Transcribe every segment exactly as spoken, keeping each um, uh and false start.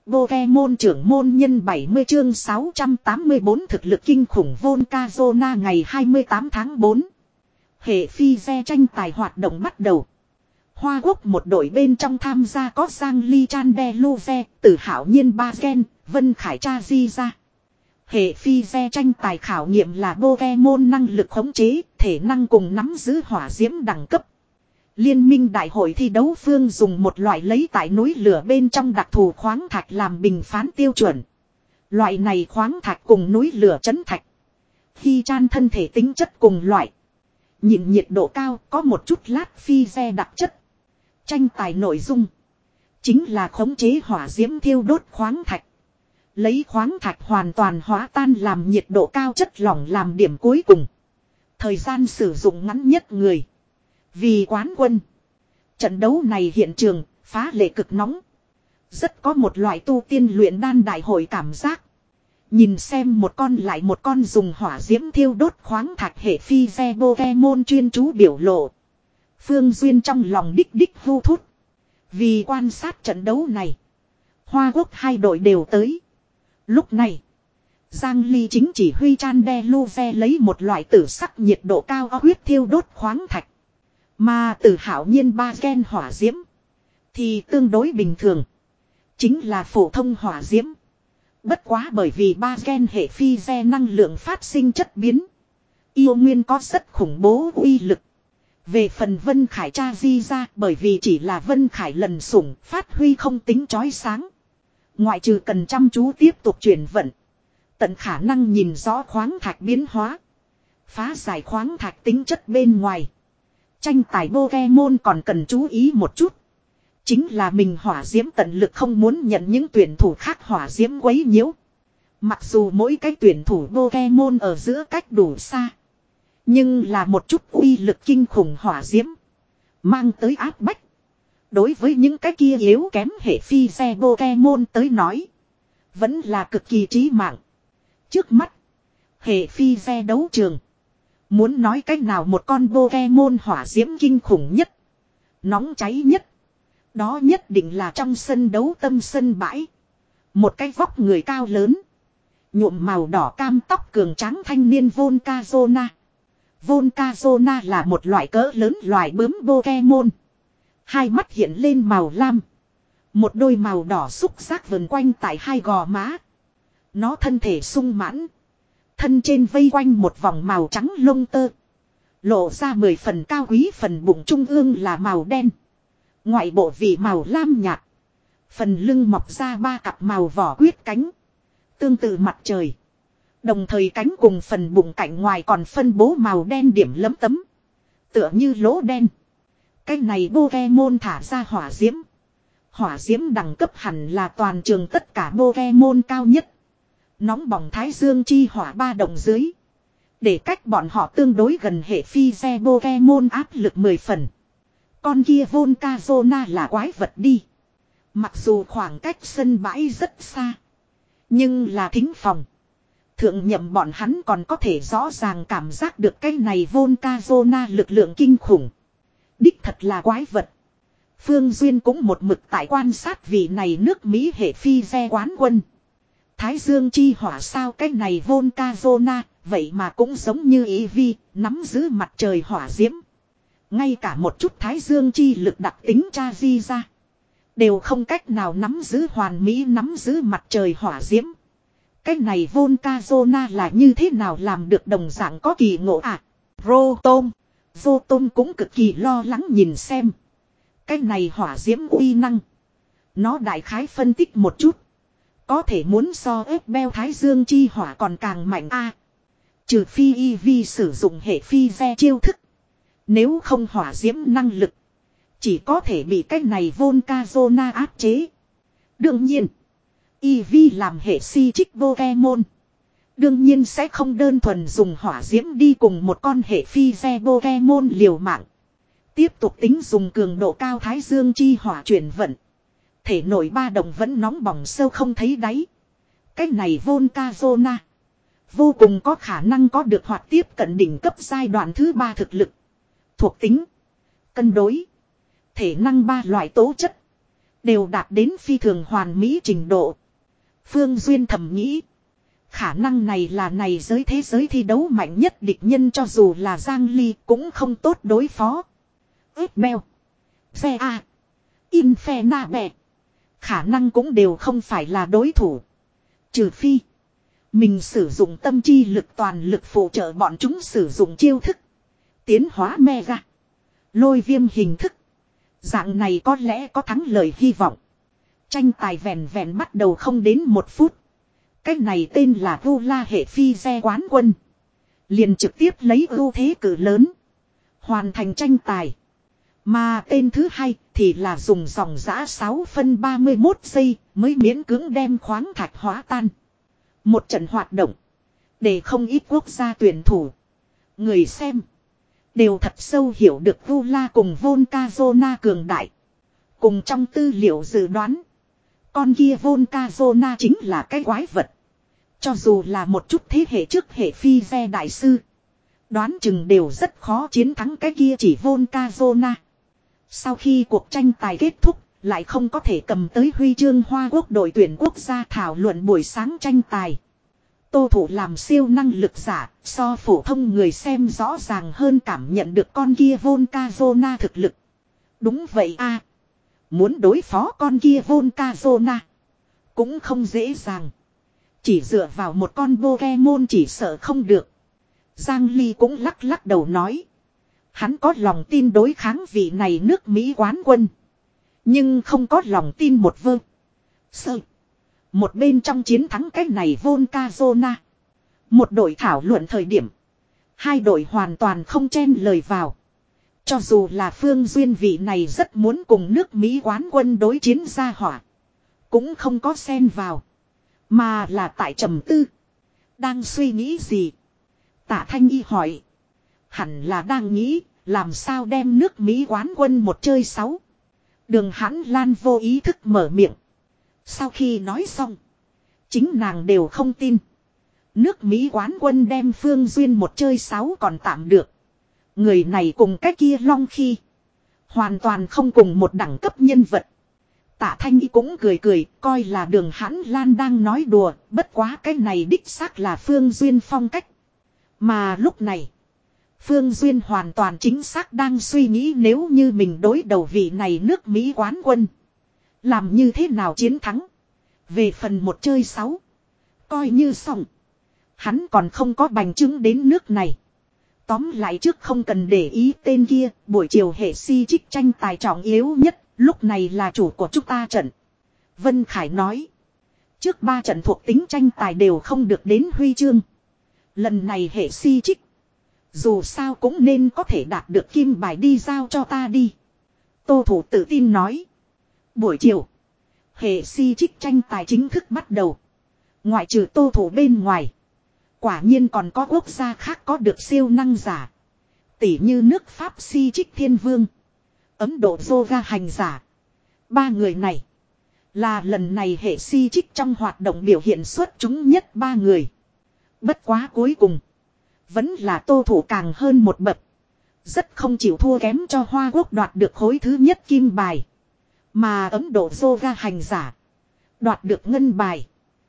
Pokemon trưởng môn nhân bảy mươi chương sáu trăm tám mươi bốn thực lực kinh khủng Volcazona ngày hai mươi tám tháng tư. Hệ phi xe tranh tài hoạt động bắt đầu. Hoa Quốc một đội bên trong tham gia có Giang Ly Chan Đe Lu Ve, Tử Hạo Nhiên Ba Gen, Vân Khải Cha Di ra. Hệ phi xe tranh tài khảo nghiệm là Pokemon năng lực khống chế, thể năng cùng nắm giữ hỏa diễm đẳng cấp. Liên minh đại hội thi đấu phương dùng một loại lấy tại núi lửa bên trong đặc thù khoáng thạch làm bình phán tiêu chuẩn. Loại này khoáng thạch cùng núi lửa chấn thạch. Khi chan thân thể tính chất cùng loại. Nhìn nhiệt độ cao có một chút lát phi xe đặc chất. Tranh tài nội dung. Chính là khống chế hỏa diễm thiêu đốt khoáng thạch. Lấy khoáng thạch hoàn toàn hóa tan làm nhiệt độ cao chất lỏng làm điểm cuối cùng. Thời gian sử dụng ngắn nhất người. Vì quán quân. Trận đấu này hiện trường, phá lệ cực nóng. Rất có một loại tu tiên luyện đan đại hội cảm giác. Nhìn xem một con lại một con dùng hỏa diễm thiêu đốt khoáng thạch hệ phi xe Pokemon chuyên chú biểu lộ. Phương Duyên trong lòng đích đích hu thút. Vì quan sát trận đấu này. Hoa Quốc hai đội đều tới. Lúc này. Giang Ly chính chỉ huy Chan Đe Lu Ve lấy một loại tử sắc nhiệt độ cao huyết thiêu đốt khoáng thạch. Mà Tử Hạo Nhiên Ba Gen hỏa diễm. Thì tương đối bình thường. Chính là phổ thông hỏa diễm. Bất quá bởi vì Ba Gen hệ phi xe năng lượng phát sinh chất biến. Yêu nguyên có rất khủng bố uy lực. Về phần Vân Khải Cha Di ra bởi vì chỉ là Vân Khải lần sủng phát huy không tính chói sáng. Ngoại trừ cần chăm chú tiếp tục chuyển vận. Tận khả năng nhìn rõ khoáng thạch biến hóa. Phá giải khoáng thạch tính chất bên ngoài. Tranh tài Pokemon còn cần chú ý một chút. Chính là mình hỏa diễm tận lực không muốn nhận những tuyển thủ khác hỏa diễm quấy nhiễu. Mặc dù mỗi cái tuyển thủ Pokemon ở giữa cách đủ xa. Nhưng là một chút uy lực kinh khủng hỏa diễm. Mang tới áp bách. Đối với những cái kia yếu kém hệ phi xe Pokemon tới nói. Vẫn là cực kỳ chí mạng. Trước mắt. Hệ phi xe đấu trường. Muốn nói cách nào một con Pokemon hỏa diễm kinh khủng nhất. Nóng cháy nhất. Đó nhất định là trong sân đấu tâm sân bãi. Một cái vóc người cao lớn. Nhuộm màu đỏ cam tóc cường tráng thanh niên Volcazona. Volcazona là một loại cỡ lớn loài bướm Pokemon. Hai mắt hiện lên màu lam. Một đôi màu đỏ xúc giác vần quanh tại hai gò má. Nó thân thể sung mãn. Thân trên vây quanh một vòng màu trắng lông tơ. Lộ ra mười phần cao quý phần bụng trung ương là màu đen. Ngoại bộ vì màu lam nhạt. Phần lưng mọc ra ba cặp màu vỏ quyết cánh. Tương tự mặt trời. Đồng thời cánh cùng phần bụng cạnh ngoài còn phân bố màu đen điểm lấm tấm. Tựa như lỗ đen. Cái này Pokemon thả ra hỏa diễm. Hỏa diễm đẳng cấp hẳn là toàn trường tất cả Pokemon cao nhất. Nóng bỏng thái dương chi hỏa ba động dưới. Để cách bọn họ tương đối gần hệ phi xe Pokemon áp lực mười phần. Con kia Volcazona là quái vật đi. Mặc dù khoảng cách sân bãi rất xa. Nhưng là thính phòng. Thượng nhậm bọn hắn còn có thể rõ ràng cảm giác được cái này Volcazona lực lượng kinh khủng. Đích thật là quái vật. Phương Duyên cũng một mực tại quan sát vị này nước Mỹ hệ phi xe quán quân. Thái dương chi hỏa sao cái này Volcazona, vậy mà cũng giống như Eevee, nắm giữ mặt trời hỏa diễm. Ngay cả một chút thái dương chi lực đặc tính cha di ra. Đều không cách nào nắm giữ hoàn mỹ nắm giữ mặt trời hỏa diễm. Cái này Volcazona là như thế nào làm được đồng dạng có kỳ ngộ à? Rotom. Rotom cũng cực kỳ lo lắng nhìn xem. Cái này hỏa diễm uy năng. Nó đại khái phân tích một chút. Có thể muốn so ép beo thái dương chi hỏa còn càng mạnh a. À, trừ phi Eevee sử dụng hệ phi ve chiêu thức. Nếu không hỏa diễm năng lực. Chỉ có thể bị cái này Volcazona áp chế. Đương nhiên. Eevee làm hệ si trích Pokemon. Đương nhiên sẽ không đơn thuần dùng hỏa diễm đi cùng một con hệ phi ve Pokemon liều mạng. Tiếp tục tính dùng cường độ cao thái dương chi hỏa chuyển vận. Thể nội ba động vẫn nóng bỏng sâu không thấy đáy. Cái này Volcazona. Vô cùng có khả năng có được hoặc tiếp cận đỉnh cấp giai đoạn thứ ba thực lực. Thuộc tính. Cân đối. Thể năng ba loại tố chất. đều đạt đến phi thường hoàn mỹ trình độ. Phương Duyên thầm nghĩ. Khả năng này là này giới thế giới thi đấu mạnh nhất địch nhân cho dù là Giang Ly cũng không tốt đối phó. Ết beo. Phe A. In phe na bẹ. Khả năng cũng đều không phải là đối thủ. Trừ phi. Mình sử dụng tâm chi lực toàn lực phụ trợ bọn chúng sử dụng chiêu thức. Tiến hóa mega. Lôi viêm hình thức. Dạng này có lẽ có thắng lợi hy vọng. Tranh tài vẹn vẹn bắt đầu không đến một phút. Cái này tên là Vu La hệ phi xe quán quân. Liền trực tiếp lấy ưu thế cử lớn. Hoàn thành tranh tài. Mà tên thứ hai thì là dùng dòng giã sáu phân ba mươi mốt giây mới miễn cưỡng đem khoáng thạch hóa tan. Một trận hoạt động. Để không ít quốc gia tuyển thủ. Người xem. Đều thật sâu hiểu được Vu La cùng Volcazona cường đại. Cùng trong tư liệu dự đoán. Con kia Volcazona chính là cái quái vật. Cho dù là một chút thế hệ trước hệ phi xe đại sư. Đoán chừng đều rất khó chiến thắng cái kia chỉ Volcazona. Sau khi cuộc tranh tài kết thúc. Lại không có thể cầm tới huy chương Hoa Quốc đội tuyển quốc gia thảo luận buổi sáng tranh tài. Tô thủ làm siêu năng lực giả, so phổ thông người xem rõ ràng hơn cảm nhận được con kia Volcazona thực lực. Đúng vậy a, muốn đối phó con kia Volcazona cũng không dễ dàng. Chỉ dựa vào một con Pokemon chỉ sợ không được. Giang Ly cũng lắc lắc đầu nói. Hắn có lòng tin đối kháng vị này nước Mỹ quán quân. Nhưng không có lòng tin một vơ. Sợ. Một bên trong chiến thắng cái này Volcazona. Một đội thảo luận thời điểm. Hai đội hoàn toàn không chen lời vào. Cho dù là Phương Duyên vị này rất muốn cùng nước Mỹ quán quân đối chiến ra hỏa. Cũng không có xen vào. Mà là tại trầm tư. Đang suy nghĩ gì? Tạ Thanh Y hỏi. Hẳn là đang nghĩ làm sao đem nước Mỹ quán quân một chơi sáu. Đường Hãn Lan vô ý thức mở miệng. Sau khi nói xong. Chính nàng đều không tin. Nước Mỹ quán quân đem Phương Duyên một chơi sáu còn tạm được. Người này cùng cái kia long khi. Hoàn toàn không cùng một đẳng cấp nhân vật. Tạ Thanh Y cũng cười cười. Coi là Đường Hãn Lan đang nói đùa. Bất quá cái này đích xác là Phương Duyên phong cách. Mà lúc này. Phương Duyên hoàn toàn chính xác đang suy nghĩ nếu như mình đối đầu vị này nước Mỹ quán quân. Làm như thế nào chiến thắng. Về phần một chơi sáu. Coi như xong. Hắn còn không có bành chứng đến nước này. Tóm lại trước không cần để ý tên kia. Buổi chiều hệ si trích tranh tài trọng yếu nhất. Lúc này là chủ của chúng ta trận. Vân Khải nói. Trước ba trận thuộc tính tranh tài đều không được đến huy chương. Lần này hệ si trích. Dù sao cũng nên có thể đạt được kim bài đi giao cho ta đi. Tô thủ tự tin nói. Buổi chiều. Hệ si trích tranh tài chính thức bắt đầu. Ngoại trừ tô thủ bên ngoài. Quả nhiên còn có quốc gia khác có được siêu năng giả. Tỷ như nước Pháp si trích thiên vương. Ấn Độ yoga hành giả. Ba người này. Là lần này hệ si trích trong hoạt động biểu hiện xuất chúng nhất ba người. Bất quá cuối cùng. Vẫn là tô thủ càng hơn một bậc. Rất không chịu thua kém cho Hoa Quốc đoạt được khối thứ nhất kim bài. Mà Ấn Độ yoga hành giả. Đoạt được ngân bài.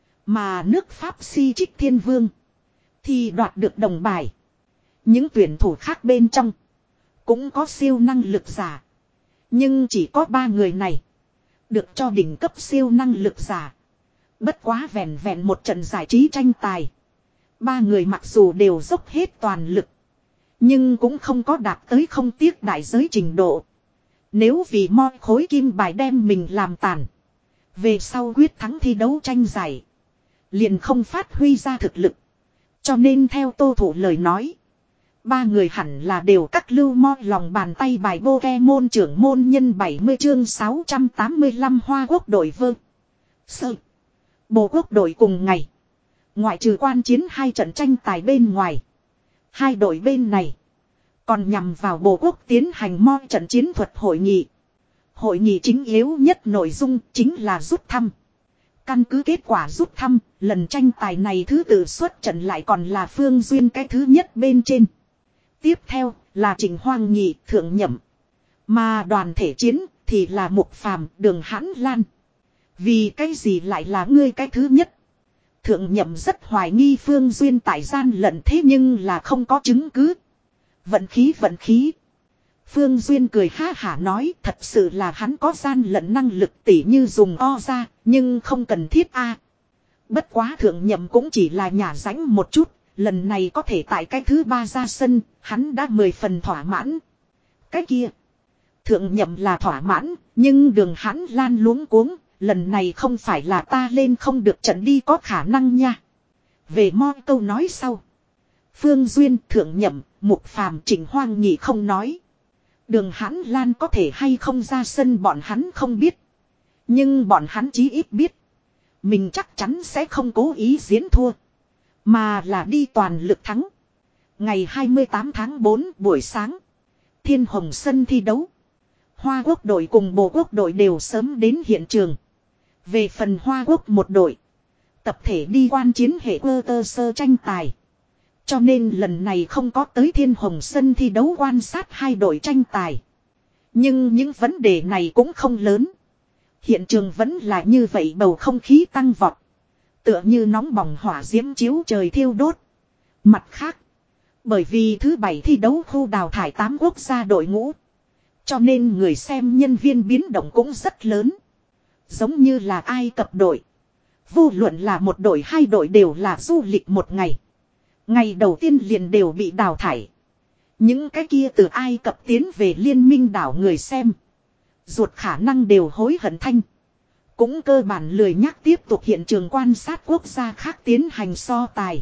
Mà nước Pháp si trích thiên vương. Thì đoạt được đồng bài. Những tuyển thủ khác bên trong. Cũng có siêu năng lực giả. Nhưng chỉ có ba người này. Được cho đỉnh cấp siêu năng lực giả. Bất quá vẹn vẹn một trận giải trí tranh tài. Ba người mặc dù đều dốc hết toàn lực. Nhưng cũng không có đạt tới không tiếc đại giới trình độ. Nếu vì moi khối kim bài đem mình làm tàn. Về sau quyết thắng thi đấu tranh giải. Liền không phát huy ra thực lực. Cho nên theo tô thủ lời nói. Ba người hẳn là đều cắt lưu mo lòng bàn tay bài Pokemon trưởng môn nhân bảy mươi chương sáu trăm tám mươi lăm Hoa Quốc đội vơ. Sơ. Bộ quốc đội cùng ngày. Ngoại trừ quan chiến hai trận tranh tài bên ngoài. Hai đội bên này. Còn nhằm vào bộ quốc tiến hành mo trận chiến thuật hội nghị. Hội nghị chính yếu nhất nội dung chính là rút thăm. Căn cứ kết quả rút thăm, lần tranh tài này thứ tự xuất trận lại còn là Phương Duyên cái thứ nhất bên trên. Tiếp theo là Trình Hoang Nhị thượng nhậm. Mà đoàn thể chiến thì là Mục Phàm, Đường Hãn Lan. Vì cái gì lại là ngươi cái thứ nhất? Thượng Nhậm rất hoài nghi Phương Duyên tại gian lận, thế nhưng là không có chứng cứ. Vận khí vận khí. Phương Duyên cười ha hả nói, thật sự là hắn có gian lận năng lực, tỉ như dùng o ra, nhưng không cần thiết a. Bất quá Thượng Nhậm cũng chỉ là nhả rãnh một chút, lần này có thể tại cái thứ ba ra sân, hắn đã mười phần thỏa mãn. Cái kia, Thượng Nhậm là thỏa mãn, nhưng Đường Hãn Lan luống cuống, lần này không phải là ta lên không được trận đi có khả năng nha. Về mo câu nói sau. Phương Duyên, Thượng Nhậm, Mục Phàm, Trịnh Hoang Nhị không nói. Đường Hãn Lan có thể hay không ra sân bọn hắn không biết. Nhưng bọn hắn chí ít biết. Mình chắc chắn sẽ không cố ý diễn thua. Mà là đi toàn lực thắng. Ngày hai mươi tám tháng tư buổi sáng. Thiên Hồng sân thi đấu. Hoa Quốc đội cùng Bồ Quốc đội đều sớm đến hiện trường. Về phần Hoa Quốc một đội. Tập thể đi quan chiến hệ ơ tơ sơ tranh tài. Cho nên lần này không có tới Thiên Hồng sân thi đấu quan sát hai đội tranh tài. Nhưng những vấn đề này cũng không lớn. Hiện trường vẫn là như vậy, bầu không khí tăng vọt. Tựa như nóng bỏng hỏa diễm chiếu trời thiêu đốt. Mặt khác, bởi vì thứ bảy thi đấu khu đào thải tám quốc gia đội ngũ. Cho nên người xem nhân viên biến động cũng rất lớn. Giống như là Ai Cập đội. Vô luận là một đội hai đội đều là du lịch một ngày. Ngày đầu tiên liền đều bị đào thải. Những cái kia từ Ai Cập tiến về Liên minh đảo người xem. Ruột khả năng đều hối hận thanh. Cũng cơ bản lười nhắc tiếp tục hiện trường quan sát quốc gia khác tiến hành so tài.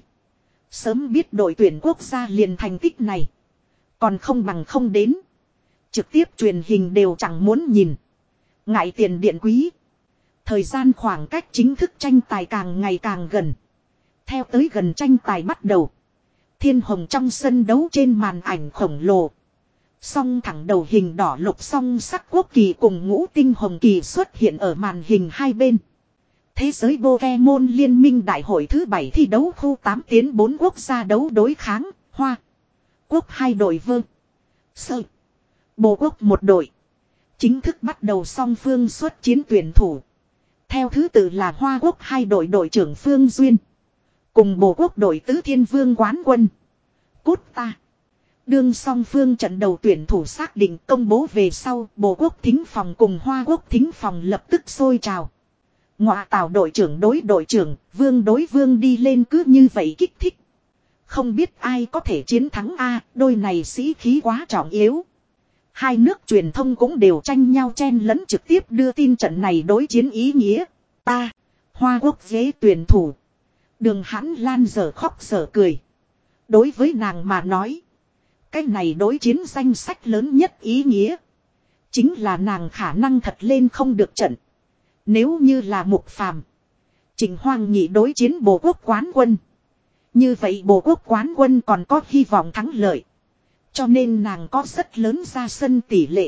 Sớm biết đội tuyển quốc gia liền thành tích này. Còn không bằng không đến. Trực tiếp truyền hình đều chẳng muốn nhìn. Ngại tiền điện quý. Thời gian khoảng cách chính thức tranh tài càng ngày càng gần. Theo tới gần tranh tài bắt đầu. Thiên Hồng trong sân đấu trên màn ảnh khổng lồ. Song thẳng đầu hình đỏ lục song sắc quốc kỳ cùng ngũ tinh hồng kỳ xuất hiện ở màn hình hai bên. Thế giới Pokemon Liên minh đại hội thứ bảy thi đấu khu tám tiến bốn quốc gia đấu đối kháng, Hoa Quốc hai đội vương. Sơ. Bồ Quốc một đội. Chính thức bắt đầu song phương xuất chiến tuyển thủ. Theo thứ tự là Hoa Quốc hai đội đội trưởng Phương Duyên. Cùng Bồ Quốc đội tứ thiên vương quán quân. Cút ta. Đương song phương trận đầu tuyển thủ xác định công bố về sau, Bồ Quốc thính phòng cùng Hoa Quốc thính phòng lập tức sôi trào. Ngọa tào đội trưởng đối đội trưởng, vương đối vương đi lên cứ như vậy kích thích. Không biết ai có thể chiến thắng A, đôi này sĩ khí quá trọng yếu. Hai nước truyền thông cũng đều tranh nhau chen lẫn trực tiếp đưa tin trận này đối chiến ý nghĩa. Ta, Hoa Quốc ghế tuyển thủ. Đường Hãn Lan giờ khóc giờ cười. Đối với nàng mà nói. Cái này đối chiến danh sách lớn nhất ý nghĩa. Chính là nàng khả năng thật lên không được trận. Nếu như là Mục Phàm, Trịnh Hoang Nhị đối chiến Bồ Quốc quán quân. Như vậy Bồ Quốc quán quân còn có hy vọng thắng lợi. Cho nên nàng có rất lớn ra sân tỷ lệ.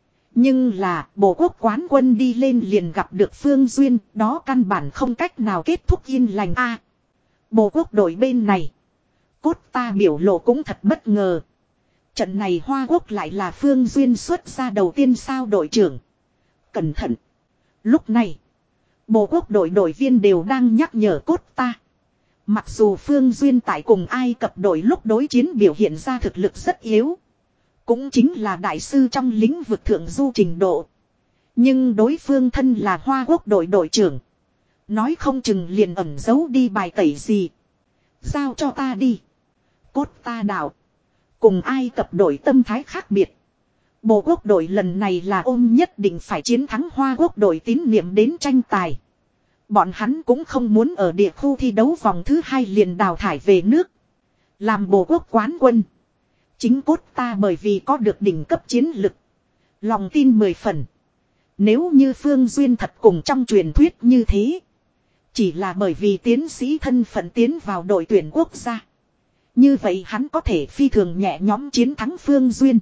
Nhưng là Bồ Quốc quán quân đi lên liền gặp được Phương Duyên. Đó căn bản không cách nào kết thúc yên lành a. À, Bồ Quốc đội bên này. Cốt ta biểu lộ cũng thật bất ngờ. Trận này Hoa Quốc lại là Phương Duyên xuất ra đầu tiên sao đội trưởng. Cẩn thận. Lúc này. Bồ Quốc đội đội viên đều đang nhắc nhở cốt ta. Mặc dù Phương Duyên tại cùng Ai Cập đội lúc đối chiến biểu hiện ra thực lực rất yếu. Cũng chính là đại sư trong lĩnh vực thượng du trình độ. Nhưng đối phương thân là Hoa Quốc đội đội trưởng. Nói không chừng liền ẩn giấu đi bài tẩy gì. Giao cho ta đi. Cốt ta đạo. Cùng Ai Cập đội tâm thái khác biệt. Bồ Quốc đội lần này là ôm nhất định phải chiến thắng Hoa Quốc đội tín niệm đến tranh tài. Bọn hắn cũng không muốn ở địa khu thi đấu vòng thứ hai liền đào thải về nước. Làm Bồ Quốc quán quân. Chính cốt ta bởi vì có được đỉnh cấp chiến lực. Lòng tin mười phần. Nếu như Phương Duyên thật cùng trong truyền thuyết như thế. Chỉ là bởi vì tiến sĩ thân phận tiến vào đội tuyển quốc gia. Như vậy hắn có thể phi thường nhẹ nhõm chiến thắng Phương Duyên.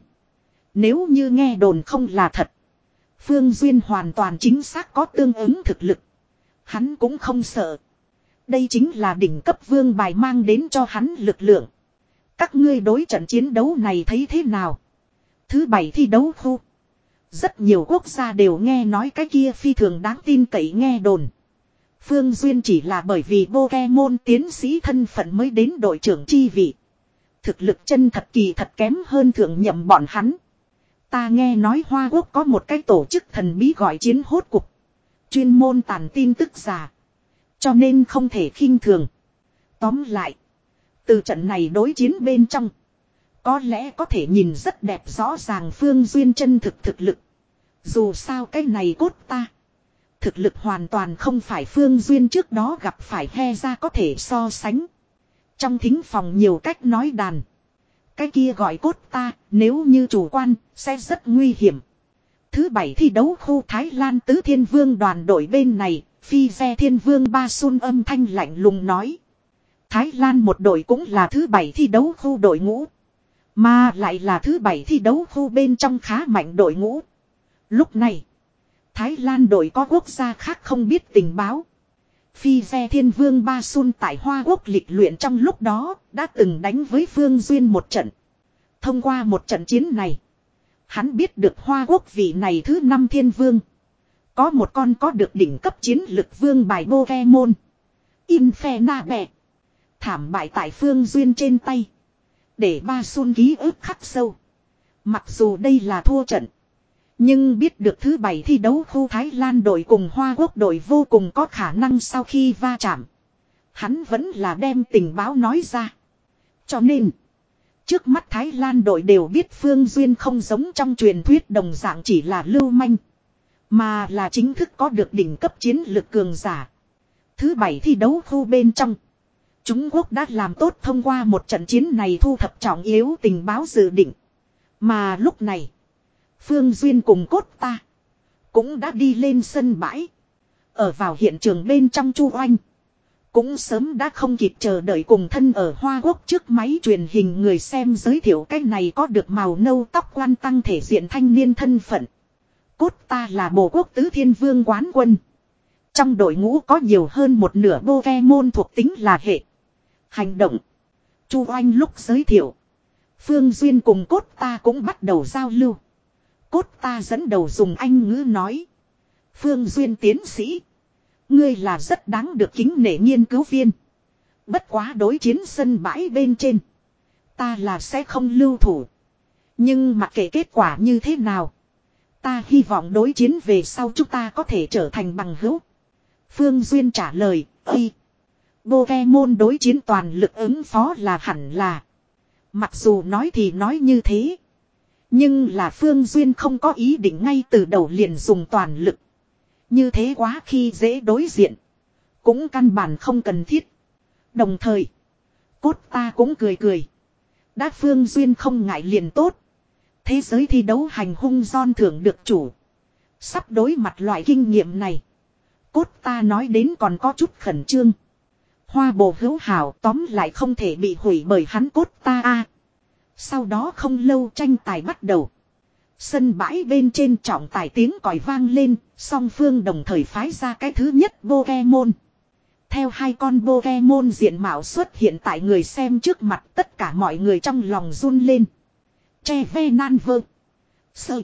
Nếu như nghe đồn không là thật. Phương Duyên hoàn toàn chính xác có tương ứng thực lực. Hắn cũng không sợ. Đây chính là đỉnh cấp vương bài mang đến cho hắn lực lượng. Các ngươi đối trận chiến đấu này thấy thế nào? Thứ bảy thi đấu khu. Rất nhiều quốc gia đều nghe nói cái kia phi thường đáng tin cậy nghe đồn. Phương Duyên chỉ là bởi vì Pokemon tiến sĩ thân phận mới đến đội trưởng chi vị. Thực lực chân thật kỳ thật kém hơn thượng nhậm bọn hắn. Ta nghe nói Hoa Quốc có một cái tổ chức thần bí gọi chiến hốt cục. Chuyên môn tàn tin tức giả. Cho nên không thể khinh thường. Tóm lại. Từ trận này đối chiến bên trong. Có lẽ có thể nhìn rất đẹp rõ ràng Phương Duyên chân thực thực lực. Dù sao cái này cốt ta. Thực lực hoàn toàn không phải Phương Duyên trước đó gặp phải he ra có thể so sánh. Trong thính phòng nhiều cách nói đàn. Cái kia gọi cốt ta, nếu như chủ quan, sẽ rất nguy hiểm. Thứ bảy thi đấu khu Thái Lan Tứ Thiên Vương đoàn đội bên này, Phi Xe Thiên Vương Ba Sun âm thanh lạnh lùng nói. Thái Lan một đội cũng là thứ bảy thi đấu khu đội ngũ. Mà lại là thứ bảy thi đấu khu bên trong khá mạnh đội ngũ. Lúc này, Thái Lan đội có quốc gia khác không biết tình báo. Phi Xe Thiên Vương Ba Sun tại Hoa Quốc lịch luyện trong lúc đó đã từng đánh với Phương Duyên một trận. Thông qua một trận chiến này, hắn biết được Hoa Quốc vị này thứ năm thiên vương. Có một con có được đỉnh cấp chiến lực vương bài Pokemon. Infernape. Thảm bại tại Phương Duyên trên tay. Để Ba Sun ký ức khắc sâu. Mặc dù đây là thua trận. Nhưng biết được thứ bảy thi đấu khu Thái Lan đội cùng Hoa Quốc đội vô cùng có khả năng sau khi va chạm. Hắn vẫn là đem tình báo nói ra. Cho nên, trước mắt Thái Lan đội đều biết Phương Duyên không giống trong truyền thuyết đồng dạng chỉ là lưu manh. Mà là chính thức có được đỉnh cấp chiến lực cường giả. Thứ bảy thi đấu khu bên trong. Trung Quốc đã làm tốt thông qua một trận chiến này thu thập trọng yếu tình báo dự định. Mà lúc này, Phương Duyên cùng cốt ta cũng đã đi lên sân bãi. Ở vào hiện trường bên trong Chu Oanh cũng sớm đã không kịp chờ đợi cùng thân ở Hoa Quốc trước máy truyền hình người xem giới thiệu cái này có được màu nâu tóc quan tăng thể diện thanh niên thân phận. Cốt ta là Bồ Quốc Tứ Thiên Vương quán quân. Trong đội ngũ có nhiều hơn một nửa Pokemon thuộc tính là hệ hành động. Chu Oanh lúc giới thiệu, Phương Duyên cùng cốt ta cũng bắt đầu giao lưu. Cốt ta dẫn đầu dùng Anh ngữ nói. Phương Duyên tiến sĩ, ngươi là rất đáng được kính nể nghiên cứu viên. Bất quá đối chiến sân bãi bên trên, ta là sẽ không lưu thủ. Nhưng mặc kệ kết quả như thế nào, ta hy vọng đối chiến về sau chúng ta có thể trở thành bằng hữu. Phương Duyên trả lời, ây. Pokemon đối chiến toàn lực ứng phó là hẳn là. Mặc dù nói thì nói như thế. Nhưng là Phương Duyên không có ý định ngay từ đầu liền dùng toàn lực. Như thế quá khi dễ đối diện. Cũng căn bản không cần thiết. Đồng thời, cốt ta cũng cười cười. Đã Phương Duyên không ngại liền tốt. Thế giới thi đấu hành hung giòn thưởng được chủ. Sắp đối mặt loại kinh nghiệm này. Cốt ta nói đến còn có chút khẩn trương. Hoa bồ hữu hảo tóm lại không thể bị hủy bởi hắn cốt ta a. Sau đó không lâu tranh tài bắt đầu. Sân bãi bên trên trọng tài tiếng còi vang lên, song phương đồng thời phái ra cái thứ nhất Pokemon. Theo hai con Pokemon diện mạo xuất hiện tại người xem trước mặt, tất cả mọi người trong lòng run lên. Trevenant vơ. Sơ.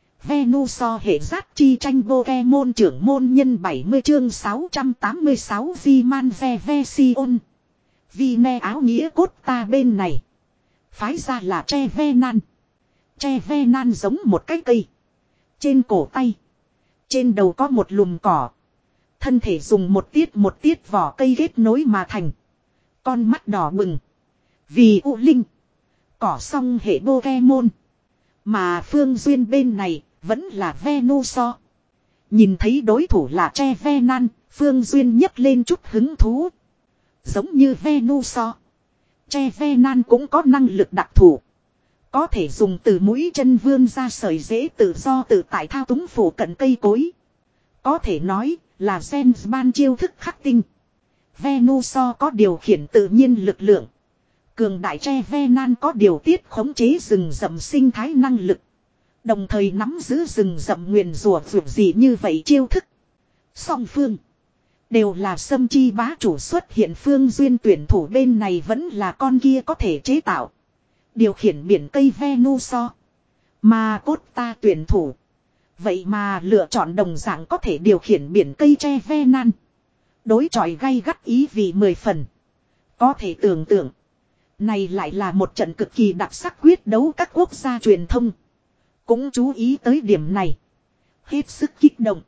Venusaur hệ giác chi tranh Pokemon trưởng môn nhân bảy mươi chương sáu trăm tám mươi sáu Viman Vevesion. Vine áo nghĩa cốt ta bên này. Phái ra là Trevenant. Trevenant giống một cái cây. Trên cổ tay, trên đầu có một lùm cỏ. Thân thể dùng một tiết một tiết vỏ cây kết nối mà thành. Con mắt đỏ bừng. Vì U Linh. Cỏ song hệ Pokemon. Mà Phương Duyên bên này vẫn là Venusaur. Nhìn thấy đối thủ là Trevenant, Phương Duyên nhấc lên chút hứng thú. Giống như Venusaur, Trevenant cũng có năng lực đặc thù. Có thể dùng từ mũi chân vươn ra sợi rễ tự do tự tại thao túng phủ cận cây cối. Có thể nói là gen ban chiêu thức khắc tinh. Venusaur có điều khiển tự nhiên lực lượng. Cường đại Trevenant có điều tiết khống chế rừng rậm sinh thái năng lực. Đồng thời nắm giữ rừng rậm nguyền rủa vượt gì như vậy chiêu thức. Song phương đều là xâm chi bá chủ xuất hiện. Phương Duyên tuyển thủ bên này vẫn là con kia có thể chế tạo, điều khiển biển cây Venusaur. Mà cốt ta tuyển thủ Vậy mà lựa chọn đồng dạng có thể điều khiển biển cây tre ve nan. Đối chọi gay gắt ý vị mười phần. Có thể tưởng tượng. Này lại là một trận cực kỳ đặc sắc quyết đấu các quốc gia truyền thông. Cũng chú ý tới điểm này. Hết sức kích động.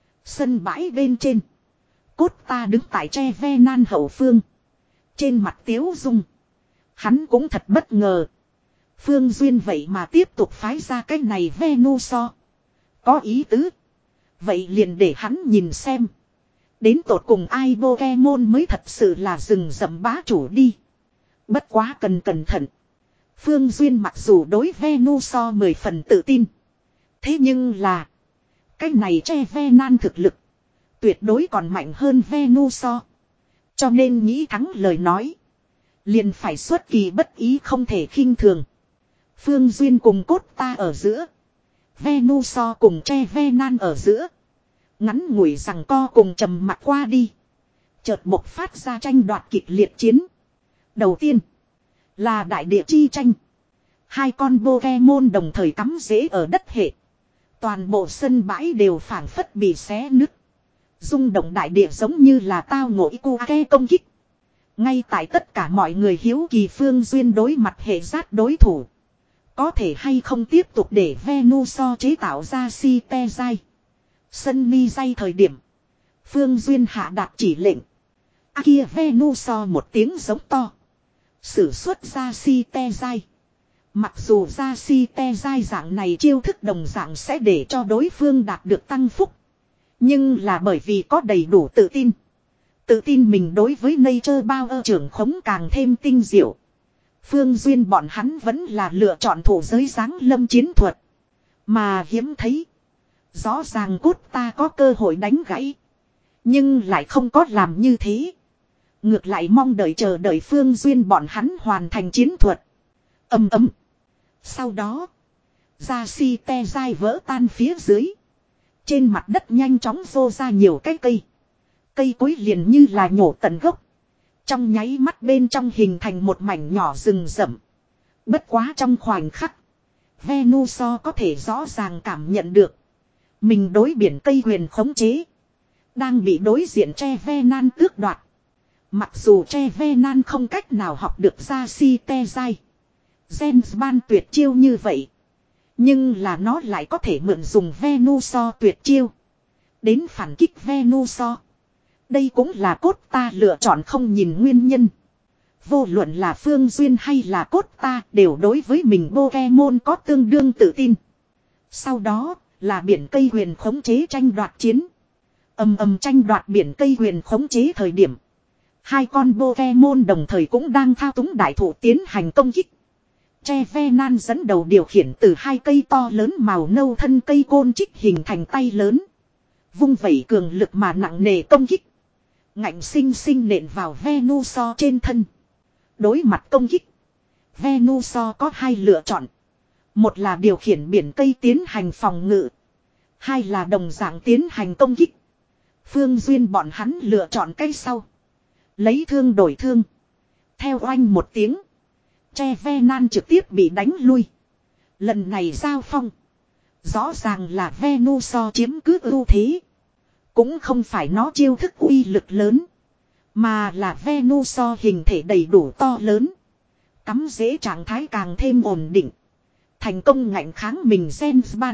Sân bãi bên trên. Cốt ta đứng tại tre ve nan hậu phương. Trên mặt tiếu dung. Hắn cũng thật bất ngờ. Phương Duyên vậy mà tiếp tục phái ra cái này Venusaur. Có ý tứ. Vậy liền để hắn nhìn xem. Đến tột cùng ai Pokemon mới thật sự là rừng rậm bá chủ đi. Bất quá cần cẩn thận. Phương Duyên mặc dù đối Venusaur mười phần tự tin. Thế nhưng là. Cái này tre ve nan thực lực. Tuyệt đối còn mạnh hơn Venusaur. Cho nên nghĩ thắng lời nói. Liền phải xuất kỳ bất ý không thể khinh thường. Phương Duyên cùng cốt ta ở giữa. Venusaur cùng tre ve nan ở giữa. Ngắn ngủi rằng co cùng trầm mặc qua đi. Chợt bộc phát ra tranh đoạt kịch liệt chiến. Đầu tiên. Là đại địa chi tranh. Hai con Pokemon đồng thời cắm rễ ở đất hệ. Toàn bộ sân bãi đều phảng phất bị xé nứt. Rung động đại địa giống như là tao ngộ Ikuake công kích. Ngay tại tất cả mọi người hiếu kỳ Phương Duyên đối mặt hệ sát đối thủ. Có thể hay không tiếp tục để Venusaur chế tạo ra Sitezai. Sân ni dây thời điểm. Phương Duyên hạ đạt chỉ lệnh. À kia Venusaur một tiếng giống to. Sử xuất ra Sitezai. Mặc dù ra Sitezai dạng này chiêu thức đồng dạng sẽ để cho đối phương đạt được tăng phúc. Nhưng là bởi vì có đầy đủ tự tin. Tự tin mình đối với Nature Power trưởng khống càng thêm tinh diệu. Phương Duyên bọn hắn vẫn là lựa chọn thủ giới giáng lâm chiến thuật. Mà hiếm thấy. Rõ ràng cốt ta có cơ hội đánh gãy. Nhưng lại không có làm như thế. Ngược lại mong đợi chờ đợi Phương Duyên bọn hắn hoàn thành chiến thuật. Ầm ầm. Sau đó. Ra si te dai vỡ tan phía dưới. Trên mặt đất nhanh chóng rô ra nhiều cái cây. Cây cối liền như là nhổ tận gốc. Trong nháy mắt bên trong hình thành một mảnh nhỏ rừng rậm. Bất quá trong khoảnh khắc. Venusaur có thể rõ ràng cảm nhận được. Mình đối biển cây huyền khống chế. Đang bị đối diện tre ve nan tước đoạt. Mặc dù tre ve nan không cách nào học được ra si te dai. Gen ban tuyệt chiêu như vậy. Nhưng là nó lại có thể mượn dùng Venusaur tuyệt chiêu. Đến phản kích Venusaur. Đây cũng là cốt ta lựa chọn không nhìn nguyên nhân. Vô luận là Phương Duyên hay là cốt ta đều đối với mình Pokemon có tương đương tự tin. Sau đó là biển cây huyền khống chế tranh đoạt chiến. Ầm ầm tranh đoạt biển cây huyền khống chế thời điểm. Hai con Pokemon đồng thời cũng đang thao túng đại thủ tiến hành công kích. Tre ve nan dẫn đầu điều khiển từ hai cây to lớn màu nâu thân cây côn trích hình thành tay lớn. Vung vẩy cường lực mà nặng nề công kích. Ngạnh sinh sinh nện vào Venusaur trên thân. Đối mặt công kích. Venusaur có hai lựa chọn. Một là điều khiển biển cây tiến hành phòng ngự. Hai là đồng dạng tiến hành công kích. Phương Duyên bọn hắn lựa chọn cái sau. Lấy thương đổi thương. Theo oanh một tiếng. Tre ve nan trực tiếp bị đánh lui. Lần này giao phong. Rõ ràng là Venusaur chiếm cứ ưu thế. Cũng không phải nó chiêu thức uy lực lớn. Mà là Venusaur hình thể đầy đủ to lớn. Cắm rễ trạng thái càng thêm ổn định. Thành công ngạnh kháng mình gen ban.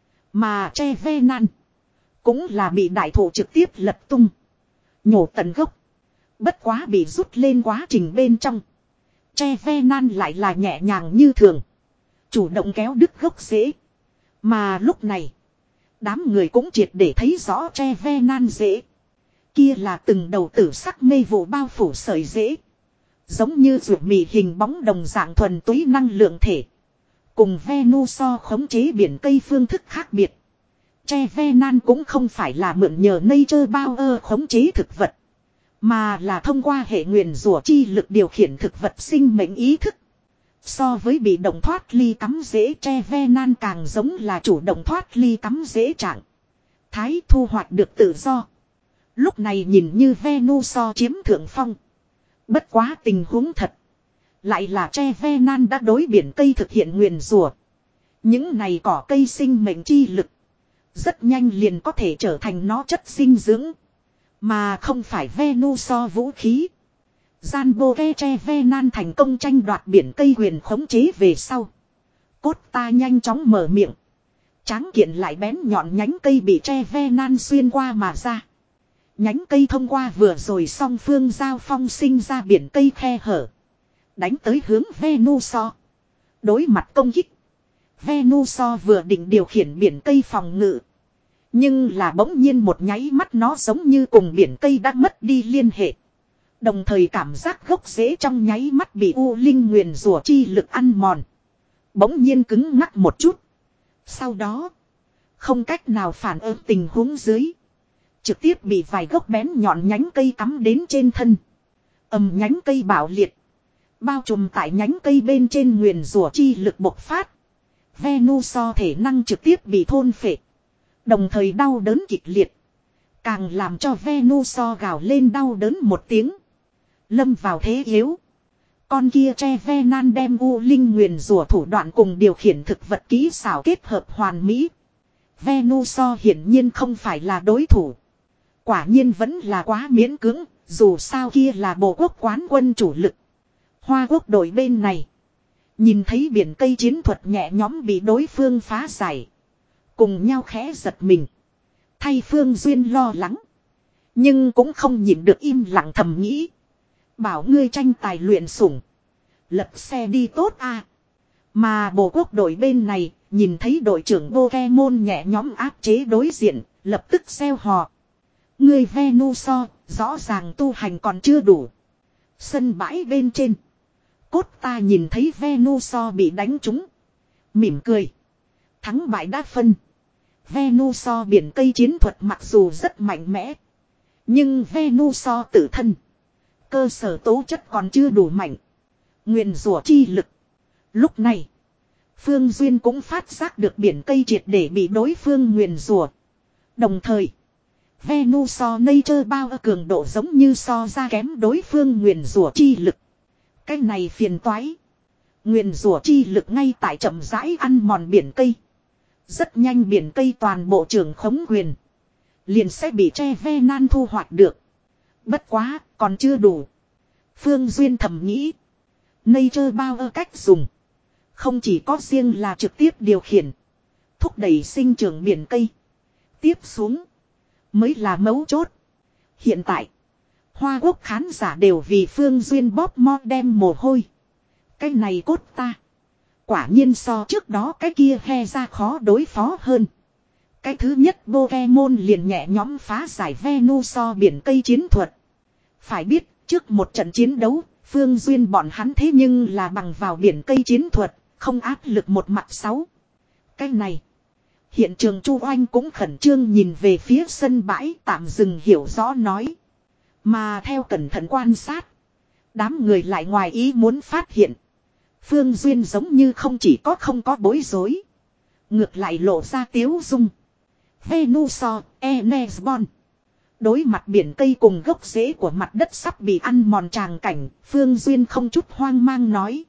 Mà tre ve nan. Cũng là bị đại thụ trực tiếp lật tung. Nhổ tận gốc. Bất quá bị rút lên quá trình bên trong. Tre ve nan lại là nhẹ nhàng như thường. Chủ động kéo đứt gốc rễ. Mà lúc này. Đám người cũng triệt để thấy rõ tre ve nan rễ. Kia là từng đầu tử sắc mê vụ bao phủ sợi rễ. Giống như ruột mì hình bóng đồng dạng thuần túy năng lượng thể. Cùng Venusaur khống chế biển cây phương thức khác biệt. Tre ve nan cũng không phải là mượn nhờ Nature Power khống chế thực vật. Mà là thông qua hệ nguyền rủa chi lực điều khiển thực vật sinh mệnh ý thức. So với bị động thoát ly cắm rễ tre ve nan càng giống là chủ động thoát ly cắm rễ trạng. Thái thu hoạch được tự do. Lúc này nhìn như Venusaur chiếm thượng phong. Bất quá tình huống thật. Lại là tre ve nan đã đối biển cây thực hiện nguyền rủa. Những này cỏ cây sinh mệnh chi lực. Rất nhanh liền có thể trở thành nó chất dinh dưỡng. Mà không phải Venusaur vũ khí. Zanbo Kechevenan thành công tranh đoạt biển cây quyền khống chế về sau. Cốt ta nhanh chóng mở miệng. Tráng kiện lại bén nhọn nhánh cây bị Kechevenan xuyên qua mà ra. Nhánh cây thông qua vừa rồi song phương giao phong sinh ra biển cây khe hở. Đánh tới hướng Venusaur. Đối mặt công kích. Venusaur vừa định điều khiển biển cây phòng ngự. Nhưng là bỗng nhiên một nháy mắt nó giống như cùng biển cây đã mất đi liên hệ. Đồng thời cảm giác gốc rễ trong nháy mắt bị U Linh nguyền rủa chi lực ăn mòn. Bỗng nhiên cứng ngắc một chút. Sau đó, không cách nào phản ứng tình huống dưới. Trực tiếp bị vài gốc bén nhọn nhánh cây cắm đến trên thân. Ầm nhánh cây bạo liệt. Bao trùm tại nhánh cây bên trên nguyền rủa chi lực bộc phát. Venusaur thể năng trực tiếp bị thôn phệ. Đồng thời đau đớn kịch liệt. Càng làm cho Venusaur gào lên đau đớn một tiếng. Lâm vào thế yếu. Con kia Kechevenan đem U Linh nguyền rủa thủ đoạn cùng điều khiển thực vật kỹ xảo kết hợp hoàn mỹ. Venusaur hiển nhiên không phải là đối thủ. Quả nhiên vẫn là quá miễn cưỡng, dù sao kia là bộ quốc quán quân chủ lực. Hoa quốc đội bên này. Nhìn thấy biển cây chiến thuật nhẹ nhõm bị đối phương phá giải. Cùng nhau khẽ giật mình. Thay Phương Duyên lo lắng. Nhưng cũng không nhịn được im lặng thầm nghĩ. Bảo ngươi tranh tài luyện sủng. Lật xe đi tốt à. Mà bộ quốc đội bên này, nhìn thấy đội trưởng Pokemon nhẹ nhõm áp chế đối diện, lập tức xeo hò. Ngươi Venusaur, rõ ràng tu hành còn chưa đủ. Sân bãi bên trên. Cốt ta nhìn thấy Venusaur bị đánh trúng. Mỉm cười. Thắng bại đã phân. Venusaur biển cây chiến thuật mặc dù rất mạnh mẽ. Nhưng Venusaur tự thân. Cơ sở tố chất còn chưa đủ mạnh. Nguyền rủa chi lực. Lúc này. Phương Duyên cũng phát giác được biển cây triệt để bị đối phương nguyền rủa. Đồng thời. Venusaur Nature bao cường độ giống như so ra kém đối phương nguyền rủa chi lực. Cái này phiền toái. Nguyền rủa chi lực ngay tại chậm rãi ăn mòn biển cây. Rất nhanh biển cây toàn bộ trường khống quyền. Liền sẽ bị Kechevenan thu hoạch được. Bất quá, còn chưa đủ. Phương Duyên thầm nghĩ. Nature bao cách dùng. Không chỉ có riêng là trực tiếp điều khiển. Thúc đẩy sinh trưởng biển cây. Tiếp xuống. Mới là mấu chốt. Hiện tại. Hoa quốc khán giả đều vì Phương Duyên bóp mo đem mồ hôi. Cái này cốt ta. Quả nhiên so trước đó cái kia he ra khó đối phó hơn. Cái thứ nhất Pokemon liền nhẹ nhõm phá giải Venusaur biển cây chiến thuật. Phải biết, trước một trận chiến đấu, Phương Duyên bọn hắn thế nhưng là bằng vào biển cây chiến thuật, không áp lực một mặt sáu. Cái này. Hiện trường Chu Oanh cũng khẩn trương nhìn về phía sân bãi tạm dừng hiểu rõ nói. Mà theo cẩn thận quan sát. Đám người lại ngoài ý muốn phát hiện. Phương Duyên giống như không chỉ có không có bối rối. Ngược lại lộ ra tiếu dung. Venusaur, Enesbon. Đối mặt biển cây cùng gốc rễ của mặt đất sắp bị ăn mòn tràng cảnh. Phương Duyên không chút hoang mang nói.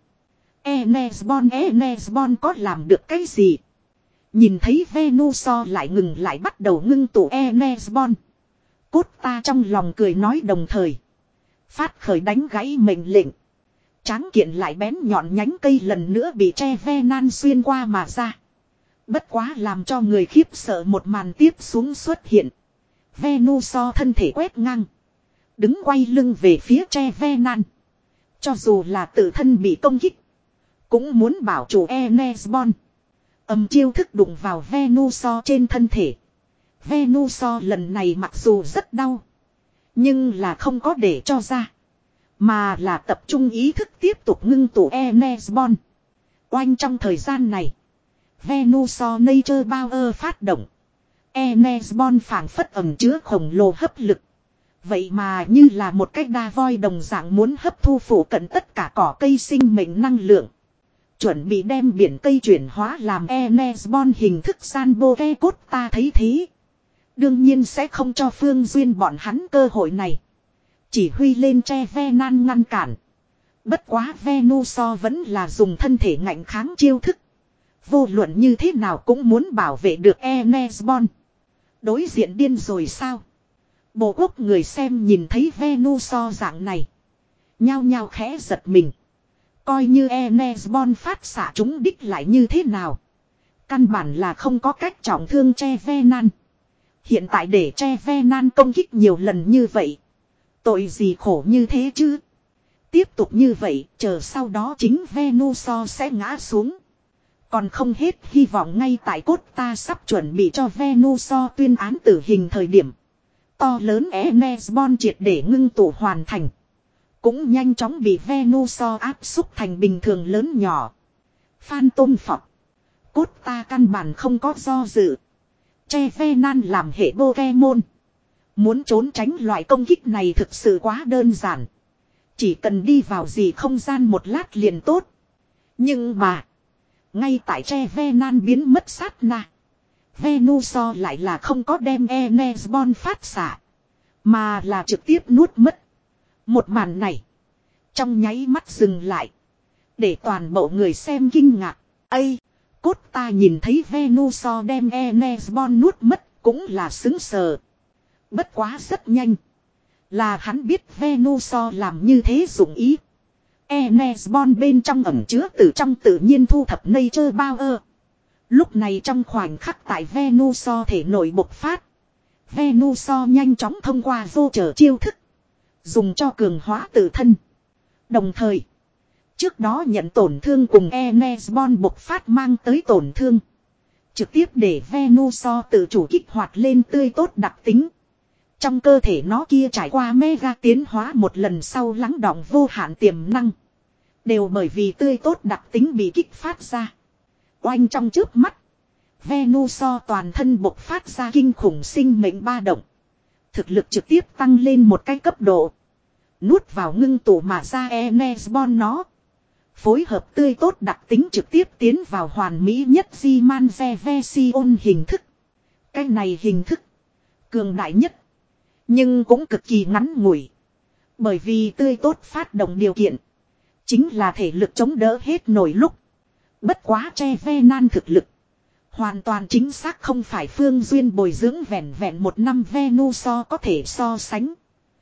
Enesbon, Enesbon có làm được cái gì? Nhìn thấy Venusaur lại ngừng lại bắt đầu ngưng tụ Enesbon. Cốt ta trong lòng cười nói đồng thời. Phát khởi đánh gãy mệnh lệnh. Tráng kiện lại bén nhọn nhánh cây lần nữa bị Kechevenan xuyên qua mà ra. Bất quá làm cho người khiếp sợ một màn tiếp xuống xuất hiện. Venusaur thân thể quét ngang. Đứng quay lưng về phía Kechevenan. Cho dù là tự thân bị công kích. Cũng muốn bảo chủ Enesbon. Âm chiêu thức đụng vào Venusaur trên thân thể. Venusaur lần này mặc dù rất đau. Nhưng là không có để cho ra. Mà là tập trung ý thức tiếp tục ngưng tụ Enesbon. Oanh trong thời gian này. Venusaur Nature Power phát động. Enesbon phảng phất ẩm chứa khổng lồ hấp lực. Vậy mà như là một cách đa voi đồng dạng muốn hấp thu phủ cận tất cả cỏ cây sinh mệnh năng lượng. Chuẩn bị đem biển cây chuyển hóa làm Enesbon hình thức Sanbo ke cốt ta thấy thế. Đương nhiên sẽ không cho Phương Duyên bọn hắn cơ hội này. Chỉ huy lên Kechevenan ngăn cản. Bất quá Venusaur vẫn là dùng thân thể ngạnh kháng chiêu thức. Vô luận như thế nào cũng muốn bảo vệ được Enesbon. Đối diện điên rồi sao? Bộ quốc người xem nhìn thấy Venusaur dạng này. Nhao nhao khẽ giật mình. Coi như Enesbon phát xạ chúng đích lại như thế nào. Căn bản là không có cách trọng thương Trevenant. Hiện tại để Trevenant công kích nhiều lần như vậy. Tội gì khổ như thế chứ? Tiếp tục như vậy, chờ sau đó chính Venusaur sẽ ngã xuống. Còn không hết hy vọng ngay tại cốt ta sắp chuẩn bị cho Venusaur tuyên án tử hình thời điểm. To lớn Enesbon triệt để ngưng tụ hoàn thành. Cũng nhanh chóng bị Venusaur áp xúc thành bình thường lớn nhỏ. Phantom Phọc. Cốt ta căn bản không có do dự. Trevenant làm hệ Pokemon. Muốn trốn tránh loại công kích này thực sự quá đơn giản. Chỉ cần đi vào gì không gian một lát liền tốt. Nhưng mà. Ngay tại Trevenant biến mất sát na. Venusaur lại là không có đem Enesbon phát xạ. Mà là trực tiếp nuốt mất. Một màn này. Trong nháy mắt dừng lại. Để toàn bộ người xem kinh ngạc. Ây! Cốt ta nhìn thấy Venusaur đem Enesbon nuốt mất. Cũng là xứng sờ. Bất quá rất nhanh. Là hắn biết Venusaur làm như thế dụng ý. Enesbon bên trong ẩm chứa từ trong tự nhiên thu thập nature power. Lúc này trong khoảnh khắc tại Venusaur thể nội bộc phát. Venusaur nhanh chóng thông qua vô trở chiêu thức. Dùng cho cường hóa tự thân. Đồng thời. Trước đó nhận tổn thương cùng Enesbon bộc phát mang tới tổn thương. Trực tiếp để Venusaur tự chủ kích hoạt lên tươi tốt đặc tính. Trong cơ thể nó kia trải qua mega tiến hóa một lần sau lắng đọng vô hạn tiềm năng. Đều bởi vì tươi tốt đặc tính bị kích phát ra. Oanh trong trước mắt. Venusaur toàn thân bộc phát ra kinh khủng sinh mệnh ba động. Thực lực trực tiếp tăng lên một cái cấp độ. Nuốt vào ngưng tụ mà ra Enesbon nó. Phối hợp tươi tốt đặc tính trực tiếp tiến vào hoàn mỹ nhất Zimanze version hình thức. Cái này hình thức. Cường đại nhất. Nhưng cũng cực kỳ ngắn ngủi. Bởi vì tươi tốt phát động điều kiện. Chính là thể lực chống đỡ hết nổi lúc. Bất quá Trevenant thực lực. Hoàn toàn chính xác không phải Phương Duyên bồi dưỡng vẹn vẹn một năm Venusaur có thể so sánh.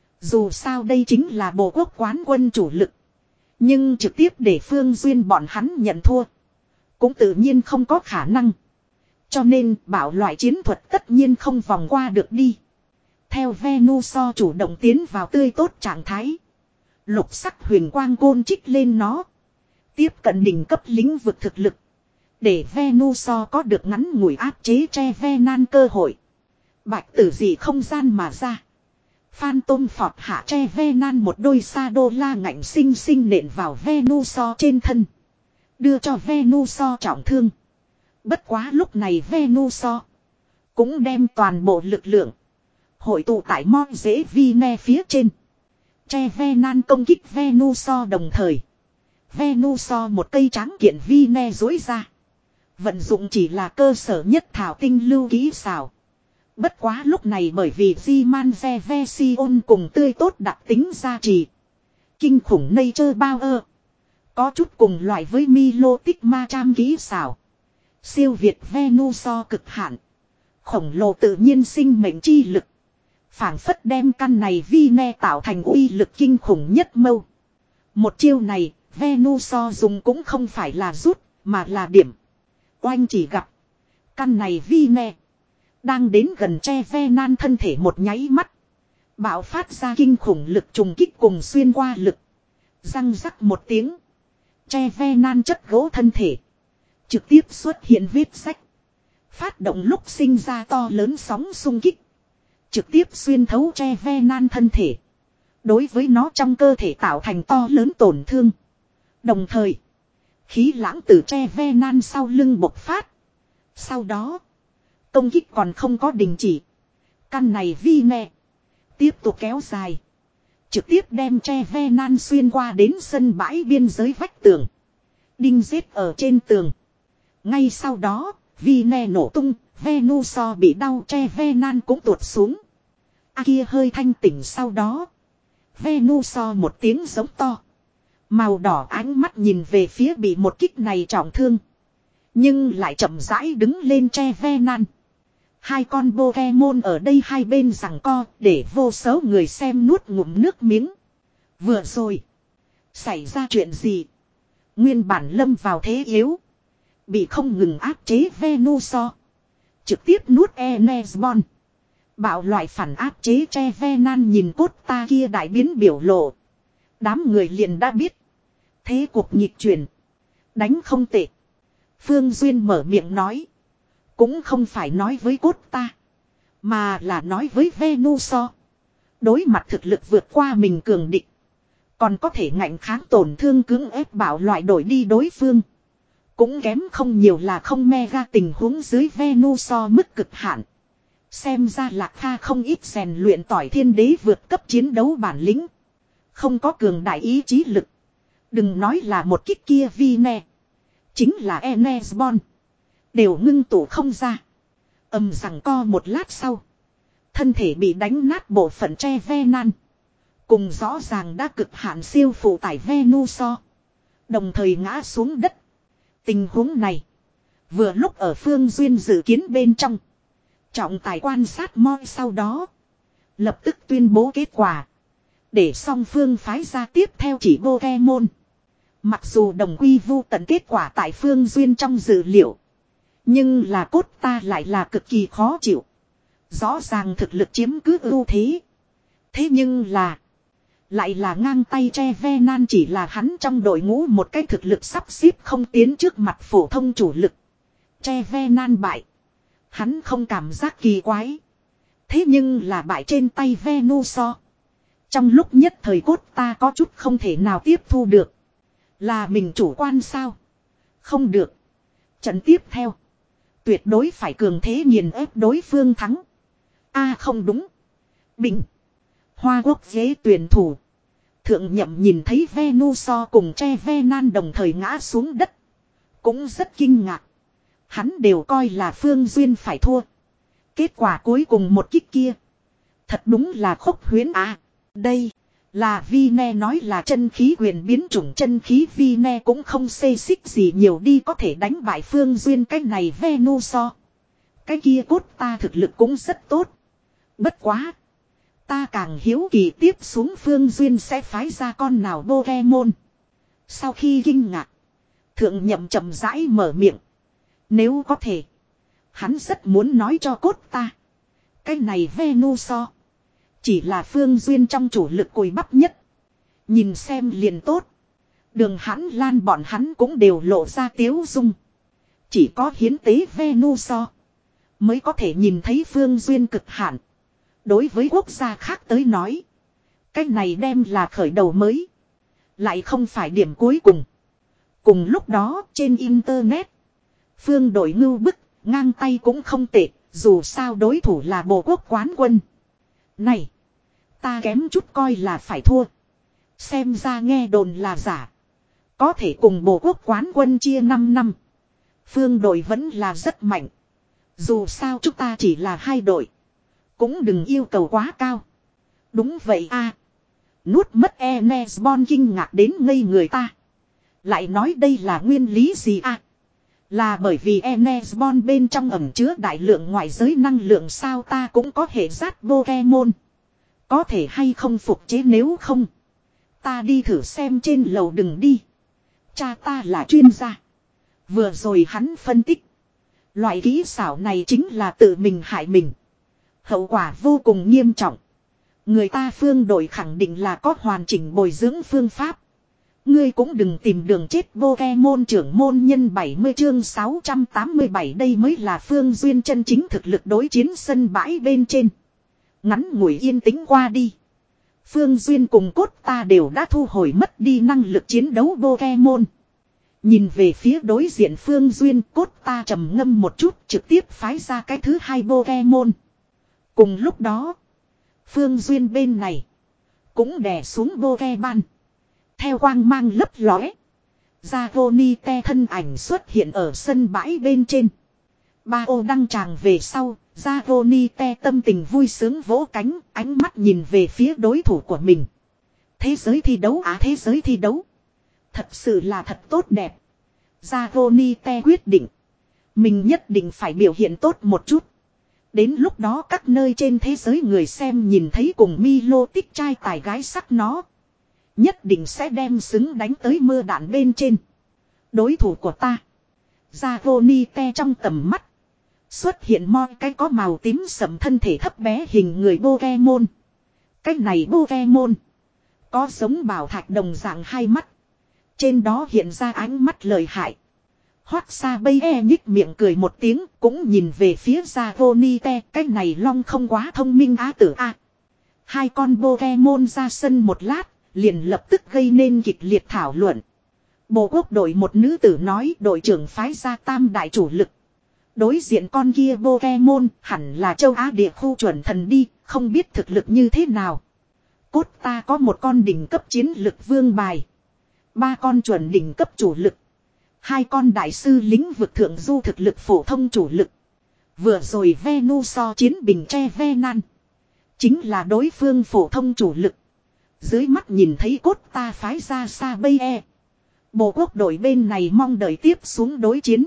Dù sao đây chính là bộ quốc quán quân chủ lực. Nhưng trực tiếp để Phương Duyên bọn hắn nhận thua. Cũng tự nhiên không có khả năng. Cho nên bảo loại chiến thuật tất nhiên không vòng qua được đi. Theo Venusaur chủ động tiến vào tươi tốt trạng thái. Lục sắc huyền quang côn trích lên nó. Tiếp cận đỉnh cấp lĩnh vực thực lực. Để Venusaur có được ngắn ngủi áp chế Trevenant cơ hội. Bạch tử dị không gian mà ra. Phantom Phọt hạ Trevenant một đôi sa đô la ngạnh xinh xinh nện vào Venusaur trên thân. Đưa cho Venusaur trọng thương. Bất quá lúc này Venusaur cũng đem toàn bộ lực lượng hội tụ tại môi rễ Vine phía trên. Trevenant công kích Venusaur đồng thời. Venusaur một cây tráng kiện Vine dối ra. Vận dụng chỉ là cơ sở nhất thảo tinh lưu kỹ xảo. Bất quá lúc này bởi vì Zimanze version cùng tươi tốt đặc tính gia trì. Kinh khủng nature power. Có chút cùng loại với Milotic ma trăm kỹ xảo. Siêu việt Venusaur cực hạn. Khổng lồ tự nhiên sinh mệnh chi lực. Phảng phất đem căn này Vine tạo thành uy lực kinh khủng nhất mâu. Một chiêu này, Venusaur dùng cũng không phải là rút, mà là điểm. Oanh chỉ gặp. Căn này Vine đang đến gần Trevenant thân thể một nháy mắt. Bạo phát ra kinh khủng lực trùng kích cùng xuyên qua lực. Răng rắc một tiếng. Trevenant chất gỗ thân thể. Trực tiếp xuất hiện vết rách. Phát động lúc sinh ra to lớn sóng xung kích. Trực tiếp xuyên thấu Trevenant thân thể. Đối với nó trong cơ thể tạo thành to lớn tổn thương. Đồng thời. Khí lãng từ Trevenant sau lưng bộc phát. Sau đó. Công kích còn không có đình chỉ. Căn này Vine tiếp tục kéo dài. Trực tiếp đem Trevenant xuyên qua đến sân bãi biên giới vách tường. Đinh giết ở trên tường. Ngay sau đó, Vine nổ tung, Venusaur bị đau Trevenant cũng tuột xuống. A kia hơi thanh tỉnh sau đó. Venusaur một tiếng giống to. Màu đỏ ánh mắt nhìn về phía bị một kích này trọng thương. Nhưng lại chậm rãi đứng lên che ve nan. Hai con Pokemon ở đây hai bên giằng co để vô số người xem nuốt ngụm nước miếng. Vừa rồi. Xảy ra chuyện gì? Nguyên bản lâm vào thế yếu. Bị không ngừng áp chế Venusaur. Trực tiếp nuốt Enesbon. Bạo loại phản áp chế che ve nan nhìn cốt ta kia đại biến biểu lộ. Đám người liền đã biết. Thế cuộc nhịp chuyển. Đánh không tệ. Phương Duyên mở miệng nói. Cũng không phải nói với cốt ta. Mà là nói với Venusaur. Đối mặt thực lực vượt qua mình cường địch. Còn có thể ngạnh kháng tổn thương cưỡng ép bảo loại đổi đi đối phương. Cũng kém không nhiều là không mega tình huống dưới Venusaur mức cực hạn. Xem ra Lạc Kha không ít rèn luyện tỏi thiên đế vượt cấp chiến đấu bản lĩnh. Không có cường đại ý chí lực. Đừng nói là một kích kia Vine. Chính là Enesbon. Đều ngưng tụ không ra. Âm rằng co một lát sau. Thân thể bị đánh nát bộ phận che ve nan. Cùng rõ ràng đã cực hạn siêu phụ tải Venusaur. Đồng thời ngã xuống đất. Tình huống này. Vừa lúc ở Phương Duyên dự kiến bên trong. Trọng tài quan sát moi sau đó. Lập tức tuyên bố kết quả. Để song phương phái ra tiếp theo chỉ Pokemon. Mặc dù đồng quy vu tận kết quả tại Phương Duyên trong dự liệu. Nhưng là cốt ta lại là cực kỳ khó chịu. Rõ ràng thực lực chiếm cứ ưu thế. Thế nhưng là. Lại là ngang tay che ve nan chỉ là hắn trong đội ngũ một cái thực lực sắp xếp không tiến trước mặt phổ thông chủ lực. Che ve nan bại. Hắn không cảm giác kỳ quái. Thế nhưng là bại trên tay Venusaur. Trong lúc nhất thời cốt ta có chút không thể nào tiếp thu được. Là mình chủ quan sao? Không được. Trận tiếp theo. Tuyệt đối phải cường thế nghiền ép đối phương thắng. A không đúng. Bình. Hoa quốc ghế tuyển thủ. Thượng nhậm nhìn thấy Venusaur cùng che ve nan đồng thời ngã xuống đất. Cũng rất kinh ngạc. Hắn đều coi là Phương Duyên phải thua. Kết quả cuối cùng một kích kia. Thật đúng là khốc huyễn à. Đây là Vine nói là chân khí quyền biến chủng chân khí Vine cũng không xê xích gì nhiều đi có thể đánh bại Phương Duyên cái này Venusaur. Cái kia cốt ta thực lực cũng rất tốt. Bất quá. Ta càng hiếu kỳ tiếp xuống Phương Duyên sẽ phái ra con nào Pokemon. Sau khi kinh ngạc. Thượng nhậm chậm rãi mở miệng. Nếu có thể. Hắn rất muốn nói cho cốt ta. Cái này Venusaur. Chỉ là Phương Duyên trong chủ lực cùi bắp nhất. Nhìn xem liền tốt. Đường Hãn Lan bọn hắn cũng đều lộ ra tiếu dung. Chỉ có hiến tế Venusaur. Mới có thể nhìn thấy Phương Duyên cực hạn. Đối với quốc gia khác tới nói. Cái này đem là khởi đầu mới. Lại không phải điểm cuối cùng. Cùng lúc đó trên internet. Phương đội ngưu bức. Ngang tay cũng không tệ. Dù sao đối thủ là bộ quốc quán quân. Này. Ta kém chút coi là phải thua. Xem ra nghe đồn là giả. Có thể cùng bộ quốc quán quân chia năm năm. Phương đội vẫn là rất mạnh. Dù sao chúng ta chỉ là hai đội. Cũng đừng yêu cầu quá cao. Đúng vậy a. Nuốt mất Enesbon kinh ngạc đến ngây người ta. Lại nói đây là nguyên lý gì a? Là bởi vì Enesbon bên trong ẩn chứa đại lượng ngoại giới năng lượng sao ta cũng có hệ rát Pokemon. Có thể hay không phục chế nếu không. Ta đi thử xem trên lầu đừng đi. Cha ta là chuyên gia. Vừa rồi hắn phân tích. Loại kỹ xảo này chính là tự mình hại mình. Hậu quả vô cùng nghiêm trọng. Người ta Phương đội khẳng định là có hoàn chỉnh bồi dưỡng phương pháp. Ngươi cũng đừng tìm đường chết Pokemon trưởng môn nhân bảy mươi chương sáu trăm tám mươi bảy đây mới là Phương Duyên chân chính thực lực đối chiến sân bãi bên trên. Ngắn ngủi yên tĩnh qua đi. Phương Duyên cùng cốt ta đều đã thu hồi mất đi năng lực chiến đấu Pokemon. Nhìn về phía đối diện Phương Duyên cốt ta trầm ngâm một chút trực tiếp phái ra cái thứ hai Pokemon. Cùng lúc đó. Phương Duyên bên này. Cũng đè xuống Pokemon. Theo quang mang lấp lóe. Dragonite thân ảnh xuất hiện ở sân bãi bên trên. Ba ô đăng tràng về sau. Dragonite tâm tình vui sướng vỗ cánh. Ánh mắt nhìn về phía đối thủ của mình. Thế giới thi đấu á thế giới thi đấu. Thật sự là thật tốt đẹp. Dragonite quyết định. Mình nhất định phải biểu hiện tốt một chút. Đến lúc đó các nơi trên thế giới người xem nhìn thấy cùng Milo tích trai tài gái sắc nó. Nhất định sẽ đem xứng đánh tới mưa đạn bên trên. Đối thủ của ta. Zagonite trong tầm mắt. Xuất hiện moi cái có màu tím sẫm thân thể thấp bé hình người Pokemon. Cái này Pokemon. Có giống bảo thạch đồng dạng hai mắt. Trên đó hiện ra ánh mắt lợi hại. Hoác Sa Bây E nhích miệng cười một tiếng. Cũng nhìn về phía Zagonite. Cái này long không quá thông minh á tử a. Hai con Pokemon ra sân một lát. Liền lập tức gây nên kịch liệt thảo luận. Bộ quốc đội một nữ tử nói đội trưởng phái ra tam đại chủ lực. Đối diện con kia Pokemon hẳn là châu Á địa khu chuẩn thần đi, không biết thực lực như thế nào. Cốt ta có một con đỉnh cấp chiến lực vương bài. Ba con chuẩn đỉnh cấp chủ lực. Hai con đại sư lính vực thượng du thực lực phổ thông chủ lực. Vừa rồi Venusaur chiến bình tre Venan. Chính là đối phương phổ thông chủ lực. Dưới mắt nhìn thấy cốt ta phái ra Sa Bây E. Bộ quốc đội bên này mong đợi tiếp xuống đối chiến.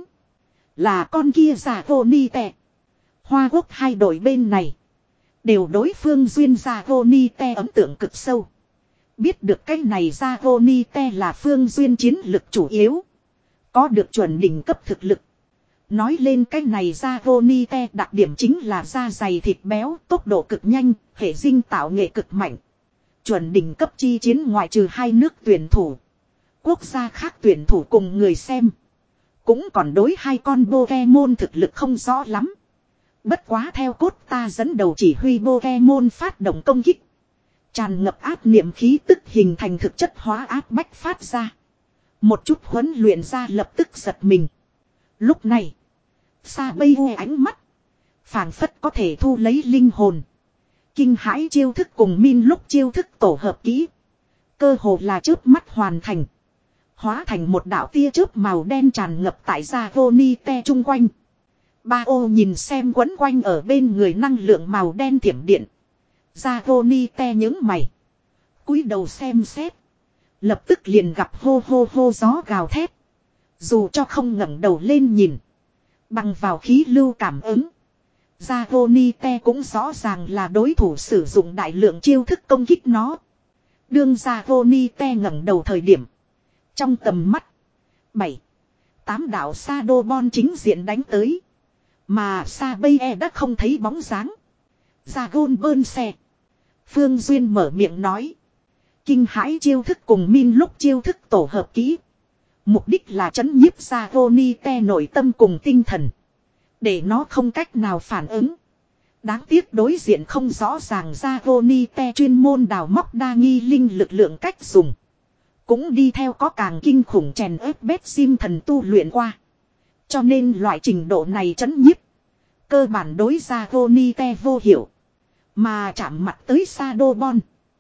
Là con kia giả vô ni tè. Hoa quốc hai đội bên này. Đều đối phương duyên giả vô ni tè ấn tượng cực sâu. Biết được cái này giả vô ni tè là phương duyên chiến lực chủ yếu. Có được chuẩn đỉnh cấp thực lực. Nói lên cái này giả vô ni tè đặc điểm chính là da dày thịt béo, tốc độ cực nhanh, hệ dinh tạo nghệ cực mạnh. Chuẩn đỉnh cấp chi chiến ngoại trừ hai nước tuyển thủ. Quốc gia khác tuyển thủ cùng người xem. Cũng còn đối hai con Pokemon thực lực không rõ lắm. Bất quá theo cốt ta dẫn đầu chỉ huy Pokemon phát động công kích. Tràn ngập áp niệm khí tức hình thành thực chất hóa áp bách phát ra. Một chút huấn luyện ra lập tức giật mình. Lúc này. Sa Bây E ánh mắt. Phảng phất có thể thu lấy linh hồn. Kinh hãi chiêu thức cùng min lúc chiêu thức tổ hợp kỹ. Cơ hồ là chớp mắt hoàn thành. Hóa thành một đạo tia chớp màu đen tràn ngập tại Zagonite chung quanh. Ba ô nhìn xem quấn quanh ở bên người năng lượng màu đen thiểm điện. Zagonite nhướng mày. Cúi đầu xem xét. Lập tức liền gặp hô hô hô gió gào thét. Dù cho không ngẩng đầu lên nhìn. Bằng vào khí lưu cảm ứng. Zagonite cũng rõ ràng là đối thủ sử dụng đại lượng chiêu thức công kích nó. Đương Zagonite ngẩng đầu thời điểm. Trong tầm mắt. Bảy. Tám đạo Shadowball chính diện đánh tới. Mà Sa Bây E đã không thấy bóng dáng. Dragon bơn xe. Phương Duyên mở miệng nói. Kinh hãi chiêu thức cùng min lúc chiêu thức tổ hợp kỹ. Mục đích là trấn nhiếp Zagonite nội tâm cùng tinh thần. Để nó không cách nào phản ứng. Đáng tiếc đối diện không rõ ràng Zagonite chuyên môn đào móc đa nghi linh lực lượng cách dùng. Cũng đi theo có càng kinh khủng chèn ép bét sim thần tu luyện qua. Cho nên loại trình độ này trấn nhiếp. Cơ bản đối Zagonite vô hiệu. Mà chạm mặt tới Shadowball.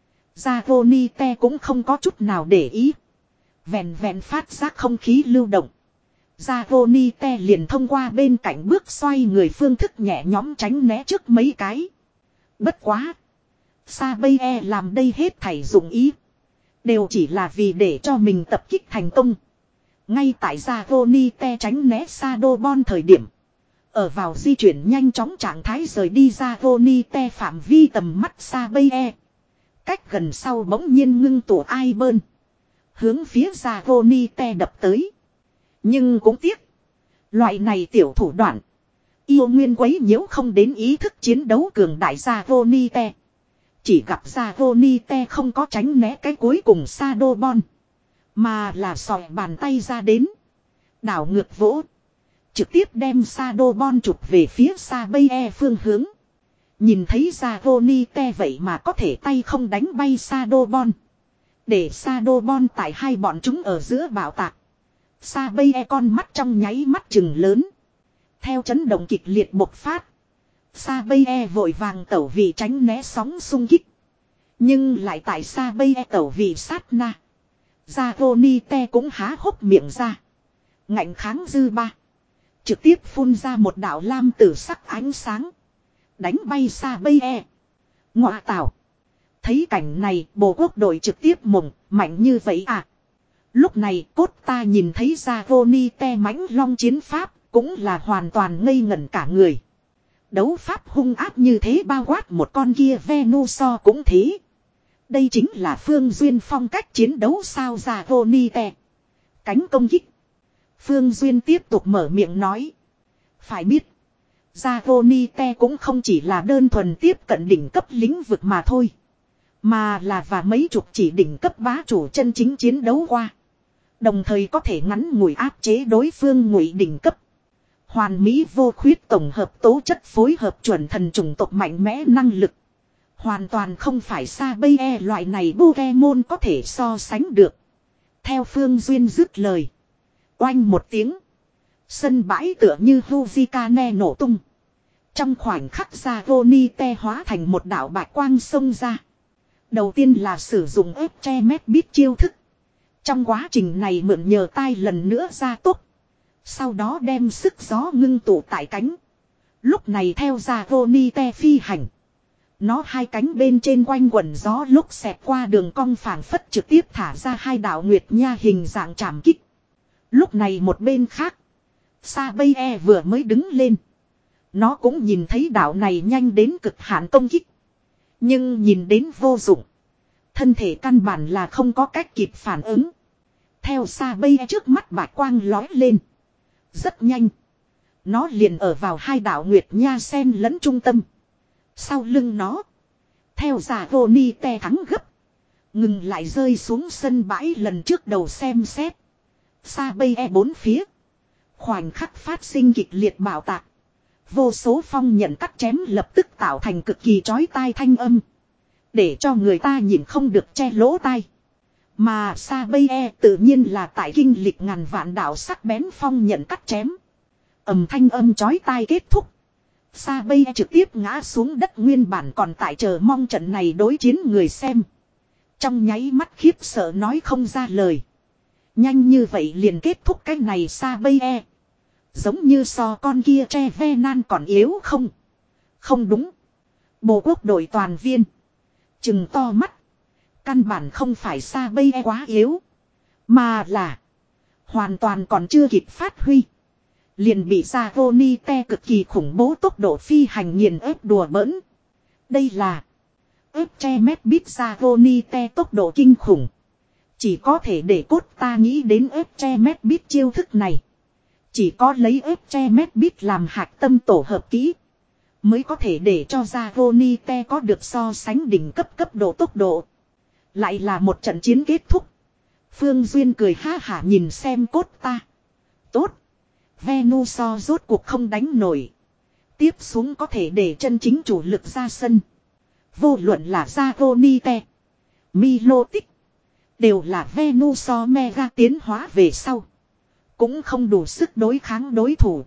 Zagonite cũng không có chút nào để ý. Vẹn vẹn phát giác không khí lưu động. Zagonite liền thông qua bên cạnh bước xoay người phương thức nhẹ nhõm tránh né trước mấy cái. Bất quá. Sa Bây E làm đây hết thảy dụng ý. Đều chỉ là vì để cho mình tập kích thành công. Ngay tại Zagonite tránh né Shadowball thời điểm. Ở vào di chuyển nhanh chóng trạng thái rời đi Zagonite phạm vi tầm mắt Sa Bây E. Cách gần sau bỗng nhiên ngưng tụ ai bơn. Hướng phía Zagonite đập tới. Nhưng cũng tiếc. Loại này tiểu thủ đoạn. Yêu nguyên quấy nhiễu không đến ý thức chiến đấu cường đại Zagonite. Chỉ gặp Zagonite không có tránh né cái cuối cùng Shadowball. Mà là sòi bàn tay ra đến. Đảo ngược vỗ. Trực tiếp đem Shadowball chụp về phía Sa Bây E phương hướng. Nhìn thấy Zagonite vậy mà có thể tay không đánh bay Shadowball. Để Shadowball tại hai bọn chúng ở giữa bảo tạc. Sa Bây E con mắt trong nháy mắt trừng lớn. Theo chấn động kịch liệt bộc phát. Sa Bây E vội vàng tẩu vị tránh né sóng xung kích. Nhưng lại tại Sa Bây E tẩu vị sát na. Zagonite cũng há hốc miệng ra. Ngạnh kháng dư ba. Trực tiếp phun ra một đạo lam tử sắc ánh sáng. Đánh bay Sa Bây E. Ngọa tảo. Thấy cảnh này bộ quốc đội trực tiếp mộng. Mạnh như vậy à. Lúc này cốt ta nhìn thấy Zagonite mãnh long chiến pháp. cũng là hoàn toàn ngây ngẩn cả người. Đấu pháp hung ác như thế bao quát một con kia Venusaur cũng thế. Đây chính là Phương Duyên phong cách chiến đấu sao ra vô ni tè. Cánh công kích. Phương Duyên tiếp tục mở miệng nói. Phải biết. Zagonite cũng không chỉ là đơn thuần tiếp cận đỉnh cấp lĩnh vực mà thôi. Mà là và mấy chục chỉ đỉnh cấp bá chủ chân chính chiến đấu qua. Đồng thời có thể ngắn ngủi áp chế đối phương ngụy đỉnh cấp. Hoàn mỹ vô khuyết tổng hợp tố chất phối hợp chuẩn thần chủng tộc mạnh mẽ năng lực. Hoàn toàn không phải Sabaye loại này Pokemon có thể so sánh được. Theo Phương Duyên dứt lời. Oanh một tiếng. Sân bãi tựa như Huzikane nổ tung. Trong khoảnh khắc Zagonite hóa thành một đạo bạch quang xông ra. Đầu tiên là sử dụng ép che mét biết chiêu thức. Trong quá trình này mượn nhờ tai lần nữa ra tốc. Sau đó đem sức gió ngưng tụ tại cánh. Lúc này theo Zagonite phi hành. Nó hai cánh bên trên quanh quẩn gió lúc xẹt qua đường cong phảng phất trực tiếp thả ra hai đạo nguyệt nha hình dạng chạm kích. Lúc này một bên khác. Sabaye vừa mới đứng lên. Nó cũng nhìn thấy đạo này nhanh đến cực hạn công kích. Nhưng nhìn đến vô dụng. Thân thể căn bản là không có cách kịp phản ứng. Theo Sabaye trước mắt bạch quang lói lên. Rất nhanh. Nó liền ở vào hai đạo nguyệt nha xen lẫn trung tâm. Sau lưng nó. Theo giả vô ni te thắng gấp. Ngừng lại rơi xuống sân bãi lần trước đầu xem xét. Sabaye bốn phía. Khoảnh khắc phát sinh kịch liệt bạo tạc. Vô số phong nhận cắt chém lập tức tạo thành cực kỳ chói tai thanh âm. Để cho người ta nhìn không được che lỗ tai. Mà Sabaye tự nhiên là tại kinh lịch ngàn vạn đạo sắc bén phong nhận cắt chém. Ầm thanh âm chói tai kết thúc. Sabaye trực tiếp ngã xuống đất nguyên bản còn tại chờ mong trận này đối chiến người xem. Trong nháy mắt khiếp sợ nói không ra lời. Nhanh như vậy liền kết thúc cái này Sabaye. Giống như so con kia Trevenant còn yếu không? Không đúng. Bộ quốc đội toàn viên. Chừng to mắt. Căn bản không phải Sabaye quá yếu. Mà là. Hoàn toàn còn chưa kịp phát huy. Liền bị Zagonite cực kỳ khủng bố tốc độ phi hành nghiền ép đùa bỡn. Đây là. ép che mét biết Zagonite tốc độ kinh khủng. Chỉ có thể để cốt ta nghĩ đến ép che mét biết chiêu thức này. Chỉ có lấy ép che mét biết làm hạch tâm tổ hợp kỹ. Mới có thể để cho Zagonite có được so sánh đỉnh cấp cấp độ tốc độ. Lại là một trận chiến kết thúc. Phương Duyên cười ha hả nhìn xem cốt ta. Tốt. Venusaur rốt cuộc không đánh nổi. Tiếp xuống có thể để chân chính chủ lực ra sân. Vô luận là Zagonite, Milotic. Đều là Venusaur mega tiến hóa về sau. Cũng không đủ sức đối kháng đối thủ.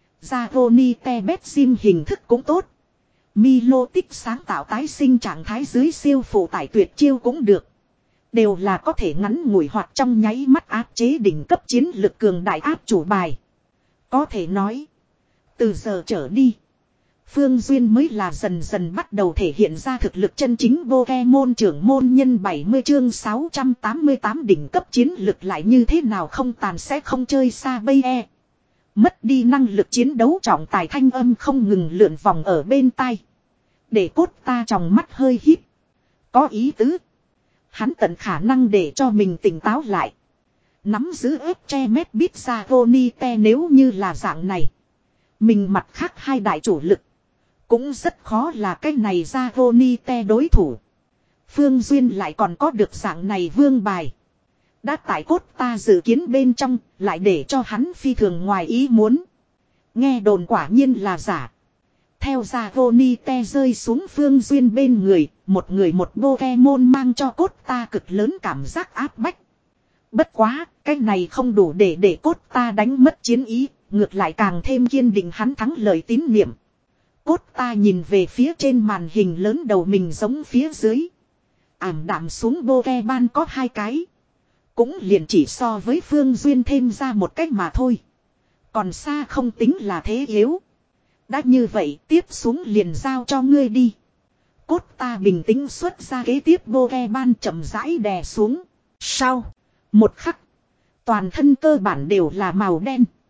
Zagonite Betsim hình thức cũng tốt. Milotic sáng tạo tái sinh trạng thái dưới siêu phụ tải tuyệt chiêu cũng được. Đều là có thể ngắn ngủi hoặc trong nháy mắt áp chế đỉnh cấp chiến lực cường đại áp chủ bài. Có thể nói. Từ giờ trở đi. Phương Duyên mới là dần dần bắt đầu thể hiện ra thực lực chân chính Pokemon trưởng môn nhân bảy mươi chương sáu trăm tám mươi tám đỉnh cấp chiến lực lại như thế nào không tàn sẽ không chơi Sabaye. Mất đi năng lực chiến đấu trọng tài thanh âm không ngừng lượn vòng ở bên tai. Để cốt ta trong mắt hơi híp. Có ý tứ. Hắn tận khả năng để cho mình tỉnh táo lại. Nắm giữ ép che mét biết Zagonite nếu như là dạng này. Mình mặt khác hai đại chủ lực. Cũng rất khó là cái này Zagonite đối thủ. Phương Duyên lại còn có được dạng này vương bài. Đã tại cốt ta dự kiến bên trong, lại để cho hắn phi thường ngoài ý muốn. Nghe đồn quả nhiên là giả. Theo Zagonite rơi xuống Phương Duyên bên người, một người một Pokemon mang cho cốt ta cực lớn cảm giác áp bách. Bất quá, cái này không đủ để để cốt ta đánh mất chiến ý, ngược lại càng thêm kiên định hắn thắng lời tín niệm. Cốt ta nhìn về phía trên màn hình lớn đầu mình giống phía dưới. Ảm đạm xuống Pokemon có hai cái. Cũng liền chỉ so với Phương Duyên thêm ra một cách mà thôi. Còn xa không tính là thế yếu. Đã như vậy tiếp xuống liền giao cho ngươi đi. Cốt ta bình tĩnh xuất ra kế tiếp Pokemon chậm rãi đè xuống. Sau. Một khắc. Toàn thân cơ bản đều là màu đen.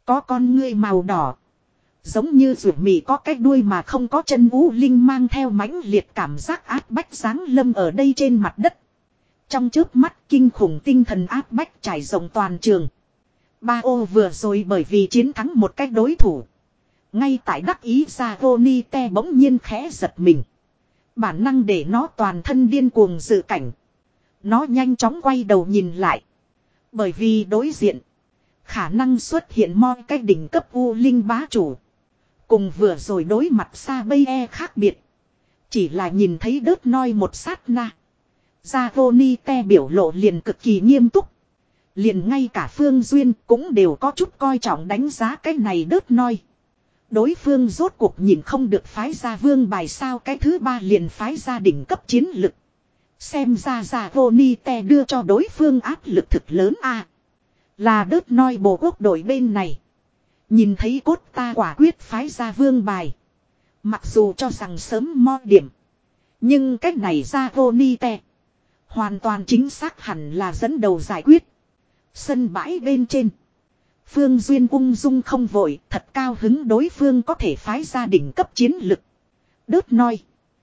Có con ngươi màu đỏ. Giống như ruột mì có cái đuôi mà không có chân u linh mang theo mãnh liệt cảm giác áp bách giáng lâm ở đây trên mặt đất. Trong chớp mắt kinh khủng tinh thần áp bách trải rộng toàn trường. Ba ô vừa rồi bởi vì chiến thắng một cách đối thủ. Ngay tại đắc ý ra Ronite bỗng nhiên khẽ giật mình. Bản năng để nó toàn thân điên cuồng dự cảnh. Nó nhanh chóng quay đầu nhìn lại. Bởi vì đối diện. Khả năng xuất hiện mo cái đỉnh cấp U Linh bá chủ. Cùng vừa rồi đối mặt xa bây e khác biệt. Chỉ là nhìn thấy đớt noi một sát na. Ra Ronite biểu lộ liền cực kỳ nghiêm túc. Liền ngay cả Phương Duyên cũng đều có chút coi trọng đánh giá cái này đớt noi. Đối phương rốt cuộc nhìn không được phái ra vương bài sao cái thứ ba liền phái ra đỉnh cấp chiến lực. Xem ra ra Ronite đưa cho đối phương áp lực thực lớn a à, là đớt noi bộ quốc đội bên này. Nhìn thấy cốt ta quả quyết phái ra vương bài. Mặc dù cho rằng sớm mo điểm. Nhưng cách này ra Ronite hoàn toàn chính xác hẳn là dẫn đầu giải quyết. Sân bãi bên trên. Phương Duyên ung dung không vội, thật cao hứng đối phương có thể phái ra đỉnh cấp chiến lực. Đớt noi.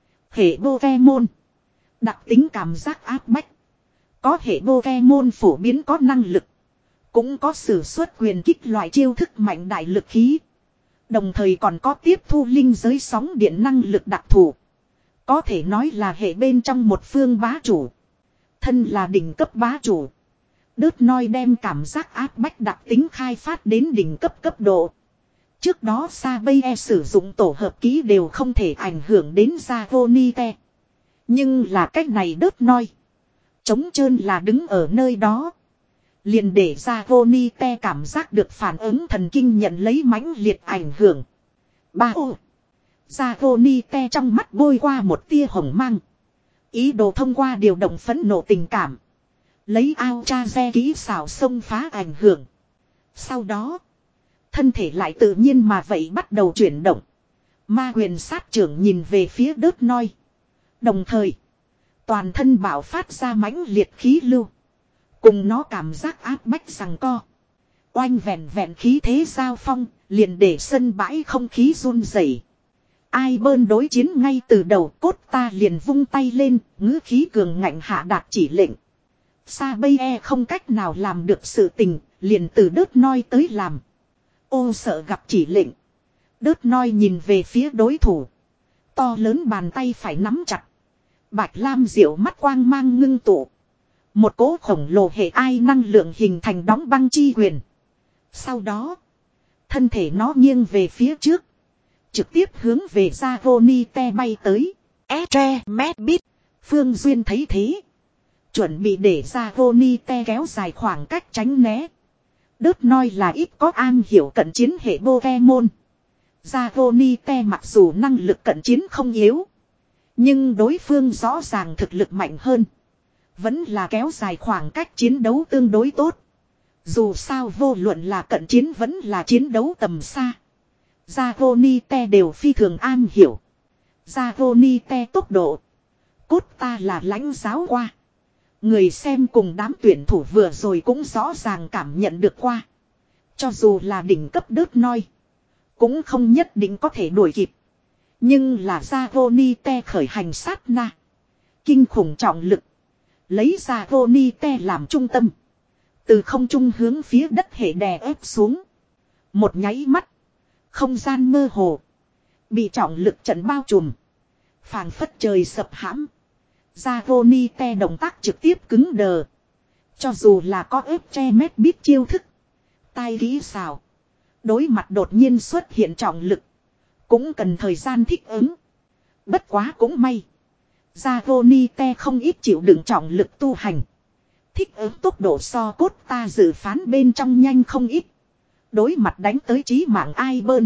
Hệ bô ve môn. Đặc tính cảm giác áp bách. Có hệ bô ve môn phổ biến có năng lực. Cũng có sử xuất quyền kích loại chiêu thức mạnh đại lực khí. Đồng thời còn có tiếp thu linh giới sóng điện năng lực đặc thù. Có thể nói là hệ bên trong một phương bá chủ. Thân là đỉnh cấp bá chủ. Đớt noi đem cảm giác áp bách đặc tính khai phát đến đỉnh cấp cấp độ. Trước đó Sa Bây E sử dụng tổ hợp ký đều không thể ảnh hưởng đến Zagonite. Nhưng là cách này đớt noi. Trống trơn là đứng ở nơi đó. Liền để Zagonite cảm giác được phản ứng thần kinh nhận lấy mãnh liệt ảnh hưởng. Ba ô. Zagonite trong mắt bôi qua một tia hồng mang. Ý đồ thông qua điều động phẫn nộ tình cảm. Lấy ao cha re kỹ xảo xông phá ảnh hưởng. Sau đó. Thân thể lại tự nhiên mà vậy bắt đầu chuyển động. Ma quyền sát trưởng nhìn về phía đớt noi. Đồng thời. Toàn thân bạo phát ra mãnh liệt khí lưu. Cùng nó cảm giác áp bách rằng co. Oanh vẹn vẹn khí thế giao phong. Liền để sân bãi không khí run rẩy. Ai bơn đối chiến ngay từ đầu cốt ta liền vung tay lên. Ngữ khí cường ngạnh hạ đạt chỉ lệnh. Sa Bây E không cách nào làm được sự tình. Liền từ đớt noi tới làm. Ô sợ gặp chỉ lệnh. Đớt noi nhìn về phía đối thủ. To lớn bàn tay phải nắm chặt. Bạch lam diệu mắt quang mang ngưng tụ. Một cỗ khổng lồ hệ ai năng lượng hình thành đóng băng chi quyền. Sau đó. Thân thể nó nghiêng về phía trước. Trực tiếp hướng về Zagonite bay tới. Etre mét bít. Phương Duyên thấy thế. Chuẩn bị để Zagonite kéo dài khoảng cách tránh né. Đớt noi là ít có am hiểu cận chiến hệ Pokemon. Zagonite mặc dù năng lực cận chiến không yếu. Nhưng đối phương rõ ràng thực lực mạnh hơn. Vẫn là kéo dài khoảng cách chiến đấu tương đối tốt. Dù sao vô luận là cận chiến vẫn là chiến đấu tầm xa. Zagonite đều phi thường am hiểu. Zagonite tốc độ. Cốt ta là lãnh giáo qua. Người xem cùng đám tuyển thủ vừa rồi cũng rõ ràng cảm nhận được qua. Cho dù là đỉnh cấp đớt noi. Cũng không nhất định có thể đuổi kịp. Nhưng là Zagonite khởi hành sát na. Kinh khủng trọng lực. Lấy Zagonite làm trung tâm. Từ không trung hướng phía đất hệ đè ép xuống. Một nháy mắt. Không gian mơ hồ. Bị trọng lực trận bao trùm. Phảng phất trời sập hãm. Zagonite động tác trực tiếp cứng đờ. Cho dù là có ép che mét biết chiêu thức. Tai kỹ xào. Đối mặt đột nhiên xuất hiện trọng lực. Cũng cần thời gian thích ứng. Bất quá cũng may. Zagonite không ít chịu đựng trọng lực tu hành. Thích ứng tốc độ so cốt ta dự phán bên trong nhanh không ít. Đối mặt đánh tới chí mạng ai bơn.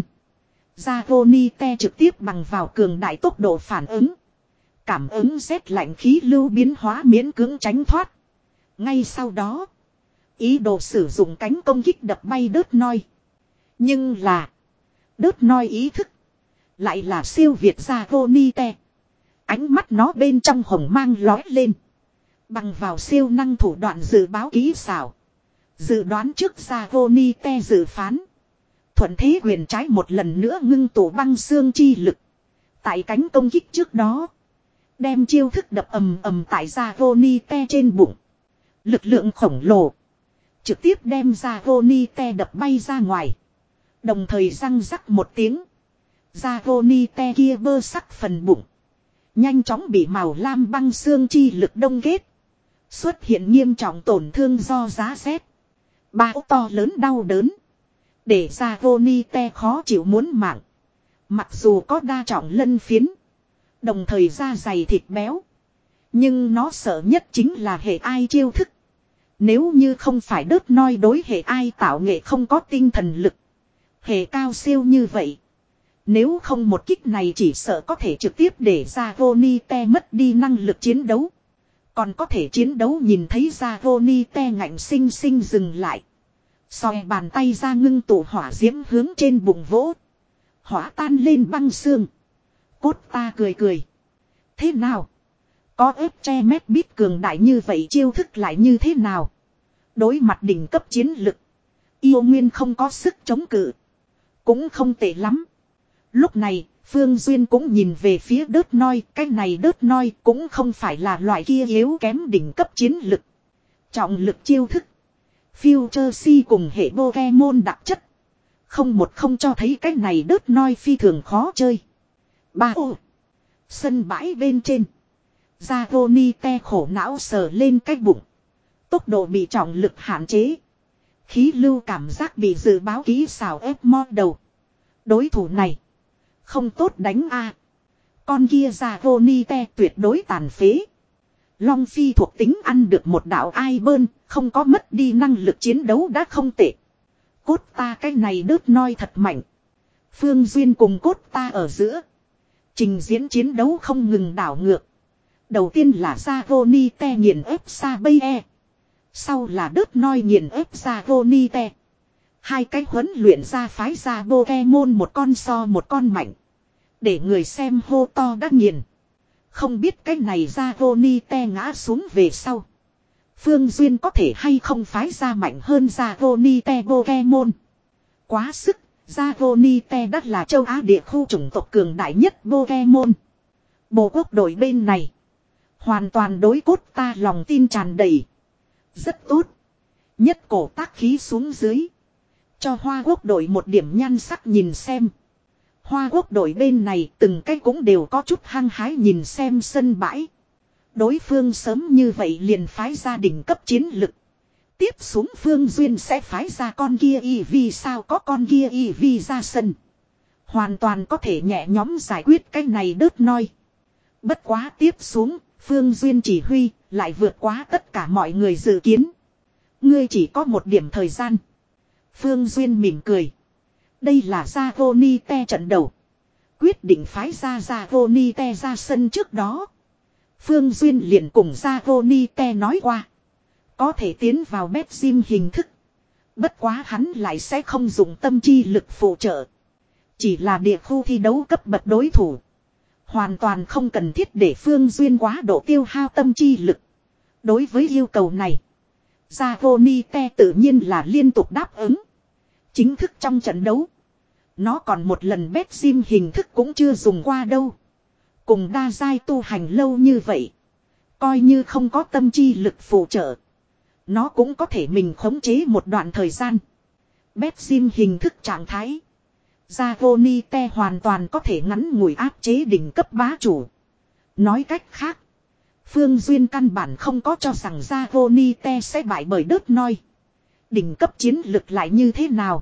Zagonite trực tiếp bằng vào cường đại tốc độ phản ứng. Cảm ứng rét lạnh khí lưu biến hóa miễn cưỡng tránh thoát. Ngay sau đó. Ý đồ sử dụng cánh công kích đập bay đớt noi. Nhưng là. Đớt noi ý thức. Lại là siêu việt Zagonite. Ánh mắt nó bên trong hồng mang lói lên. Bằng vào siêu năng thủ đoạn dự báo kỹ xảo. Dự đoán trước Zagonite dự phán. Thuận thế quyền trái một lần nữa ngưng tụ băng xương chi lực. Tại cánh công kích trước đó. Đem chiêu thức đập ầm ầm tại Zagonite trên bụng. Lực lượng khổng lồ. Trực tiếp đem Zagonite đập bay ra ngoài. Đồng thời răng rắc một tiếng. Zagonite kia bơ sắc phần bụng. Nhanh chóng bị màu lam băng xương chi lực đông kết. Xuất hiện nghiêm trọng tổn thương do giá rét. Bao to lớn đau đớn. Để Zagonite khó chịu muốn mạng. Mặc dù có đa trọng lân phiến. Đồng thời da dày thịt béo. Nhưng nó sợ nhất chính là hệ ai chiêu thức. Nếu như không phải đớt noi đối hệ ai tạo nghệ không có tinh thần lực. Hệ cao siêu như vậy. Nếu không một kích này chỉ sợ có thể trực tiếp để Zagonite mất đi năng lực chiến đấu. Còn có thể chiến đấu nhìn thấy Zagonite ngạnh sinh sinh dừng lại. Xòe bàn tay ra ngưng tụ hỏa diễm hướng trên bụng vỗ. Hỏa tan lên băng xương. Cốt ta cười cười. Thế nào? Có ép che mét bít cường đại như vậy chiêu thức lại như thế nào? Đối mặt đỉnh cấp chiến lực. Yêu Nguyên không có sức chống cự. Cũng không tệ lắm. Lúc này, Phương Duyên cũng nhìn về phía đớt noi. Cái này đớt noi cũng không phải là loại kia yếu kém đỉnh cấp chiến lực. Trọng lực chiêu thức. Future Si cùng hệ Pokemon đặc chất. Không một không cho thấy cái này đớt noi phi thường khó chơi. Ba ô. Sân bãi bên trên. Zagonite khổ não sờ lên cái bụng. Tốc độ bị trọng lực hạn chế. Khí lưu cảm giác bị dự báo kỹ xảo ép mo đầu. Đối thủ này. Không tốt đánh a. Con kia Zagonite tuyệt đối tàn phế. Long Phi thuộc tính ăn được một đạo ai bơn. Không có mất đi năng lực chiến đấu đã không tệ. Cốt ta cái này đớt noi thật mạnh. Phương Duyên cùng cốt ta ở giữa. Trình diễn chiến đấu không ngừng đảo ngược. Đầu tiên là Zagonite nghiền ép Sabaye. Sau là đớt noi nghiền ép Zagonite. Hai cái huấn luyện ra phái ra Pokemon một con so một con mạnh. Để người xem hô to đã nghiền. Không biết cái này Zagonite ngã xuống về sau. Phương Duyên có thể hay không phái ra mạnh hơn Zagonite Pokemon. Quá sức, Zagonite đã là châu Á địa khu chủng tộc cường đại nhất Pokemon. Bộ quốc đội bên này. Hoàn toàn đối cốt ta lòng tin tràn đầy. Rất tốt. Nhất cổ tác khí xuống dưới. Cho Hoa Quốc đội một điểm nhan sắc nhìn xem. Hoa Quốc đội bên này từng cái cũng đều có chút hăng hái nhìn xem sân bãi. Đối phương sớm như vậy liền phái ra đỉnh cấp chiến lực. Tiếp xuống Phương Duyên sẽ phái ra con kia y vì sao có con kia y vì ra sân. Hoàn toàn có thể nhẹ nhóm giải quyết cái này đớt noi. Bất quá tiếp xuống, Phương Duyên chỉ huy, lại vượt quá tất cả mọi người dự kiến. Ngươi chỉ có một điểm thời gian. Phương Duyên mỉm cười. Đây là Zagonite trận đầu. Quyết định phái ra Zagonite ra sân trước đó. Phương Duyên liền cùng Zagonite nói qua. Có thể tiến vào bét sim hình thức. Bất quá hắn lại sẽ không dùng tâm chi lực phụ trợ. Chỉ là địa khu thi đấu cấp bậc đối thủ. Hoàn toàn không cần thiết để Phương Duyên quá độ tiêu hao tâm chi lực. Đối với yêu cầu này. Zagonite tự nhiên là liên tục đáp ứng. Chính thức trong trận đấu. Nó còn một lần bét sim hình thức cũng chưa dùng qua đâu. Cùng đa giai tu hành lâu như vậy. Coi như không có tâm chi lực phụ trợ. Nó cũng có thể mình khống chế một đoạn thời gian. Bét sim hình thức trạng thái. Zagonite hoàn toàn có thể ngắn ngủi áp chế đỉnh cấp bá chủ. Nói cách khác. Phương Duyên căn bản không có cho rằng Zagonite sẽ bại bởi đớt noi. Đỉnh cấp chiến lực lại như thế nào?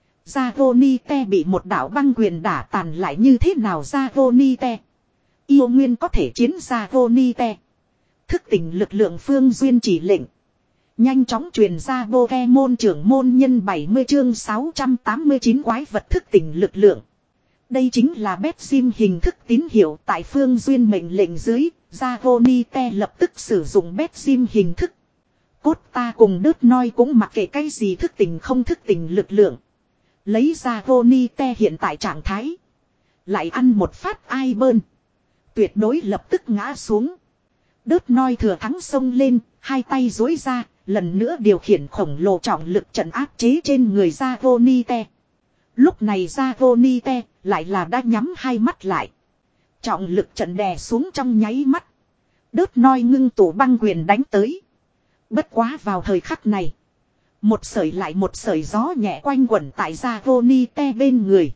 Zagonite bị một đạo băng quyền đả tàn lại như thế nào Zagonite? Yêu Nguyên có thể chiến Zagonite. Thức tỉnh lực lượng Phương Duyên chỉ lệnh. Nhanh chóng truyền ra Pokemon trưởng môn nhân bảy mươi chương sáu trăm tám mươi chín quái vật thức tỉnh lực lượng. Đây chính là bét sim hình thức tín hiệu tại Phương Duyên mệnh lệnh dưới. Zagonite lập tức sử dụng bét sim hình thức. Cốt ta cùng đớt noi cũng mặc kệ cái gì thức tỉnh không thức tỉnh lực lượng. Lấy Zagonite hiện tại trạng thái. Lại ăn một phát ai bơn. Tuyệt đối lập tức ngã xuống. Đớt noi thừa thắng xông lên, hai tay dối ra, lần nữa điều khiển khổng lồ trọng lực trận áp chế trên người Zagonite. Lúc này Dragonite lại là đã nhắm hai mắt lại. Trọng lực trận đè xuống trong nháy mắt. Đớt noi ngưng tụ băng quyền đánh tới. Bất quá vào thời khắc này. Một sợi lại một sợi gió nhẹ quanh quẩn tại Dragonite bên người.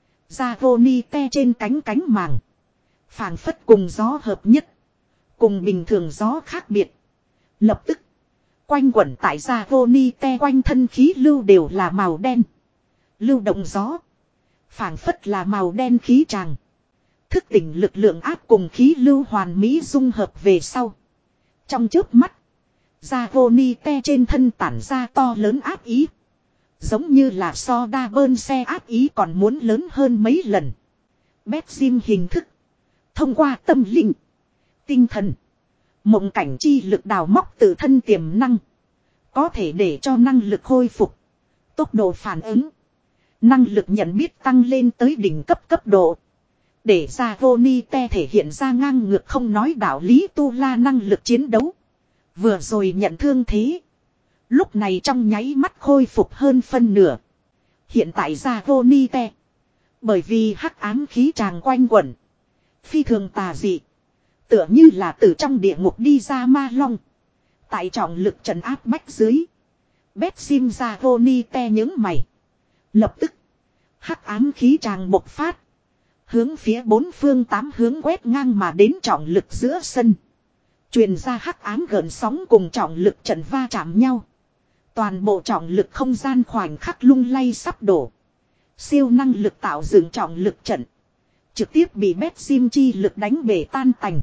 Dragonite trên cánh cánh màng. Phảng phất cùng gió hợp nhất. Cùng bình thường gió khác biệt. Lập tức. Quanh quẩn tại Dragonite quanh thân khí lưu đều là màu đen. Lưu động gió. Phảng phất là màu đen khí tràng. Thức tỉnh lực lượng áp cùng khí lưu hoàn mỹ dung hợp về sau. Trong chớp mắt. Dragonite trên thân tản ra to lớn áp ý. Giống như là so đa bơn xe áp ý còn muốn lớn hơn mấy lần. Bét-sim hình thức. Thông qua tâm linh. Tinh thần. Mộng cảnh chi lực đào móc tự thân tiềm năng. Có thể để cho năng lực khôi phục. Tốc độ phản ứng. Năng lực nhận biết tăng lên tới đỉnh cấp cấp độ. Để Dragonite thể hiện ra ngang ngược không nói đạo lý tu la năng lực chiến đấu. Vừa rồi nhận thương thế. Lúc này trong nháy mắt khôi phục hơn phân nửa. Hiện tại Dragonite. Bởi vì hắc ám khí tràng quanh quẩn. Phi thường tà dị. Tựa như là từ trong địa ngục đi ra ma long. Tại trọng lực trần áp bách dưới. Bét-sim Dragonite những mày. Lập tức. Hắc ám khí tràng bộc phát. Hướng phía bốn phương tám hướng quét ngang mà đến trọng lực giữa sân. Truyền ra hắc ám gợn sóng cùng trọng lực trận va chạm nhau. Toàn bộ trọng lực không gian khoảnh khắc lung lay sắp đổ. Siêu năng lực tạo dựng trọng lực trận. Trực tiếp bị Bét-sim chi lực đánh bể tan tành.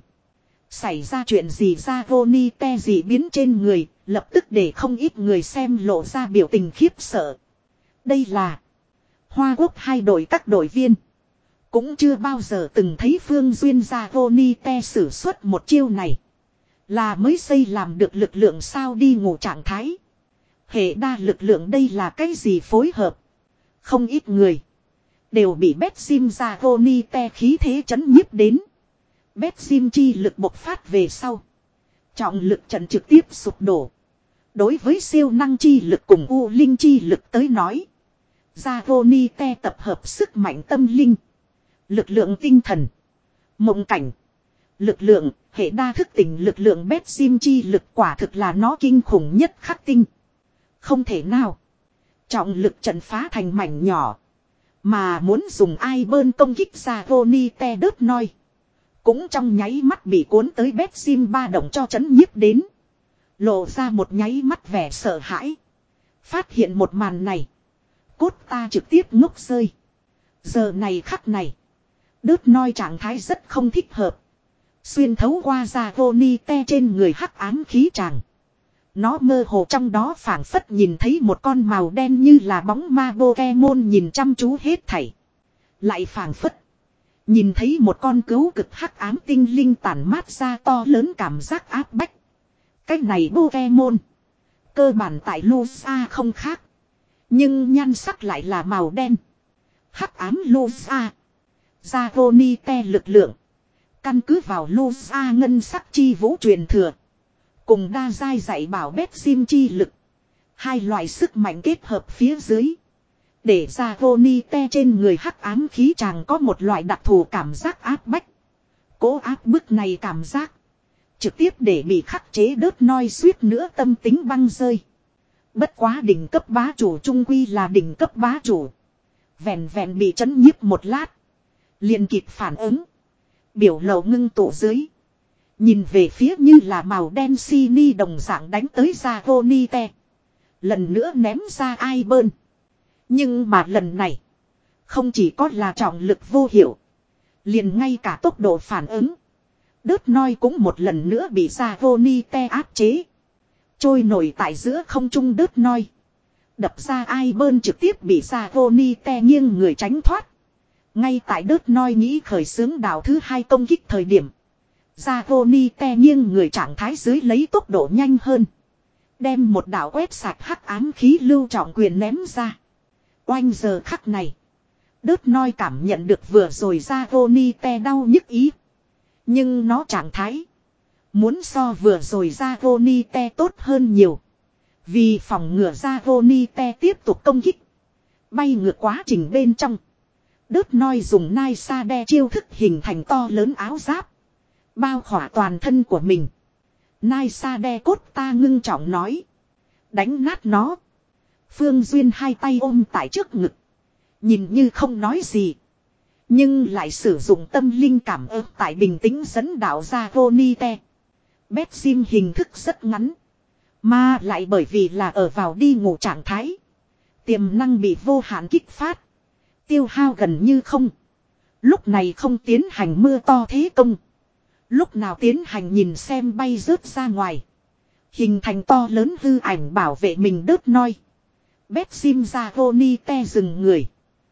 Xảy ra chuyện gì Dragonite gì biến trên người, lập tức để không ít người xem lộ ra biểu tình khiếp sợ. Đây là Hoa Quốc hai đội các đội viên. Cũng chưa bao giờ từng thấy Phương Duyên Dragonite sử xuất một chiêu này. Là mới xây làm được lực lượng sao đi ngủ trạng thái. Hệ đa lực lượng đây là cái gì phối hợp. Không ít người đều bị Bét-sim Dragonite khí thế chấn nhiếp đến. Bét-sim chi lực bộc phát về sau. Trọng lực trận trực tiếp sụp đổ. Đối với siêu năng chi lực cùng U Linh chi lực tới nói. Dragonite tập hợp sức mạnh tâm linh. Lực lượng tinh thần. Mộng cảnh. Lực lượng, hệ đa thức tỉnh lực lượng Bét-sim chi lực quả thực là nó kinh khủng nhất khắc tinh. Không thể nào. Trọng lực trận phá thành mảnh nhỏ. Mà muốn dùng ai bơn công kích Dragonite đớt noi. Cũng trong nháy mắt bị cuốn tới Bét-sim ba động cho chấn nhiếp đến. Lộ ra một nháy mắt vẻ sợ hãi. Phát hiện một màn này. Cốt ta trực tiếp ngốc rơi. Giờ này khắc này. Đớt noi trạng thái rất không thích hợp. Xuyên thấu qua Dragonite trên người hắc ám khí tràng. Nó mơ hồ trong đó phảng phất nhìn thấy một con màu đen như là bóng ma Pokemon nhìn chăm chú hết thảy. Lại phảng phất. Nhìn thấy một con cấu cực hắc ám tinh linh tản mát ra to lớn cảm giác áp bách. Cái này Pokemon. Cơ bản tại Lugia không khác. Nhưng nhan sắc lại là màu đen. Hắc ám Lugia. Dragonite lực lượng. Căn cứ vào Lugia ngân sắc chi vũ truyền thừa. Cùng đa giai dạy bảo Bét-sim chi lực. Hai loại sức mạnh kết hợp phía dưới. Để Dragonite trên người hắc ám khí chàng có một loại đặc thù cảm giác áp bách. Cố áp bức này cảm giác. Trực tiếp để bị khắc chế đớt noi suýt nữa tâm tính băng rơi. Bất quá đỉnh cấp bá chủ trung quy là đỉnh cấp bá chủ. Vẹn vẹn bị chấn nhiếp một lát. Liền kịp phản ứng. Biểu lộ ngưng tụ dưới. Nhìn về phía như là màu đen si ni đồng dạng đánh tới Dragonite. Lần nữa ném ra ai bơn. Nhưng mà lần này. Không chỉ có là trọng lực vô hiệu. Liền ngay cả tốc độ phản ứng. Đớt noi cũng một lần nữa bị Dragonite áp chế. Trôi nổi tại giữa không trung đớt noi. Đập ra ai bơn trực tiếp bị Dragonite nghiêng người tránh thoát. Ngay tại đớt noi nghĩ khởi xướng đảo thứ hai công kích thời điểm. Dragonite nghiêng người trạng thái dưới lấy tốc độ nhanh hơn. Đem một đảo quét sạch hắc ám khí lưu trọng quyền ném ra. Oanh giờ khắc này. Đớt noi cảm nhận được vừa rồi Dragonite đau nhức ý. Nhưng nó trạng thái. Muốn so vừa rồi Dragonite tốt hơn nhiều. Vì phòng ngừa Dragonite tiếp tục công kích. Bay ngược quá trình bên trong. Đớt noi dùng nai sa đe chiêu thức hình thành to lớn áo giáp. Bao khỏa toàn thân của mình. Nai sa đe cốt ta ngưng trọng nói. Đánh nát nó. Phương Duyên hai tay ôm tại trước ngực. Nhìn như không nói gì. Nhưng lại sử dụng tâm linh cảm ứng tại bình tĩnh dẫn đạo ra Ronite. Bét sim hình thức rất ngắn. Mà lại bởi vì là ở vào đi ngủ trạng thái. Tiềm năng bị vô hạn kích phát. Tiêu hao gần như không. Lúc này không tiến hành mưa to thế công. Lúc nào tiến hành nhìn xem bay rớt ra ngoài. Hình thành to lớn hư ảnh bảo vệ mình đớt noi. Bét sim ra Ronite dừng người.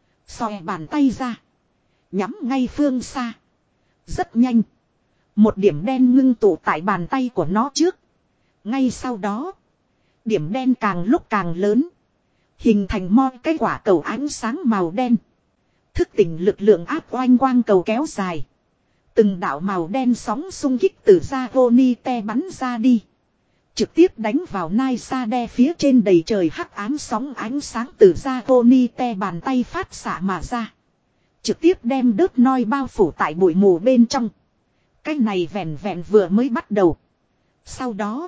Xòe bàn tay ra. Nhắm ngay phương xa. Rất nhanh. Một điểm đen ngưng tụ tại bàn tay của nó trước. Ngay sau đó. Điểm đen càng lúc càng lớn. Hình thành mo cái quả cầu ánh sáng màu đen. Thức tỉnh lực lượng áp oanh quang cầu kéo dài. Từng đạo màu đen sóng xung kích từ ra Ronite bắn ra đi. Trực tiếp đánh vào Nai Sa Đe phía trên đầy trời hắc ám sóng ánh sáng từ ra Ronite bàn tay phát xạ mà ra. Trực tiếp đem đớt noi bao phủ tại bụi mù bên trong. Cái này vẹn vẹn vừa mới bắt đầu. Sau đó.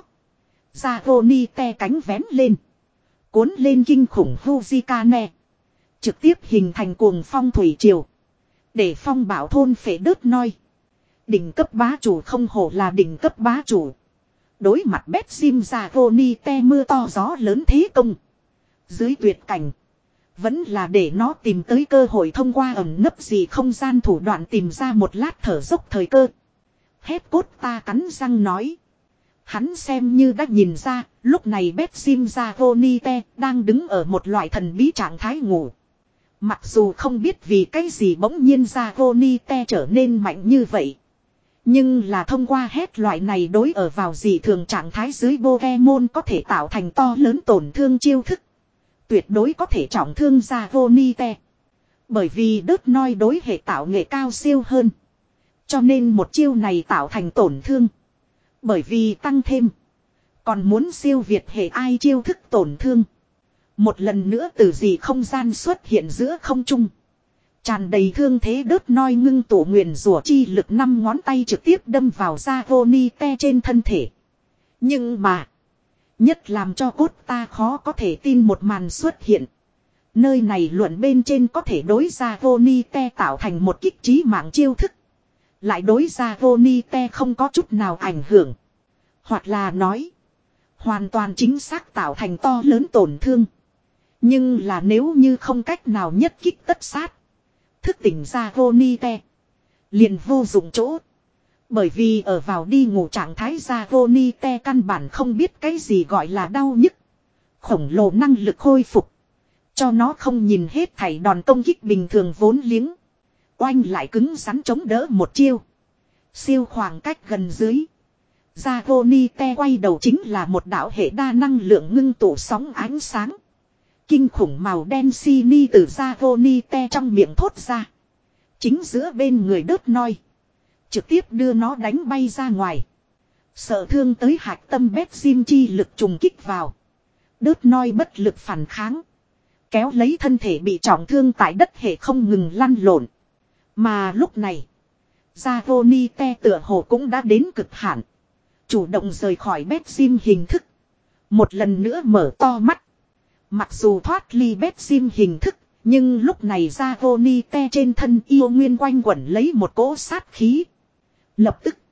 Ra Ronite cánh vén lên. Cuốn lên kinh khủng Fujikane. Trực tiếp hình thành cuồng phong thủy triều. Để phong bảo thôn phệ đớt noi. Đỉnh cấp bá chủ không hổ là đỉnh cấp bá chủ. Đối mặt bét sim ra Ronite mưa to gió lớn thế công. Dưới tuyệt cảnh. Vẫn là để nó tìm tới cơ hội thông qua ẩn nấp gì không gian thủ đoạn tìm ra một lát thở dốc thời cơ. Hét cốt ta cắn răng nói. Hắn xem như đã nhìn ra, lúc này bét sim ra Ronite đang đứng ở một loại thần bí trạng thái ngủ. Mặc dù không biết vì cái gì bỗng nhiên ra Ronite trở nên mạnh như vậy. Nhưng là thông qua hết loại này đối ở vào dị thường trạng thái dưới Pokemon có thể tạo thành to lớn tổn thương chiêu thức. Tuyệt đối có thể trọng thương ra Ronite. Bởi vì đớt noi đối hệ tạo nghệ cao siêu hơn. Cho nên một chiêu này tạo thành tổn thương. Bởi vì tăng thêm. Còn muốn siêu việt hệ ai chiêu thức tổn thương. Một lần nữa từ gì không gian xuất hiện giữa không trung. Tràn đầy thương thế đớt noi ngưng tụ nguyền rủa chi lực năm ngón tay trực tiếp đâm vào da Ronite trên thân thể. Nhưng mà. Nhất làm cho cốt ta khó có thể tin một màn xuất hiện. Nơi này luận bên trên có thể đối ra Ronite tạo thành một kích trí mạng chiêu thức. Lại đối ra Ronite không có chút nào ảnh hưởng. Hoặc là nói. Hoàn toàn chính xác tạo thành to lớn tổn thương. Nhưng là nếu như không cách nào nhất kích tất sát. Thức tỉnh ra Ronite. Liền vô dụng chỗ. Bởi vì ở vào đi ngủ trạng thái ra Ronite căn bản không biết cái gì gọi là đau nhức. Khổng lồ năng lực khôi phục. Cho nó không nhìn hết thảy đòn công kích bình thường vốn liếng. Oanh lại cứng rắn chống đỡ một chiêu. Siêu khoảng cách gần dưới. Ra Ronite quay đầu chính là một đạo hệ đa năng lượng ngưng tụ sóng ánh sáng. Kinh khủng màu đen xi ni từ ra Ronite trong miệng thốt ra. Chính giữa bên người đớt noi. Trực tiếp đưa nó đánh bay ra ngoài. Sợ thương tới hạch tâm bét sim chi lực trùng kích vào. Đớt noi bất lực phản kháng. Kéo lấy thân thể bị trọng thương tại đất hệ không ngừng lăn lộn. Mà lúc này. Ronite tựa hồ cũng đã đến cực hạn. Chủ động rời khỏi bét sim hình thức. Một lần nữa mở to mắt. Mặc dù thoát ly bét sim hình thức. Nhưng lúc này Ronite trên thân yêu nguyên quanh quẩn lấy một cỗ sát khí. Lập tức.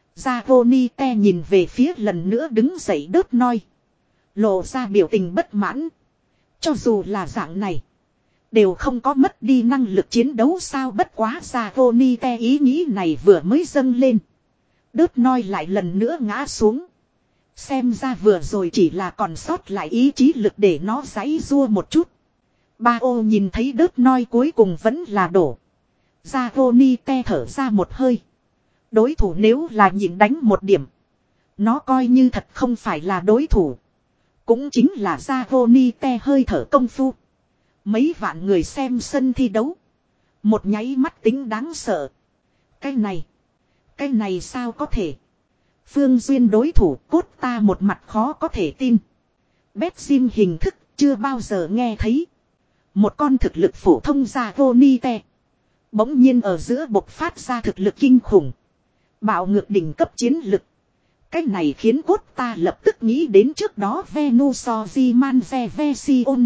Ronite nhìn về phía lần nữa đứng dậy đớt noi. Lộ ra biểu tình bất mãn. Cho dù là dạng này. Đều không có mất đi năng lực chiến đấu sao bất quá Ronite ý nghĩ này vừa mới dâng lên. Đớt noi lại lần nữa ngã xuống. Xem ra vừa rồi chỉ là còn sót lại ý chí lực để nó giãy rua một chút. Ba ô nhìn thấy đớt noi cuối cùng vẫn là đổ. Ronite thở ra một hơi. Đối thủ nếu là nhịn đánh một điểm. Nó coi như thật không phải là đối thủ. Cũng chính là Ronite hơi thở công phu. Mấy vạn người xem sân thi đấu. Một nháy mắt tính đáng sợ. Cái này. Cái này sao có thể. Phương Duyên đối thủ cốt ta một mặt khó có thể tin. Bét sim hình thức chưa bao giờ nghe thấy. Một con thực lực phổ thông Dragonite. Bỗng nhiên ở giữa bộc phát ra thực lực kinh khủng. Bạo ngược đỉnh cấp chiến lực. Cái này khiến cốt ta lập tức nghĩ đến trước đó Venusaur Manzevesion.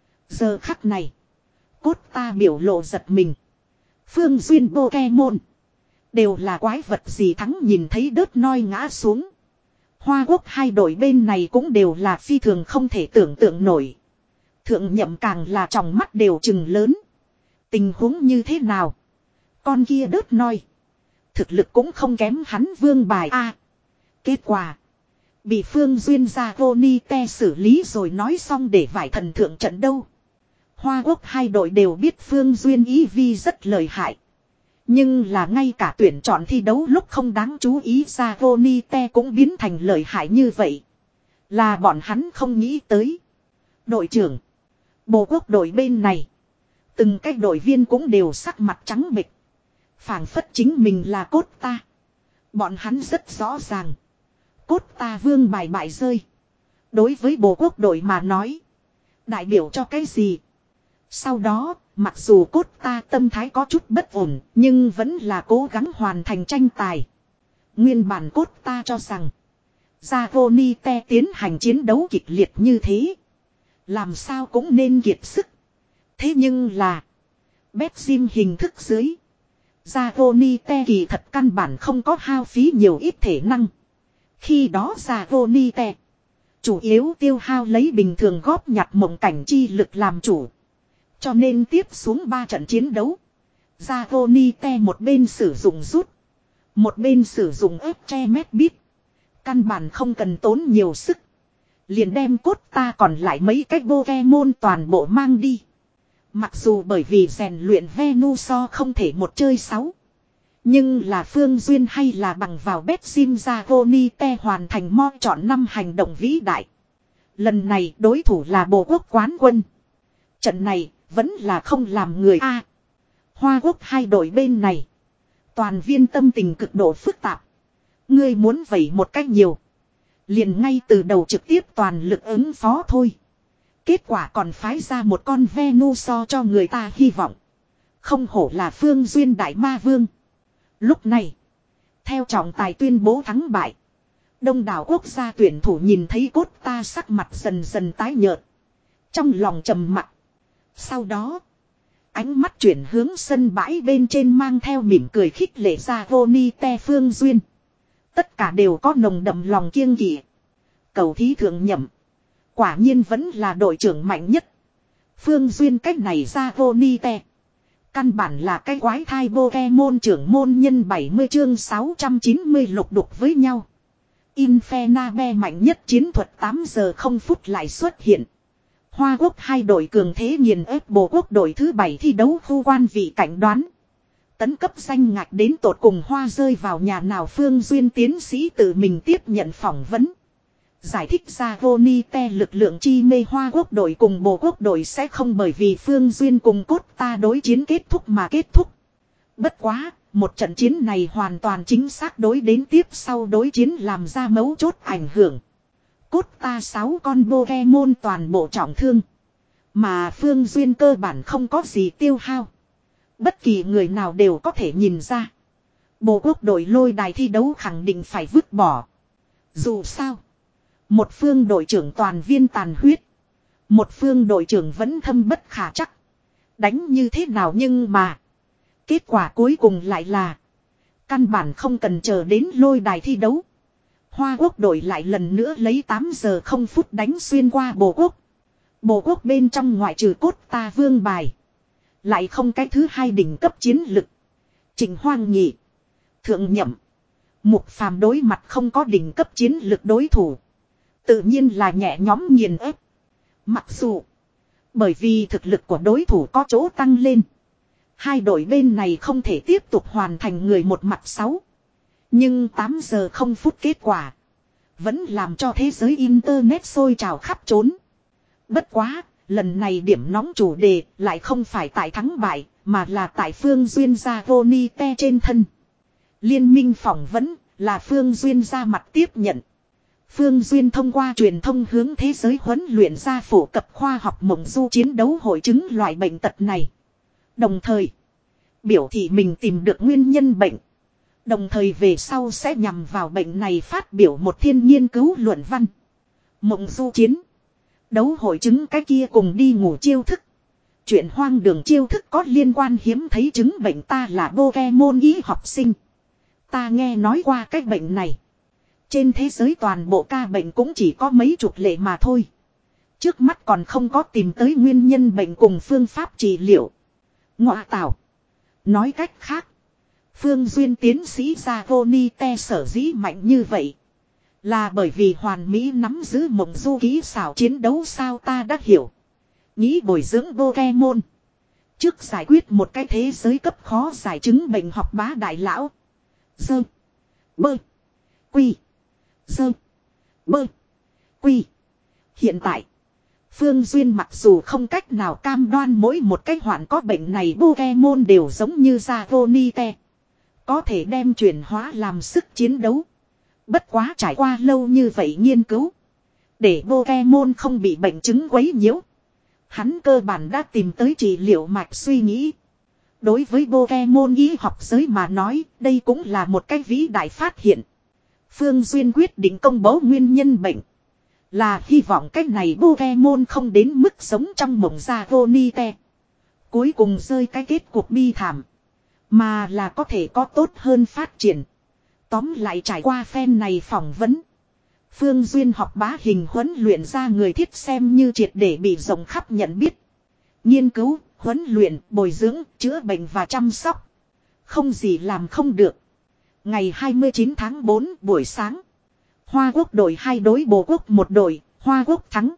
Giờ khắc này. Cốt ta biểu lộ giật mình. Phương duyên Pokemon. Đều là quái vật gì thắng nhìn thấy đớt noi ngã xuống. Hoa Quốc hai đội bên này cũng đều là phi thường không thể tưởng tượng nổi. Thượng nhậm càng là tròng mắt đều trừng lớn. Tình huống như thế nào? Con kia đớt noi. Thực lực cũng không kém hắn vương bài A. Kết quả. Bị Phương Duyên ra Dragonite xử lý rồi nói xong để vải thần thượng trận đâu. Hoa Quốc hai đội đều biết Phương Duyên ý vi rất lợi hại. Nhưng là ngay cả tuyển chọn thi đấu lúc không đáng chú ý ra Dragonite cũng biến thành lợi hại như vậy. Là bọn hắn không nghĩ tới. Đội trưởng. Bồ Quốc đội bên này. Từng cái đội viên cũng đều sắc mặt trắng bệch. Phảng phất chính mình là cốt ta. Bọn hắn rất rõ ràng. Cốt ta vương bài bại rơi. Đối với Bồ Quốc đội mà nói. Đại biểu cho cái gì? Sau đó, mặc dù cốt ta tâm thái có chút bất ổn, nhưng vẫn là cố gắng hoàn thành tranh tài. Nguyên bản cốt ta cho rằng, Dragonite tiến hành chiến đấu kịch liệt như thế. Làm sao cũng nên kiệt sức. Thế nhưng là, Betsim hình thức dưới. Dragonite kỳ thật căn bản không có hao phí nhiều ít thể năng. Khi đó Dragonite chủ yếu tiêu hao lấy bình thường góp nhặt mộng cảnh chi lực làm chủ. Cho nên tiếp xuống ba trận chiến đấu. Dragonite một bên sử dụng rút. Một bên sử dụng ép tre mét bít. Căn bản không cần tốn nhiều sức. Liền đem cốt ta còn lại mấy cách Pokemon toàn bộ mang đi. Mặc dù bởi vì rèn luyện Venusaur không thể một chơi sáu. Nhưng là Phương Duyên hay là bằng vào Betsim Dragonite hoàn thành mo chọn năm hành động vĩ đại. Lần này đối thủ là Bồ Quốc quán quân. Trận này vẫn là không làm người A. Hoa Quốc hai đội bên này. Toàn viên tâm tình cực độ phức tạp. Ngươi muốn vẩy một cách nhiều. Liền ngay từ đầu trực tiếp toàn lực ứng phó thôi. Kết quả còn phái ra một con Venusaur cho người ta hy vọng. Không hổ là Phương Duyên Đại Ma Vương. Lúc này, theo trọng tài tuyên bố thắng bại. Đông đảo quốc gia tuyển thủ nhìn thấy cốt ta sắc mặt dần dần tái nhợt. Trong lòng trầm mặc. Sau đó, ánh mắt chuyển hướng sân bãi bên trên mang theo mỉm cười khích lệ ra Dragonite Phương Duyên. Tất cả đều có nồng đậm lòng kiêng kỵ. Cầu thí thượng nhậm. Quả nhiên vẫn là đội trưởng mạnh nhất. Phương Duyên cách này ra Dragonite. Căn bản là cái quái thai Pokemon trưởng môn nhân bảy mươi chương sáu trăm chín mươi lục đục với nhau. Infernape mạnh nhất chiến thuật tám giờ không phút lại xuất hiện. Hoa Quốc hai đội cường thế nghiền ép Bồ Quốc đội thứ bảy thi đấu khu quan vị cảnh đoán. Tấn cấp danh ngạch đến tột cùng hoa rơi vào nhà nào Phương Duyên tiến sĩ tự mình tiếp nhận phỏng vấn. Giải thích ra Dragonite lực lượng chi mê Hoa Quốc đội cùng Bồ Quốc đội sẽ không bởi vì Phương Duyên cùng cốt ta đối chiến kết thúc mà kết thúc. Bất quá, một trận chiến này hoàn toàn chính xác đối đến tiếp sau đối chiến làm ra mấu chốt ảnh hưởng. Cốt ta sáu con Pokemon toàn bộ trọng thương. Mà Phương Duyên cơ bản không có gì tiêu hao. Bất kỳ người nào đều có thể nhìn ra. Bồ Quốc đội lôi đài thi đấu khẳng định phải vứt bỏ. Dù sao. Một phương đội trưởng toàn viên tàn huyết. Một phương đội trưởng vẫn thâm bất khả chắc. Đánh như thế nào nhưng mà. Kết quả cuối cùng lại là. Căn bản không cần chờ đến lôi đài thi đấu. Hoa Quốc đội lại lần nữa lấy tám giờ không phút đánh xuyên qua Bồ Quốc. Bồ Quốc bên trong ngoại trừ cốt ta vương bài. Lại không cái thứ hai đỉnh cấp chiến lực. Trịnh Hoang Nhị. Thượng Nhậm. Mục Phàm đối mặt không có đỉnh cấp chiến lực đối thủ. Tự nhiên là nhẹ nhóm nghiền ép. Mặc dù. Bởi vì thực lực của đối thủ có chỗ tăng lên. Hai đội bên này không thể tiếp tục hoàn thành người một mặt sáu. Nhưng tám giờ không phút kết quả. Vẫn làm cho thế giới internet sôi trào khắp trốn. Bất quá. Lần này điểm nóng chủ đề lại không phải tại thắng bại. Mà là tại Phương Duyên ra Dragonite trên thân. Liên minh phỏng vấn là Phương Duyên ra mặt tiếp nhận. Phương Duyên thông qua truyền thông hướng thế giới huấn luyện ra phổ cập khoa học mộng du chiến đấu hội chứng loại bệnh tật này. Đồng thời, biểu thị mình tìm được nguyên nhân bệnh. Đồng thời về sau sẽ nhằm vào bệnh này phát biểu một thiên nghiên cứu luận văn. Mộng du chiến đấu hội chứng cái kia cùng đi ngủ chiêu thức. Chuyện hoang đường chiêu thức có liên quan hiếm thấy chứng bệnh ta là Pokemon y học sinh. Ta nghe nói qua cái bệnh này. Trên thế giới toàn bộ ca bệnh cũng chỉ có mấy chục lệ mà thôi. Trước mắt còn không có tìm tới nguyên nhân bệnh cùng phương pháp trị liệu. Ngọa tảo. Nói cách khác. Phương Duyên tiến sĩ Giavonite sở dĩ mạnh như vậy. Là bởi vì hoàn mỹ nắm giữ mộng du kỹ xảo chiến đấu sao ta đã hiểu. Nghĩ bồi dưỡng Pokemon. Trước giải quyết một cái thế giới cấp khó giải chứng bệnh học bá đại lão. Dơ. Bơ. Quy. Dơ. Bơ. Quy. Hiện tại. Phương Duyên mặc dù không cách nào cam đoan mỗi một cái hoạn có bệnh này Pokemon đều giống như Giavonite. Có thể đem chuyển hóa làm sức chiến đấu. Bất quá trải qua lâu như vậy nghiên cứu. Để Pokemon không bị bệnh chứng quấy nhiễu. Hắn cơ bản đã tìm tới trị liệu mạch suy nghĩ. Đối với Pokemon y học giới mà nói, đây cũng là một cái vĩ đại phát hiện. Phương Duyên quyết định công bố nguyên nhân bệnh. Là hy vọng cái này Pokemon không đến mức sống trong mộng Giavonite. Cuối cùng rơi cái kết cuộc bi thảm. Mà là có thể có tốt hơn phát triển. Tóm lại trải qua phen này phỏng vấn. Phương Duyên học bá hình huấn luyện ra người thiết xem như triệt để bị rộng khắp nhận biết. Nghiên cứu, huấn luyện, bồi dưỡng, chữa bệnh và chăm sóc. Không gì làm không được. Ngày hai mươi chín tháng tư buổi sáng. Hoa Quốc đội hai đối Bồ Quốc một đội, Hoa Quốc thắng.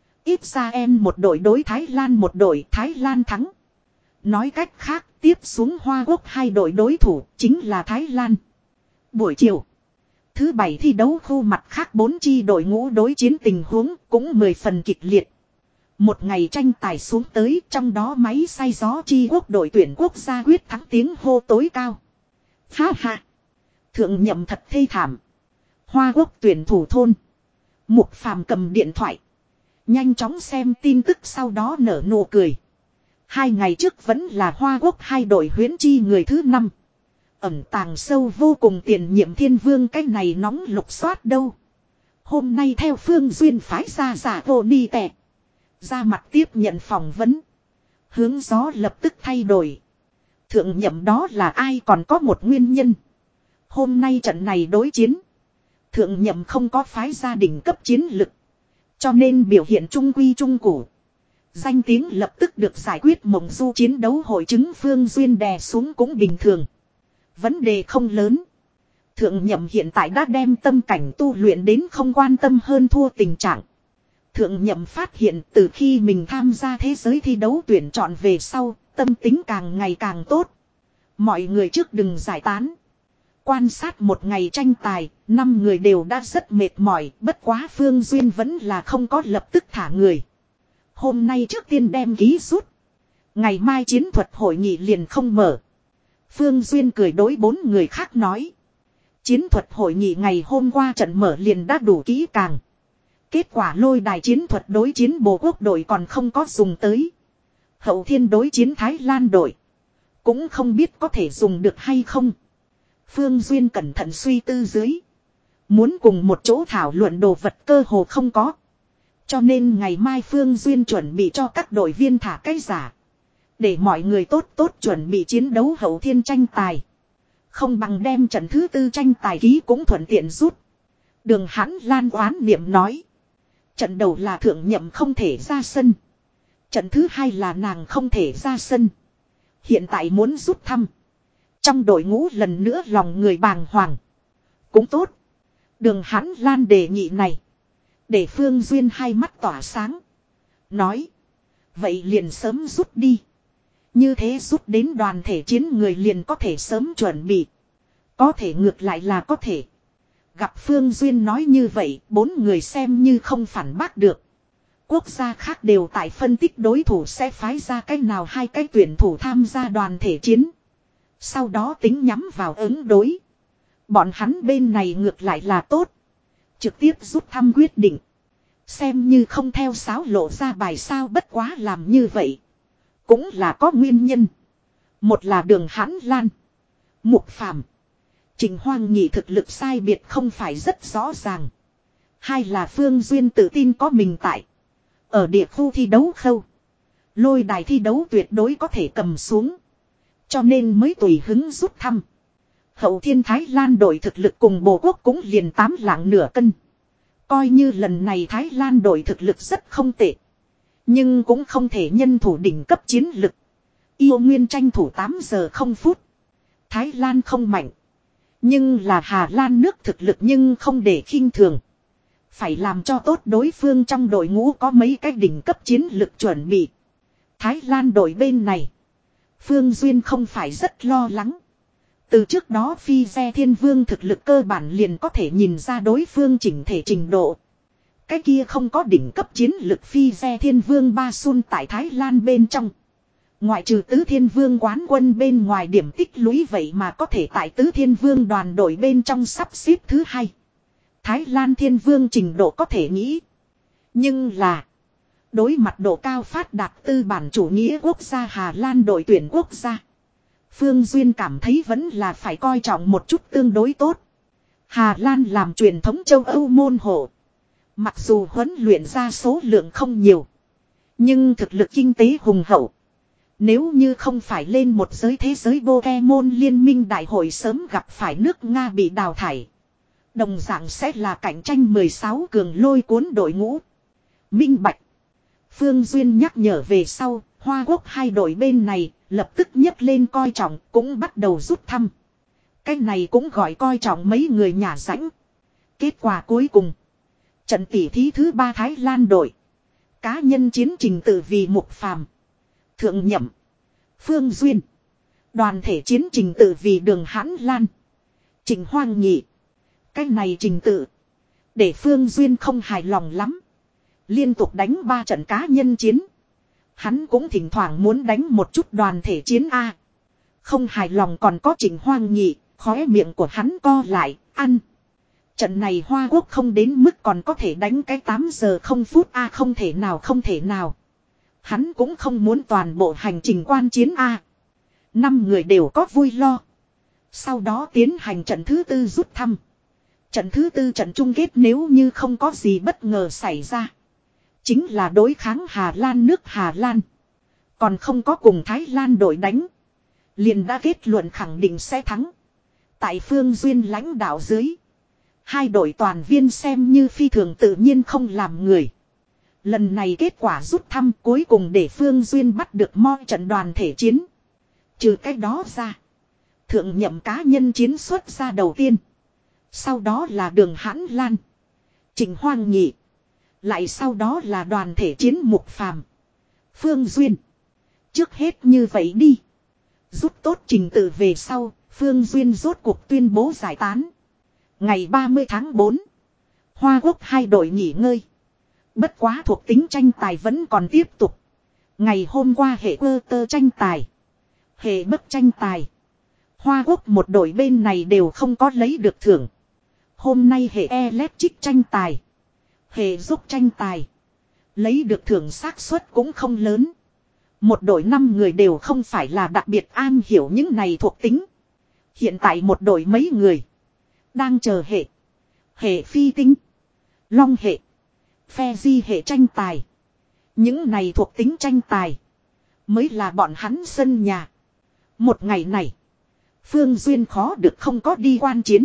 Israel một đội đối Thái Lan một đội, Thái Lan thắng. Nói cách khác, tiếp xuống Hoa Quốc hai đội đối thủ chính là Thái Lan. Buổi chiều. Thứ bảy thi đấu khu mặt khác bốn chi đội ngũ đối chiến tình huống cũng mười phần kịch liệt. Một ngày tranh tài xuống tới trong đó máy xay gió chi quốc đội tuyển quốc gia quyết thắng tiếng hô tối cao. Ha ha. Thượng nhậm thật thê thảm. Hoa Quốc tuyển thủ thôn. Mục Phàm cầm điện thoại. Nhanh chóng xem tin tức sau đó nở nụ cười. Hai ngày trước vẫn là Hoa Quốc hai đội huyễn chi người thứ năm. Ẩn tàng sâu vô cùng tiền nhiệm thiên vương cái này nóng lục xoát đâu. Hôm nay theo Phương Duyên phái ra giả vô ni tệ. Ra mặt tiếp nhận phỏng vấn. Hướng gió lập tức thay đổi. Thượng nhậm đó là ai còn có một nguyên nhân. Hôm nay trận này đối chiến. Thượng nhậm không có phái gia đình cấp chiến lực. Cho nên biểu hiện trung quy trung củ. Danh tiếng lập tức được giải quyết mộng du chiến đấu hội chứng Phương Duyên đè xuống cũng bình thường. Vấn đề không lớn. Thượng nhậm hiện tại đã đem tâm cảnh tu luyện đến không quan tâm hơn thua tình trạng. Thượng nhậm phát hiện từ khi mình tham gia thế giới thi đấu tuyển chọn về sau, tâm tính càng ngày càng tốt. Mọi người trước đừng giải tán. Quan sát một ngày tranh tài, năm người đều đã rất mệt mỏi, bất quá Phương Duyên vẫn là không có lập tức thả người. Hôm nay trước tiên đem ký rút. Ngày mai chiến thuật hội nghị liền không mở. Phương Duyên cười đối bốn người khác nói. Chiến thuật hội nghị ngày hôm qua trận mở liền đã đủ kỹ càng. Kết quả lôi đài chiến thuật đối chiến Bồ Quốc đội còn không có dùng tới. Hậu thiên đối chiến Thái Lan đội. Cũng không biết có thể dùng được hay không. Phương Duyên cẩn thận suy tư dưới. Muốn cùng một chỗ thảo luận đồ vật cơ hồ không có. Cho nên ngày mai Phương Duyên chuẩn bị cho các đội viên thả cái giả. Để mọi người tốt tốt chuẩn bị chiến đấu hậu thiên tranh tài. Không bằng đem trận thứ tư tranh tài ký cũng thuận tiện rút. Đường Hãn Lan oán niệm nói. Trận đầu là thượng nhậm không thể ra sân. Trận thứ hai là nàng không thể ra sân. Hiện tại muốn rút thăm. Trong đội ngũ lần nữa lòng người bàng hoàng. Cũng tốt. Đường Hãn Lan đề nghị này. Để Phương Duyên hai mắt tỏa sáng. Nói. Vậy liền sớm rút đi. Như thế rút đến đoàn thể chiến người liền có thể sớm chuẩn bị. Có thể ngược lại là có thể. Gặp Phương Duyên nói như vậy, bốn người xem như không phản bác được. Quốc gia khác đều tại phân tích đối thủ sẽ phái ra cách nào hai cái tuyển thủ tham gia đoàn thể chiến. Sau đó tính nhắm vào ứng đối. Bọn hắn bên này ngược lại là tốt. Trực tiếp rút thăm quyết định. Xem như không theo sáo lộ ra bài sao, bất quá làm như vậy. Cũng là có nguyên nhân. Một là Đường Hãn Lan, Mục Phàm, Trình Hoang Nhị thực lực sai biệt không phải rất rõ ràng. Hai là Phương Duyên tự tin có mình tại. Ở địa khu thi đấu khâu, lôi đài thi đấu tuyệt đối có thể cầm xuống. Cho nên mới tùy hứng rút thăm. Hậu Thiên Thái Lan đội thực lực cùng Bồ Quốc cũng liền tám lạng nửa cân. Coi như lần này Thái Lan đội thực lực rất không tệ. Nhưng cũng không thể nhân thủ đỉnh cấp chiến lực. Yêu Nguyên tranh thủ tám giờ không phút. Thái Lan không mạnh. Nhưng là Hà Lan nước thực lực nhưng không để khinh thường. Phải làm cho tốt đối phương trong đội ngũ có mấy cái đỉnh cấp chiến lực chuẩn bị. Thái Lan đội bên này, Phương Duyên không phải rất lo lắng. Từ trước đó Phi Xe Thiên Vương thực lực cơ bản liền có thể nhìn ra đối phương chỉnh thể trình độ. Cái kia không có đỉnh cấp chiến lực Phi Xe Thiên Vương Ba Sun tại Thái Lan bên trong. Ngoại trừ Tứ Thiên Vương quán quân bên ngoài điểm tích lũy vậy mà có thể tại Tứ Thiên Vương đoàn đội bên trong sắp xếp thứ hai. Thái Lan Thiên Vương trình độ có thể nghĩ. Nhưng là đối mặt độ cao phát đạt tư bản chủ nghĩa quốc gia Hà Lan đội tuyển quốc gia, Phương Duyên cảm thấy vẫn là phải coi trọng một chút tương đối tốt. Hà Lan làm truyền thống châu Âu môn hộ. Mặc dù huấn luyện ra số lượng không nhiều, nhưng thực lực kinh tế hùng hậu. Nếu như không phải lên một giới thế giới Pokemon liên minh đại hội sớm gặp phải nước Nga bị đào thải, đồng dạng sẽ là cạnh tranh mười sáu cường lôi cuốn đội ngũ. Minh bạch. Phương Duyên nhắc nhở về sau, Hoa Quốc hai đội bên này lập tức nhấc lên coi trọng, cũng bắt đầu rút thăm. Cái này cũng gọi coi trọng mấy người nhà rãnh. Kết quả cuối cùng, trận tỷ thí thứ ba Thái Lan đội, cá nhân chiến trình tự vì Mục Phàm, Thượng Nhậm, Phương Duyên. Đoàn thể chiến trình tự vì Đường Hãn Lan, Trình Hoang Nhị. Cái này trình tự để Phương Duyên không hài lòng lắm. Liên tục đánh ba trận cá nhân chiến, hắn cũng thỉnh thoảng muốn đánh một chút đoàn thể chiến A. Không hài lòng còn có Trình Hoang Nhị, khóe miệng của hắn co lại, ăn. Trận này Hoa Quốc không đến mức còn có thể đánh cái tám giờ không phút A, không thể nào không thể nào. Hắn cũng không muốn toàn bộ hành trình quan chiến A. Năm người đều có vui lo. Sau đó tiến hành trận thứ tư rút thăm. Trận thứ tư trận chung kết nếu như không có gì bất ngờ xảy ra, chính là đối kháng Hà Lan nước Hà Lan. Còn không có cùng Thái Lan đội đánh, liền đã kết luận khẳng định sẽ thắng. Tại Phương Duyên lãnh đạo dưới, hai đội toàn viên xem như phi thường tự nhiên không làm người. Lần này kết quả rút thăm cuối cùng để Phương Duyên bắt được moi trận đoàn thể chiến. Trừ cái đó ra, Thượng Nhậm cá nhân chiến xuất ra đầu tiên. Sau đó là Đường Hãn Lan, Trình Hoang Nhị. Lại sau đó là đoàn thể chiến Mục Phàm, Phương Duyên. Trước hết như vậy đi. Rút tốt trình tự về sau, Phương Duyên rốt cuộc tuyên bố giải tán. Ngày ba mươi tháng tư, Hoa Quốc hai đội nghỉ ngơi. Bất quá thuộc tính tranh tài vẫn còn tiếp tục. Ngày hôm qua hệ cơ tơ tranh tài, hệ bấp tranh tài, Hoa Quốc một đội bên này đều không có lấy được thưởng. Hôm nay hệ electric tranh tài, hệ giúp tranh tài, lấy được thưởng xác suất cũng không lớn. Một đội năm người đều không phải là đặc biệt an hiểu những này thuộc tính. Hiện tại một đội mấy người đang chờ hệ, hệ phi tinh, long hệ, phe di hệ tranh tài. Những này thuộc tính tranh tài mới là bọn hắn sân nhà. Một ngày này, Phương Duyên khó được không có đi quan chiến,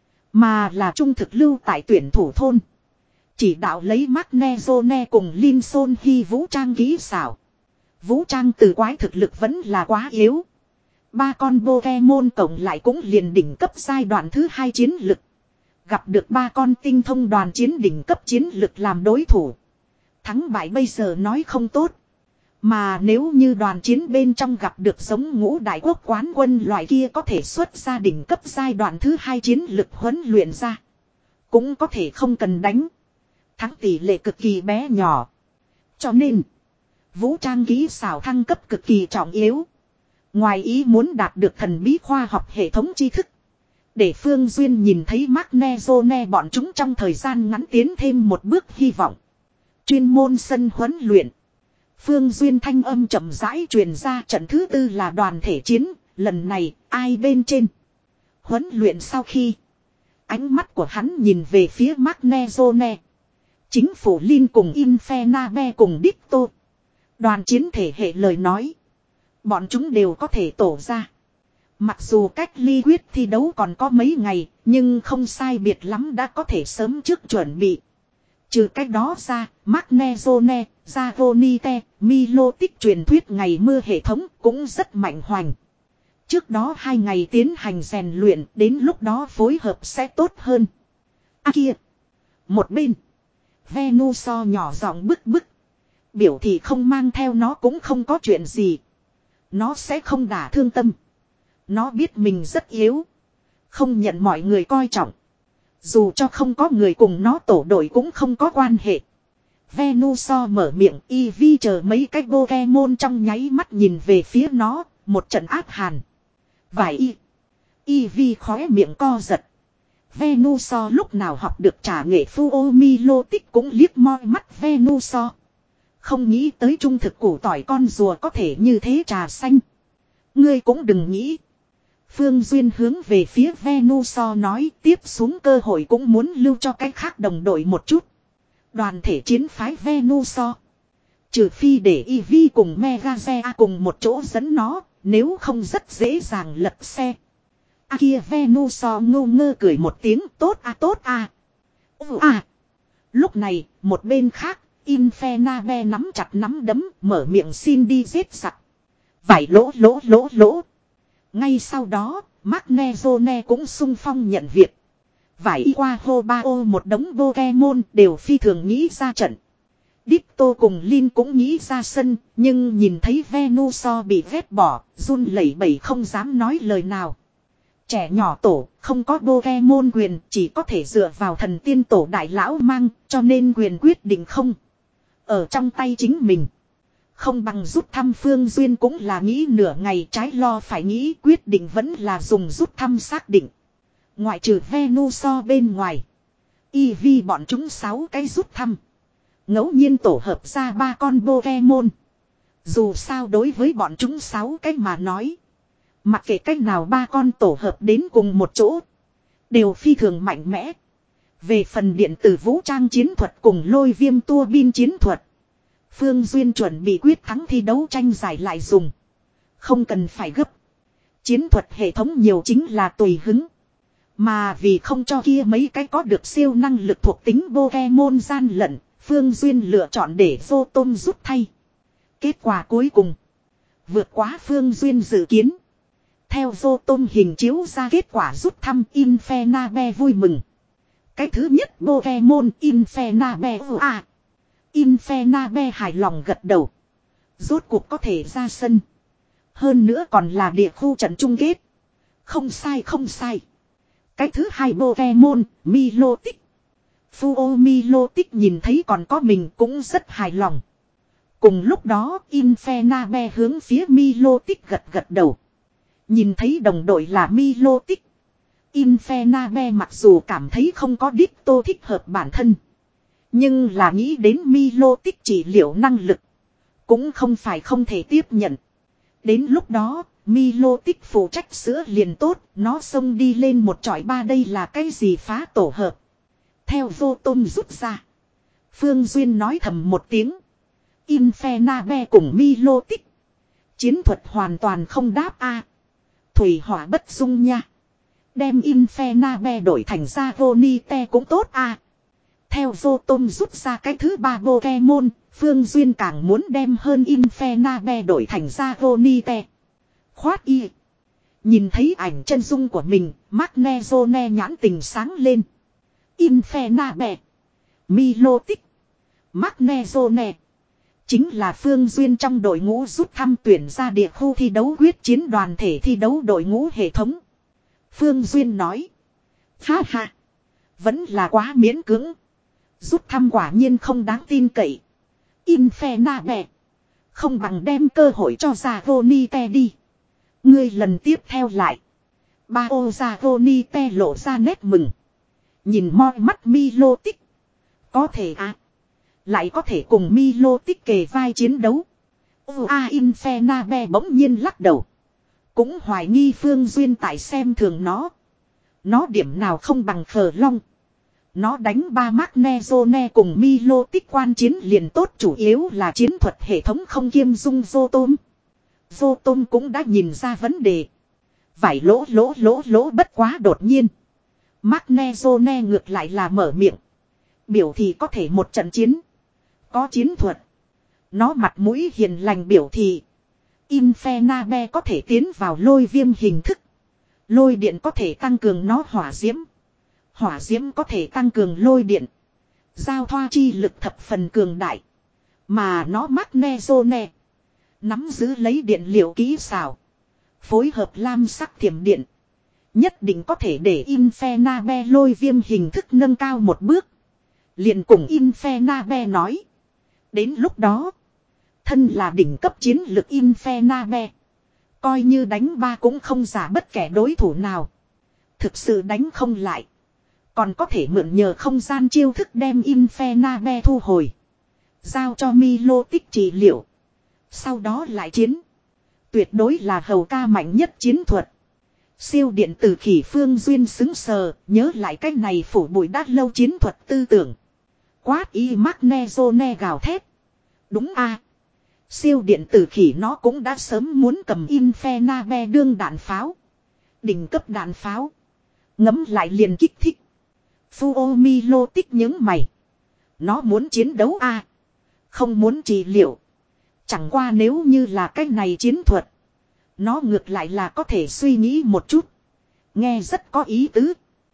mà là trung thực lưu tại tuyển thủ thôn. Chỉ đạo lấy Magnezone cùng Linh Son Hy vũ trang kỹ xảo. Vũ trang từ quái thực lực vẫn là quá yếu. Ba con Pokemon cộng lại cũng liền đỉnh cấp giai đoạn thứ hai chiến lực. Gặp được ba con tinh thông đoàn chiến đỉnh cấp chiến lực làm đối thủ, thắng bại bây giờ nói không tốt. Mà nếu như đoàn chiến bên trong gặp được giống Ngũ Đại Quốc quán quân loại kia có thể xuất ra đỉnh cấp giai đoạn thứ hai chiến lực huấn luyện ra, cũng có thể không cần đánh. Thắng tỷ lệ cực kỳ bé nhỏ. Cho nên, vũ trang kỹ xảo thăng cấp cực kỳ trọng yếu. Ngoài ý muốn đạt được thần bí khoa học hệ thống tri thức, Để Phương Duyên nhìn thấy Magnezone bọn chúng trong thời gian ngắn tiến thêm một bước hy vọng. Chuyên môn sân huấn luyện. Phương Duyên thanh âm chậm rãi truyền ra, trận thứ tư là đoàn thể chiến, lần này ai bên trên. Huấn luyện sau khi, ánh mắt của hắn nhìn về phía Magnezone. Chính phủ Lin cùng Infernabe cùng Dicto. Đoàn chiến thể hệ lời nói. Bọn chúng đều có thể tổ ra. Mặc dù cách ly quyết thi đấu còn có mấy ngày, nhưng không sai biệt lắm đã có thể sớm trước chuẩn bị. Trừ cách đó ra, Magnezone, Zavonite, Milotic truyền thuyết ngày mưa hệ thống cũng rất mạnh hoành. Trước đó hai ngày tiến hành rèn luyện, đến lúc đó phối hợp sẽ tốt hơn. À kia! Một bên, Venuso nhỏ giọng bức bức. Biểu thị không mang theo nó cũng không có chuyện gì. Nó sẽ không đả thương tâm. Nó biết mình rất yếu. Không nhận mọi người coi trọng. Dù cho không có người cùng nó tổ đội cũng không có quan hệ. Venuso mở miệng, Eevee chờ mấy cái Pokemon trong nháy mắt nhìn về phía nó, một trận áp hàn. Vài y. Eevee khóe miệng co giật. Venuso lúc nào học được trả nghệ Fuo Milotic cũng liếc moi mắt Venuso. Không nghĩ tới trung thực củ tỏi con rùa có thể như thế trà xanh. Ngươi cũng đừng nghĩ. Phương Duyên hướng về phía Venuso nói, tiếp xuống cơ hội cũng muốn lưu cho cái khác đồng đội một chút. Đoàn thể chiến phái Venuso. Trừ phi để Eevee cùng Megazea cùng một chỗ dẫn nó, nếu không rất dễ dàng lật xe. À kia Venuso ngô ngơ cười một tiếng, tốt à tốt à. Ừ à. Lúc này, một bên khác, Infernabe nắm chặt nắm đấm, mở miệng xin đi giết giặc. Vải lỗ lỗ lỗ lỗ. Ngay sau đó, Magnezone cũng sung phong nhận việc. Vải y qua Hobao một đống Pokemon đều phi thường nghĩ ra trận. Dicto cùng Lin cũng nghĩ ra sân, nhưng nhìn thấy Venuso bị vét bỏ, run lẩy bẩy không dám nói lời nào. Trẻ nhỏ tổ, không có Pokemon quyền, chỉ có thể dựa vào thần tiên tổ đại lão mang, cho nên quyền quyết định không. Ở trong tay chính mình. Không bằng rút thăm. Phương Duyên cũng là nghĩ nửa ngày, trái lo phải nghĩ, quyết định vẫn là dùng rút thăm xác định. Ngoại trừ Venuso bên ngoài. Eevee bọn chúng sáu cái rút thăm. Ngẫu nhiên tổ hợp ra ba con Pokemon. Dù sao đối với bọn chúng sáu cái mà nói. Mặc kệ cách nào ba con tổ hợp đến cùng một chỗ. Đều phi thường mạnh mẽ. Về phần điện tử vũ trang chiến thuật cùng lôi viêm tua bin chiến thuật. Phương Duyên chuẩn bị quyết thắng thi đấu tranh giải lại dùng. Không cần phải gấp. Chiến thuật hệ thống nhiều chính là tùy hứng. Mà vì không cho kia mấy cái có được siêu năng lực thuộc tính Pokemon gian lận, Phương Duyên lựa chọn để Rotom rút thay. Kết quả cuối cùng vượt quá Phương Duyên dự kiến. Theo Rotom hình chiếu ra kết quả rút thăm, Infernabe vui mừng. Cái thứ nhất Pokemon Infernabe à. Infernabe hài lòng gật đầu. Rốt cuộc có thể ra sân. Hơn nữa còn là địa khu trận chung kết. Không sai không sai. Cái thứ hai Pokemon Milotic. Fuo Milotic nhìn thấy còn có mình cũng rất hài lòng. Cùng lúc đó Infernabe hướng phía Milotic gật gật đầu. Nhìn thấy đồng đội là Milotic. Infernabe mặc dù cảm thấy không có Dicto thích hợp bản thân. Nhưng là nghĩ đến Milotic trị liệu năng lực. Cũng không phải không thể tiếp nhận. Đến lúc đó, Milotic phụ trách sữa liền tốt, nó xông đi lên một chọi ba, đây là cái gì phá tổ hợp. Theo Rotom rút ra. Phương Duyên nói thầm một tiếng. Infernabe cùng Milotic. Chiến thuật hoàn toàn không đáp a. Thủy hỏa bất dung nha. Đem Infernabe đổi thành Zavonite cũng tốt a. Theo Rotom rút ra cái thứ ba Pokemon, Phương Duyên càng muốn đem hơn Infernabe đổi thành Zavonite. Khoát y. Nhìn thấy ảnh chân dung của mình, Magnezone nhãn tình sáng lên. Infernabe, Milotic, Magnezone. Chính là Phương Duyên trong đội ngũ rút thăm tuyển ra địa khu thi đấu quyết chiến đoàn thể thi đấu đội ngũ hệ thống. Phương Duyên nói. Ha ha. Vẫn là quá miễn cưỡng. Rút thăm quả nhiên không đáng tin cậy. Infernabe. Không bằng đem cơ hội cho Zavonite đi. Ngươi lần tiếp theo lại. Baozanite lộ ra nét mừng. Nhìn moi mắt Milotic. Có thể à. Lại có thể cùng Milotic kề vai chiến đấu. A Infenabe bỗng nhiên lắc đầu. Cũng hoài nghi Phương Duyên tại xem thường nó. Nó điểm nào không bằng Phở Long. Nó đánh ba Magnezone cùng Milotic quan chiến liền tốt, chủ yếu là chiến thuật hệ thống không kiêm dung Zotom. Zotom cũng đã nhìn ra vấn đề. Vải lỗ lỗ lỗ lỗ bất quá đột nhiên. Magnezone ngược lại là mở miệng. Biểu thì có thể một trận chiến. Có chiến thuật. Nó mặt mũi hiền lành biểu thị. Infenabe có thể tiến vào lôi viêm hình thức. Lôi điện có thể tăng cường nó hỏa diễm. Hỏa diễm có thể tăng cường lôi điện. Giao thoa chi lực thập phần cường đại. Mà nó Magnezone. Nắm giữ lấy điện liệu kỹ xảo. Phối hợp lam sắc thiểm điện. Nhất định có thể để Infenabe lôi viêm hình thức nâng cao một bước. Liền cùng Infenabe nói. Đến lúc đó. Thân là đỉnh cấp chiến lực Infenabe. Coi như đánh ba cũng không giả bất kể đối thủ nào. Thực sự đánh không lại. Còn có thể mượn nhờ không gian chiêu thức đem Infenabe thu hồi. Giao cho Milotic trị liệu. Sau đó lại chiến. Tuyệt đối là hầu ca mạnh nhất chiến thuật. Siêu điện tử khỉ Phương Duyên xứng sờ. Nhớ lại cách này phủ bụi đát lâu chiến thuật tư tưởng. Quát y Magnezone gào thét. Đúng a à. Siêu điện tử khỉ nó cũng đã sớm muốn cầm Infenabe đương đạn pháo. Đỉnh cấp đạn pháo. Ngấm lại liền kích thích. Fuo Milotic những mày. Nó muốn chiến đấu a à. Không muốn trị liệu. Chẳng qua nếu như là cái này chiến thuật. Nó ngược lại là có thể suy nghĩ một chút. Nghe rất có ý tứ.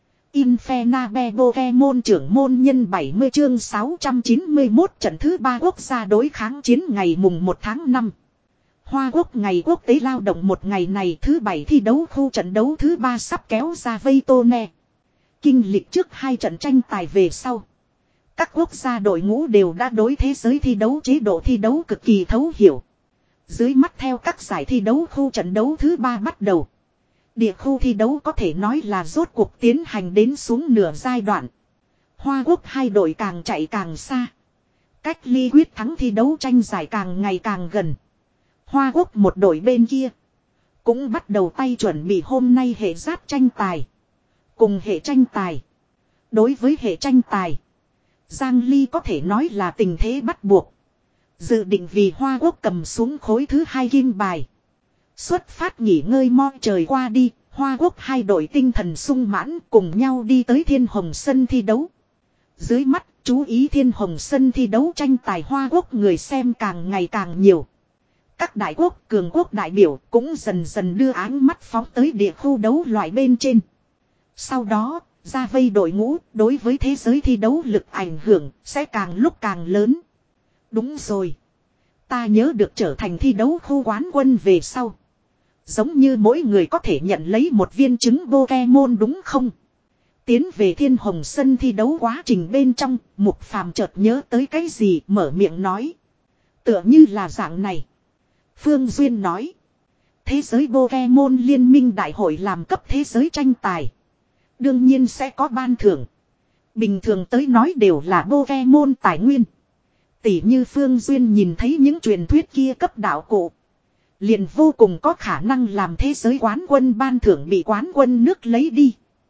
Infenabe Pokemon trưởng môn nhân bảy mươi chương sáu trăm chín mươi mốt trận thứ ba quốc gia đối kháng chiến ngày mùng một tháng năm. Hoa Quốc ngày quốc tế lao động một ngày này thứ bảy thi đấu khu trận đấu thứ ba sắp kéo ra vây Tone. Kinh lịch trước hai trận tranh tài về sau. Các quốc gia đội ngũ đều đã đối thế giới thi đấu chế độ thi đấu cực kỳ thấu hiểu. Dưới mắt theo các giải thi đấu khu trận đấu thứ ba bắt đầu. Địa khu thi đấu có thể nói là rốt cuộc tiến hành đến xuống nửa giai đoạn. Hoa Quốc hai đội càng chạy càng xa. Cách ly quyết thắng thi đấu tranh giải càng ngày càng gần. Hoa Quốc một đội bên kia. Cũng bắt đầu tay chuẩn bị hôm nay hệ giáp tranh tài. Cùng hệ tranh tài. Đối với hệ tranh tài. Giang Ly có thể nói là tình thế bắt buộc. Dự định vì Hoa Quốc cầm xuống khối thứ hai kim bài. Xuất phát nghỉ ngơi mo trời qua đi. Hoa Quốc hai đội tinh thần sung mãn cùng nhau đi tới Thiên Hồng sân thi đấu. Dưới mắt chú ý Thiên Hồng sân thi đấu tranh tài Hoa Quốc người xem càng ngày càng nhiều. Các đại quốc cường quốc đại biểu cũng dần dần đưa áng mắt phóng tới địa khu đấu loại bên trên. Sau đó ra vây đội ngũ đối với thế giới thi đấu lực ảnh hưởng sẽ càng lúc càng lớn. Đúng rồi. Ta nhớ được trở thành thi đấu khu quán quân về sau. Giống như mỗi người có thể nhận lấy một viên trứng Pokemon đúng không? Tiến về Thiên Hồng sân thi đấu quá trình bên trong, Mục Phàm chợt nhớ tới cái gì mở miệng nói. Tựa như là dạng này. Phương Duyên nói. Thế giới Pokemon liên minh đại hội làm cấp thế giới tranh tài. Đương nhiên sẽ có ban thưởng. Bình thường tới nói đều là Pokemon tài nguyên. Tỷ như Phương Duyên nhìn thấy những truyền thuyết kia cấp đạo cụ. Liền vô cùng có khả năng làm thế giới quán quân ban thưởng bị quán quân nước lấy đi.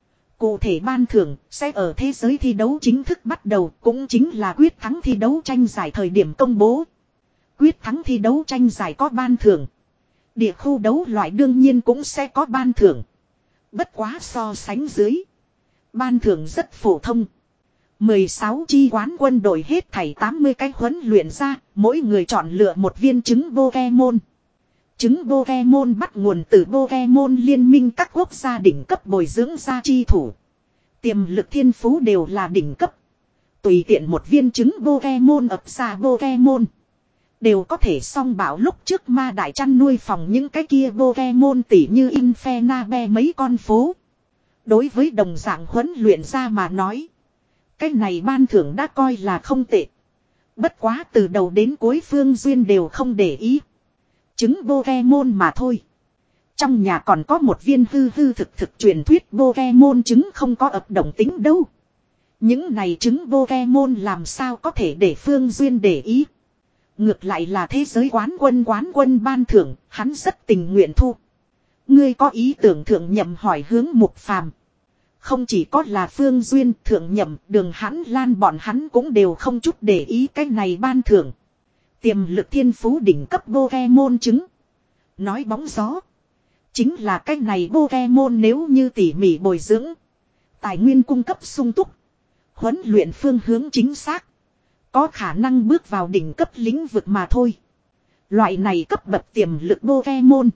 Cụ thể ban thưởng sẽ ở thế giới thi đấu chính thức bắt đầu cũng chính là quyết thắng thi đấu tranh giải thời điểm công bố. Quyết thắng thi đấu tranh giải có ban thưởng. Địa khu đấu loại đương nhiên cũng sẽ có ban thưởng. Bất quá so sánh dưới. Ban thưởng rất phổ thông. mười sáu chi quán quân đội hết thảy tám mươi cái huấn luyện ra, mỗi người chọn lựa một viên trứng Pokemon. Trứng Pokemon bắt nguồn từ Pokemon liên minh các quốc gia đỉnh cấp bồi dưỡng ra chi thủ. Tiềm lực thiên phú đều là đỉnh cấp. Tùy tiện một viên trứng Pokemon ập ra Pokemon. Đều có thể song bảo lúc trước ma đại chăn nuôi phòng những cái kia Pokemon tỉ như Infenabe mấy con phố. Đối với đồng dạng huấn luyện ra mà nói. Cái này ban thưởng đã coi là không tệ. Bất quá từ đầu đến cuối Phương Duyên đều không để ý. Trứng Pokemon mà thôi. Trong nhà còn có một viên hư hư thực thực truyền thuyết Pokemon trứng không có ập động tính đâu. Những này trứng Pokemon làm sao có thể để Phương Duyên để ý. Ngược lại là thế giới quán quân quán quân ban thưởng, hắn rất tình nguyện thu. Ngươi có ý tưởng Thượng Nhậm hỏi hướng Mục Phàm. Không chỉ có là Phương Duyên, Thượng Nhậm, Đường Hãn Lan bọn hắn cũng đều không chút để ý cái này ban thưởng. Tiềm lực thiên phú đỉnh cấp Pokemon trứng. Nói bóng gió. Chính là cái này Pokemon nếu như tỉ mỉ bồi dưỡng. Tài nguyên cung cấp sung túc. Huấn luyện phương hướng chính xác. Có khả năng bước vào đỉnh cấp lĩnh vực mà thôi. Loại này cấp bậc tiềm lực Pokemon.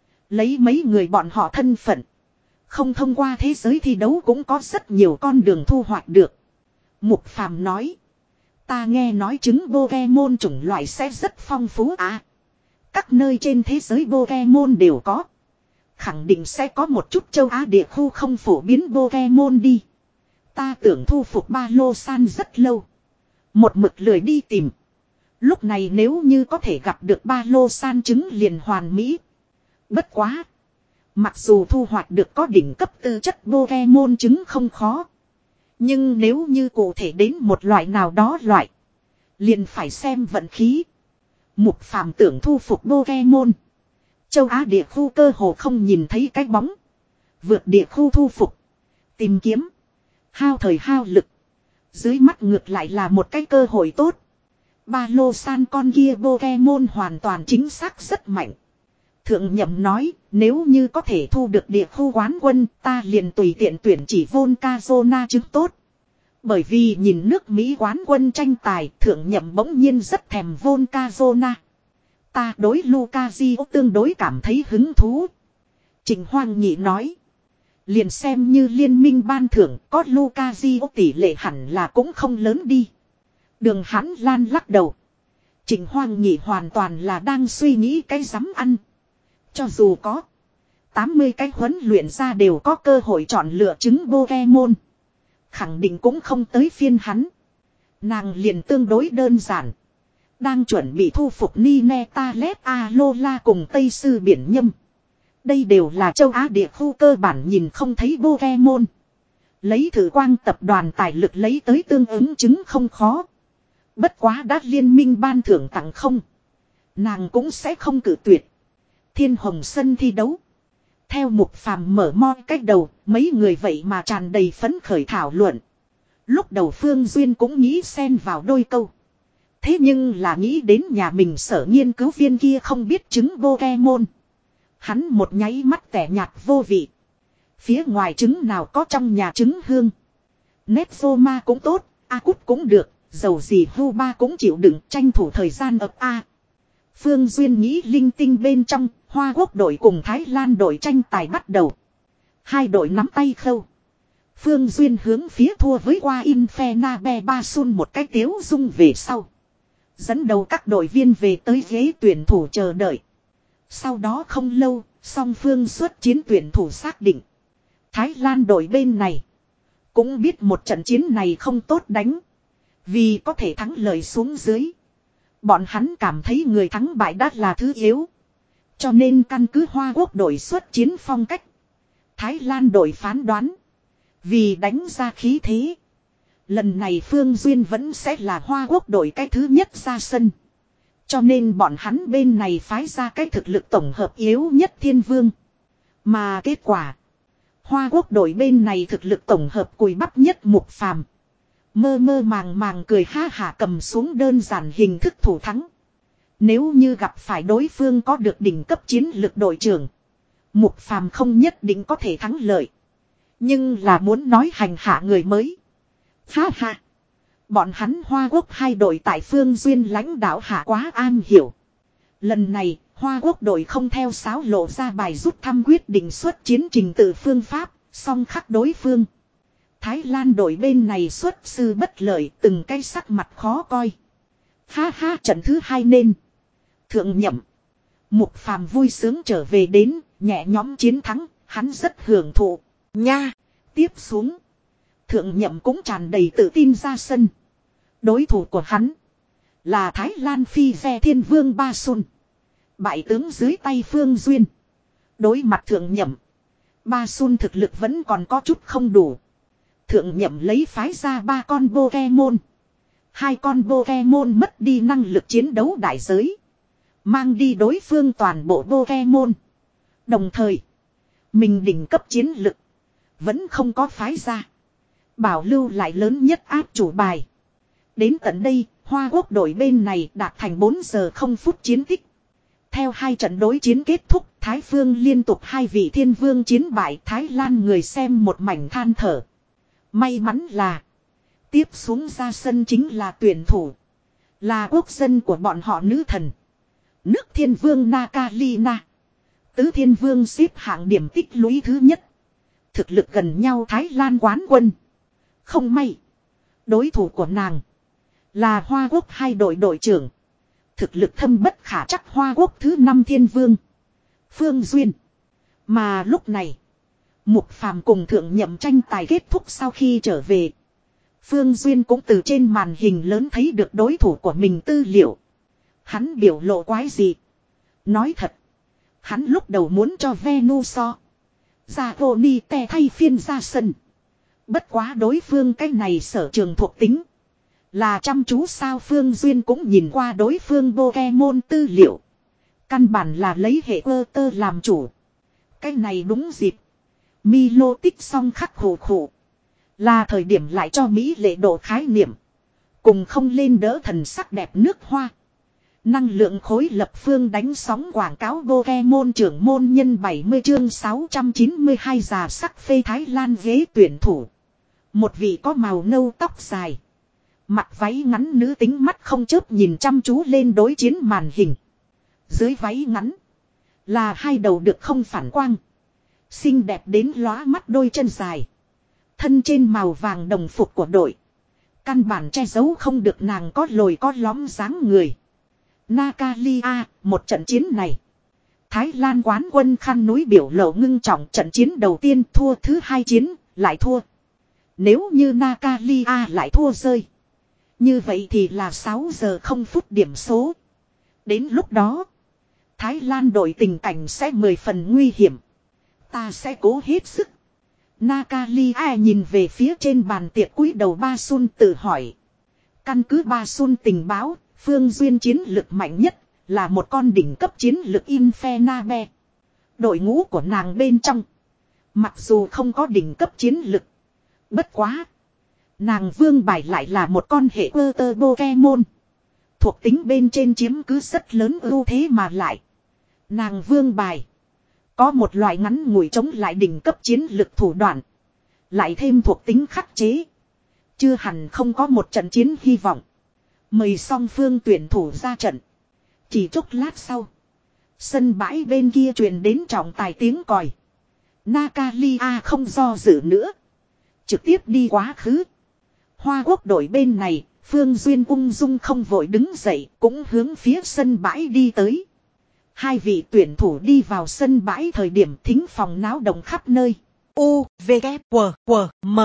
Lấy mấy người bọn họ thân phận. Không thông qua thế giới thi đấu cũng có rất nhiều con đường thu hoạch được. Mục Phàm nói. Ta nghe nói trứng Pokemon chủng loại sẽ rất phong phú à. Các nơi trên thế giới Pokemon đều có. Khẳng định sẽ có một chút châu Á địa khu không phổ biến Pokemon đi. Ta tưởng thu phục ba lô san rất lâu. Một mực lười đi tìm. Lúc này nếu như có thể gặp được ba lô san trứng liền hoàn mỹ. Bất quá. Mặc dù thu hoạch được có đỉnh cấp tư chất Pokemon trứng không khó. Nhưng nếu như cụ thể đến một loại nào đó loại. Liền phải xem vận khí. Mục Phàm tưởng thu phục Pokemon. Châu Á địa khu cơ hồ không nhìn thấy cái bóng. Vượt địa khu thu phục. Tìm kiếm. Hao thời hao lực. Dưới mắt ngược lại là một cái cơ hội tốt. Ba lô san con kia Pokemon hoàn toàn chính xác rất mạnh. Thượng Nhậm nói, nếu như có thể thu được địa khu quán quân, ta liền tùy tiện tuyển chỉ Volcazona chứng tốt. Bởi vì nhìn nước Mỹ quán quân tranh tài, Thượng Nhậm bỗng nhiên rất thèm Volcazona. Ta đối Lucario tương đối cảm thấy hứng thú. Trình Hoang Nhị nói. Liền xem như liên minh ban thưởng có Lucario tỷ lệ hẳn là cũng không lớn đi. Đường Hãn Lan lắc đầu. Trình Hoang Nhị hoàn toàn là đang suy nghĩ cái dám ăn. Cho dù có tám mươi cái huấn luyện ra đều có cơ hội chọn lựa trứng Pokemon. Khẳng định cũng không tới phiên hắn. Nàng liền tương đối đơn giản. Đang chuẩn bị thu phục Nineta Led Alola cùng Tây Sư Biển Nhâm. Đây đều là châu Á địa khu cơ bản nhìn không thấy Pokemon. Lấy thử quang tập đoàn tài lực lấy tới tương ứng chứng không khó. Bất quá đã liên minh ban thưởng tặng không. Nàng cũng sẽ không cử tuyệt. Thiên Hồng sân thi đấu. Theo Mục Phàm mở mo cách đầu, mấy người vậy mà tràn đầy phấn khởi thảo luận. Lúc đầu Phương Duyên cũng nghĩ xen vào đôi câu. Thế nhưng là nghĩ đến nhà mình sở nghiên cứu viên kia không biết trứng Pokemon. Hắn một nháy mắt tẻ nhạt vô vị. Phía ngoài trứng nào có trong nhà trứng hương. Netsoma cũng tốt, Akut cũng được, dầu gì Huba cũng chịu đựng tranh thủ thời gian ập a. Phương Duyên nghĩ linh tinh bên trong, Hoa Quốc đội cùng Thái Lan đội tranh tài bắt đầu. Hai đội nắm tay khâu. Phương Duyên hướng phía thua với qua Infenabe Basun một cái tiếu dung về sau. Dẫn đầu các đội viên về tới ghế tuyển thủ chờ đợi. Sau đó không lâu, song phương xuất chiến tuyển thủ xác định. Thái Lan đội bên này cũng biết một trận chiến này không tốt đánh. Vì có thể thắng lợi xuống dưới. Bọn hắn cảm thấy người thắng bại đắt là thứ yếu. Cho nên căn cứ Hoa Quốc đội xuất chiến phong cách. Thái Lan đội phán đoán. Vì đánh ra khí thế. Lần này Phương Duyên vẫn sẽ là Hoa Quốc đội cái thứ nhất ra sân. Cho nên bọn hắn bên này phái ra cái thực lực tổng hợp yếu nhất Thiên Vương. Mà kết quả. Hoa Quốc đội bên này thực lực tổng hợp cùi bắp nhất Mục Phàm. Mơ mơ màng màng cười ha hả cầm xuống đơn giản hình thức thủ thắng. Nếu như gặp phải đối phương có được đỉnh cấp chiến lực đội trưởng. Mục Phàm không nhất định có thể thắng lợi. Nhưng là muốn nói hành hạ người mới. Ha ha. Bọn hắn Hoa Quốc hai đội tại Phương Duyên lãnh đạo hạ quá an hiểu. Lần này, Hoa Quốc đội không theo sáo lộ ra bài rút thăm quyết định xuất chiến trình tự phương pháp, song khắc đối phương. Thái Lan đội bên này xuất sư bất lợi, từng cái sắc mặt khó coi. Ha ha, trận thứ hai nên. Thượng Nhậm. Mục Phàm vui sướng trở về đến, nhẹ nhõm chiến thắng, hắn rất hưởng thụ. Nha, tiếp xuống. Thượng Nhậm cũng tràn đầy tự tin ra sân. Đối thủ của hắn là Thái Lan Phi Ve Thiên Vương Ba Sun. Bại tướng dưới tay Phương Duyên. Đối mặt thượng nhậm. Ba Sun thực lực vẫn còn có chút không đủ. Thượng nhậm lấy phái ra ba con Pokemon. Hai con Pokemon mất đi năng lực chiến đấu đại giới. Mang đi đối phương toàn bộ Pokemon. Đồng thời. Mình đỉnh cấp chiến lực. Vẫn không có phái ra. Bảo lưu lại lớn nhất áp chủ bài. Đến tận đây, Hoa Quốc đội bên này đạt thành bốn giờ không phút chiến tích. Theo hai trận đối chiến kết thúc, Thái Phương liên tục hai vị thiên vương chiến bại, Thái Lan người xem một mảnh than thở. May mắn là tiếp xuống ra sân chính là tuyển thủ. Là quốc dân của bọn họ nữ thần. Nước thiên vương Nakalina. Tứ thiên vương xếp hạng điểm tích lũy thứ nhất. Thực lực gần nhau Thái Lan quán quân. Không may. Đối thủ của nàng. Là Hoa Quốc hai đội đội trưởng. Thực lực thâm bất khả trắc Hoa Quốc thứ năm thiên vương. Phương Duyên. Mà lúc này. Mục Phàm cùng thượng nhậm tranh tài kết thúc sau khi trở về. Phương Duyên cũng từ trên màn hình lớn thấy được đối thủ của mình tư liệu. Hắn biểu lộ quái gì. Nói thật. Hắn lúc đầu muốn cho Venuso. Ra Oni te thay phiên ra sân. Bất quá đối phương cái này sở trường thuộc tính. Là chăm chú sao Phương Duyên cũng nhìn qua đối phương Pokemon tư liệu. Căn bản là lấy hệ ơ tơ làm chủ. Cái này đúng dịp. Milo tích xong khắc khổ khổ. Là thời điểm lại cho Mỹ lệ độ khái niệm. Cùng không lên đỡ thần sắc đẹp nước hoa. Năng lượng khối lập phương đánh sóng quảng cáo Pokemon trưởng môn nhân bảy mươi chương sáu trăm chín mươi hai già sắc phê Thái Lan ghế tuyển thủ. Một vị có màu nâu tóc dài. Mặc váy ngắn nữ tính mắt không chớp nhìn chăm chú lên đối chiến màn hình. Dưới váy ngắn. Là hai đầu được không phản quang. Xinh đẹp đến lóa mắt đôi chân dài. Thân trên màu vàng đồng phục của đội. Căn bản che giấu không được nàng có lồi có lõm dáng người. Nakalia, một trận chiến này. Thái Lan quán quân khăn núi biểu lộ ngưng trọng trận chiến đầu tiên thua thứ hai chiến, lại thua. Nếu như Nakalia lại thua rơi. Như vậy thì là sáu giờ không phút điểm số. Đến lúc đó, Thái Lan đội tình cảnh sẽ mười phần nguy hiểm. Ta sẽ cố hết sức. Nakalia nhìn về phía trên bàn tiệc cúi đầu Ba Sun tự hỏi. Căn cứ Ba Sun tình báo, Phương Duyên chiến lực mạnh nhất là một con đỉnh cấp chiến lực Infernabe. Đội ngũ của nàng bên trong. Mặc dù không có đỉnh cấp chiến lực. Bất quá. Nàng vương bài lại là một con hệ ơ tơ Pokemon. Thuộc tính bên trên chiếm cứ rất lớn ưu thế mà lại. Nàng vương bài. Có một loại ngắn ngủi chống lại đỉnh cấp chiến lực thủ đoạn. Lại thêm thuộc tính khắc chế. Chưa hẳn không có một trận chiến hy vọng. Mời song phương tuyển thủ ra trận. Chỉ chốc lát sau. Sân bãi bên kia truyền đến trọng tài tiếng còi. Nakalia không do dự nữa. Trực tiếp đi quá khứ. Hoa Quốc đội bên này, Phương Duyên ung dung không vội đứng dậy, cũng hướng phía sân bãi đi tới. Hai vị tuyển thủ đi vào sân bãi thời điểm thính phòng náo động khắp nơi. U, V, K, W, W, M.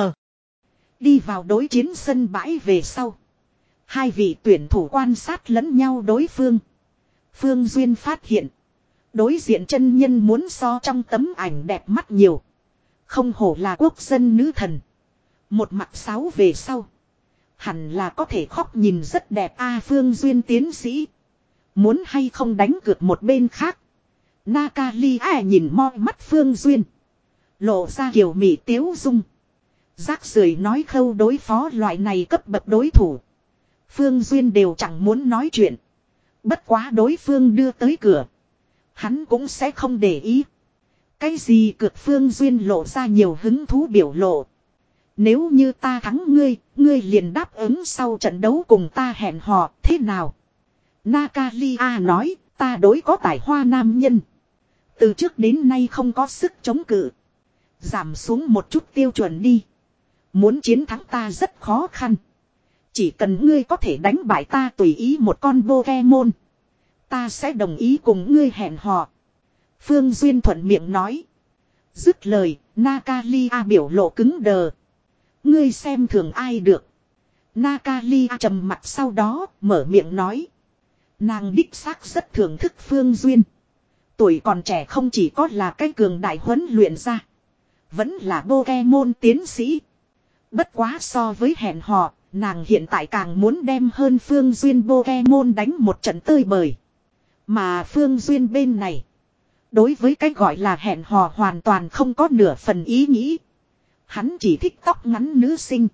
Đi vào đối chiến sân bãi về sau. Hai vị tuyển thủ quan sát lẫn nhau đối phương. Phương Duyên phát hiện. Đối diện chân nhân muốn so trong tấm ảnh đẹp mắt nhiều. Không hổ là quốc dân nữ thần. Một mặt sáu về sau. Hẳn là có thể khóc nhìn rất đẹp a Phương Duyên tiến sĩ. Muốn hay không đánh cược một bên khác. Nakalia nhìn moi mắt Phương Duyên. Lộ ra kiểu mị tiếu dung. Rác rưởi nói khâu đối phó loại này cấp bậc đối thủ. Phương Duyên đều chẳng muốn nói chuyện. Bất quá đối phương đưa tới cửa. Hắn cũng sẽ không để ý. Cái gì cược Phương Duyên lộ ra nhiều hứng thú biểu lộ. Nếu như ta thắng ngươi, ngươi liền đáp ứng sau trận đấu cùng ta hẹn hò, thế nào? Nakalia nói, ta đối có tài hoa nam nhân. Từ trước đến nay không có sức chống cự. Giảm xuống một chút tiêu chuẩn đi. Muốn chiến thắng ta rất khó khăn. Chỉ cần ngươi có thể đánh bại ta tùy ý một con Pokemon. Ta sẽ đồng ý cùng ngươi hẹn hò. Phương Duyên thuận miệng nói. Dứt lời, Nakalia biểu lộ cứng đờ. Ngươi xem thường ai được. Nakalia trầm mặt sau đó, mở miệng nói. Nàng đích xác rất thưởng thức Phương Duyên. tuổi còn trẻ không chỉ có là cái cường đại huấn luyện ra. Vẫn là Pokemon tiến sĩ. Bất quá so với hẹn hò, nàng hiện tại càng muốn đem hơn Phương Duyên Pokemon đánh một trận tơi bời. Mà Phương Duyên bên này, đối với cái gọi là hẹn hò hoàn toàn không có nửa phần ý nghĩ. Hắn chỉ thích tóc ngắn nữ sinh.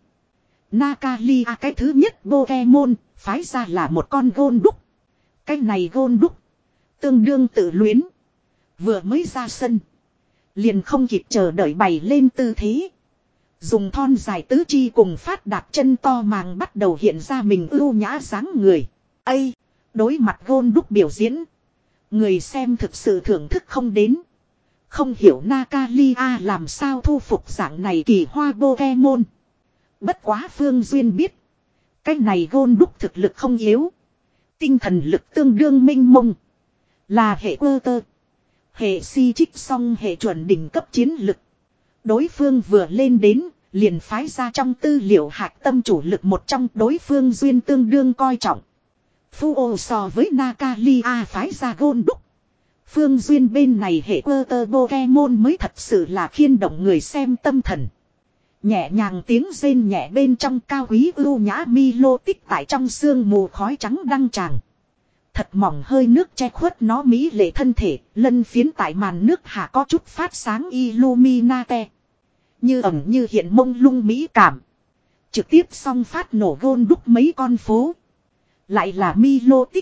Natalia cái thứ nhất Pokemon, phái ra là một con Golduck. Cái này Golduck tương đương tự luyến. Vừa mới ra sân, liền không kịp chờ đợi bày lên tư thế. Dùng thon dài tứ chi cùng phát đạt chân to màng bắt đầu hiện ra mình ưu nhã dáng người. Ây! Đối mặt Golduck biểu diễn, người xem thực sự thưởng thức không đến. Không hiểu Natalia làm sao thu phục dạng này kỳ hoa Pokemon. Bất quá Phương Duyên biết, cái này Golduck thực lực không yếu. Tinh thần lực tương đương minh mông. Là hệ quơ tơ. Hệ si trích song hệ chuẩn đỉnh cấp chiến lực. Đối phương vừa lên đến, liền phái ra trong tư liệu hạch tâm chủ lực một trong đối phương Duyên tương đương coi trọng. Phu ô so với Natalia phái ra Golduck. Phương Duyên bên này hệ quơ tơ Pokemon mới thật sự là khiên động người xem tâm thần. Nhẹ nhàng tiếng rên nhẹ bên trong cao quý ưu nhã Milo tích tại trong sương mù khói trắng đăng tràng. Thật mỏng hơi nước che khuất nó mỹ lệ thân thể, lân phiến tại màn nước hạ có chút phát sáng Illuminate. Như ẩn như hiện mông lung mỹ cảm. Trực tiếp song phát nổ Golduck mấy con phố. Lại là Milo tích.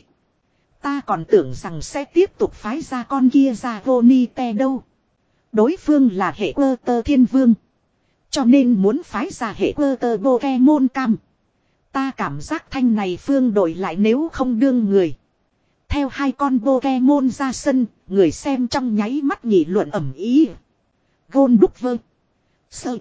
Ta còn tưởng rằng sẽ tiếp tục phái ra con kia ra Vonite đâu. Đối phương là hệ quơ tơ thiên vương. Cho nên muốn phái ra hệ quơ tơ Pokemon cam. Ta cảm giác thanh này phương đổi lại nếu không đương người. Theo hai con Pokemon ra sân, người xem trong nháy mắt nghị luận ẩm ý. Golduck vơ. Sợ.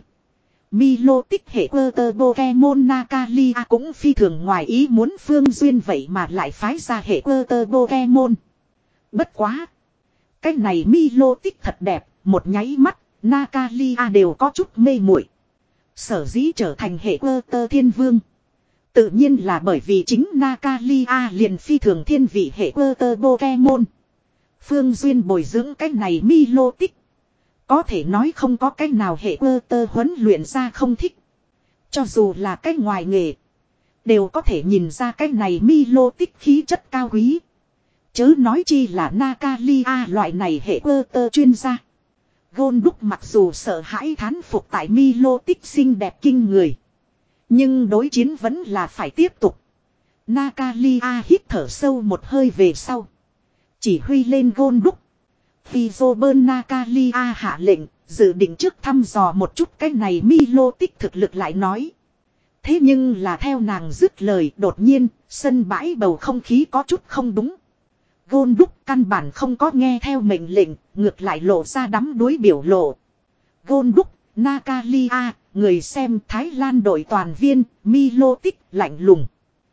Milo tích hệ quơ tơ Pokemon Natalia cũng phi thường ngoài ý muốn Phương Duyên vậy mà lại phái ra hệ quơ tơ Pokemon. Bất quá. Cái này Milo tích thật đẹp, một nháy mắt, Natalia đều có chút mê muội. Sở dĩ trở thành hệ quơ tơ thiên vương. Tự nhiên là bởi vì chính Natalia liền phi thường thiên vị hệ quơ tơ Pokemon. Phương Duyên bồi dưỡng cái này Milo tích. Có thể nói không có cách nào hệ quơ tơ huấn luyện ra không thích. Cho dù là cái ngoài nghề. Đều có thể nhìn ra cái này Milo tích khí chất cao quý. Chớ nói chi là Natalia loại này hệ quơ tơ chuyên gia. Golduck mặc dù sợ hãi thán phục tại Milo tích xinh đẹp kinh người. Nhưng đối chiến vẫn là phải tiếp tục. Natalia hít thở sâu một hơi về sau. Chỉ huy lên Golduck. Vì Robert Natalia hạ lệnh, dự định trước thăm dò một chút cái này Milo tích thực lực lại nói. Thế nhưng là theo nàng dứt lời đột nhiên, sân bãi bầu không khí có chút không đúng. Golduck căn bản không có nghe theo mệnh lệnh, ngược lại lộ ra đắm đuối biểu lộ. Golduck, Natalia, người xem Thái Lan đội toàn viên, Milo tích lạnh lùng.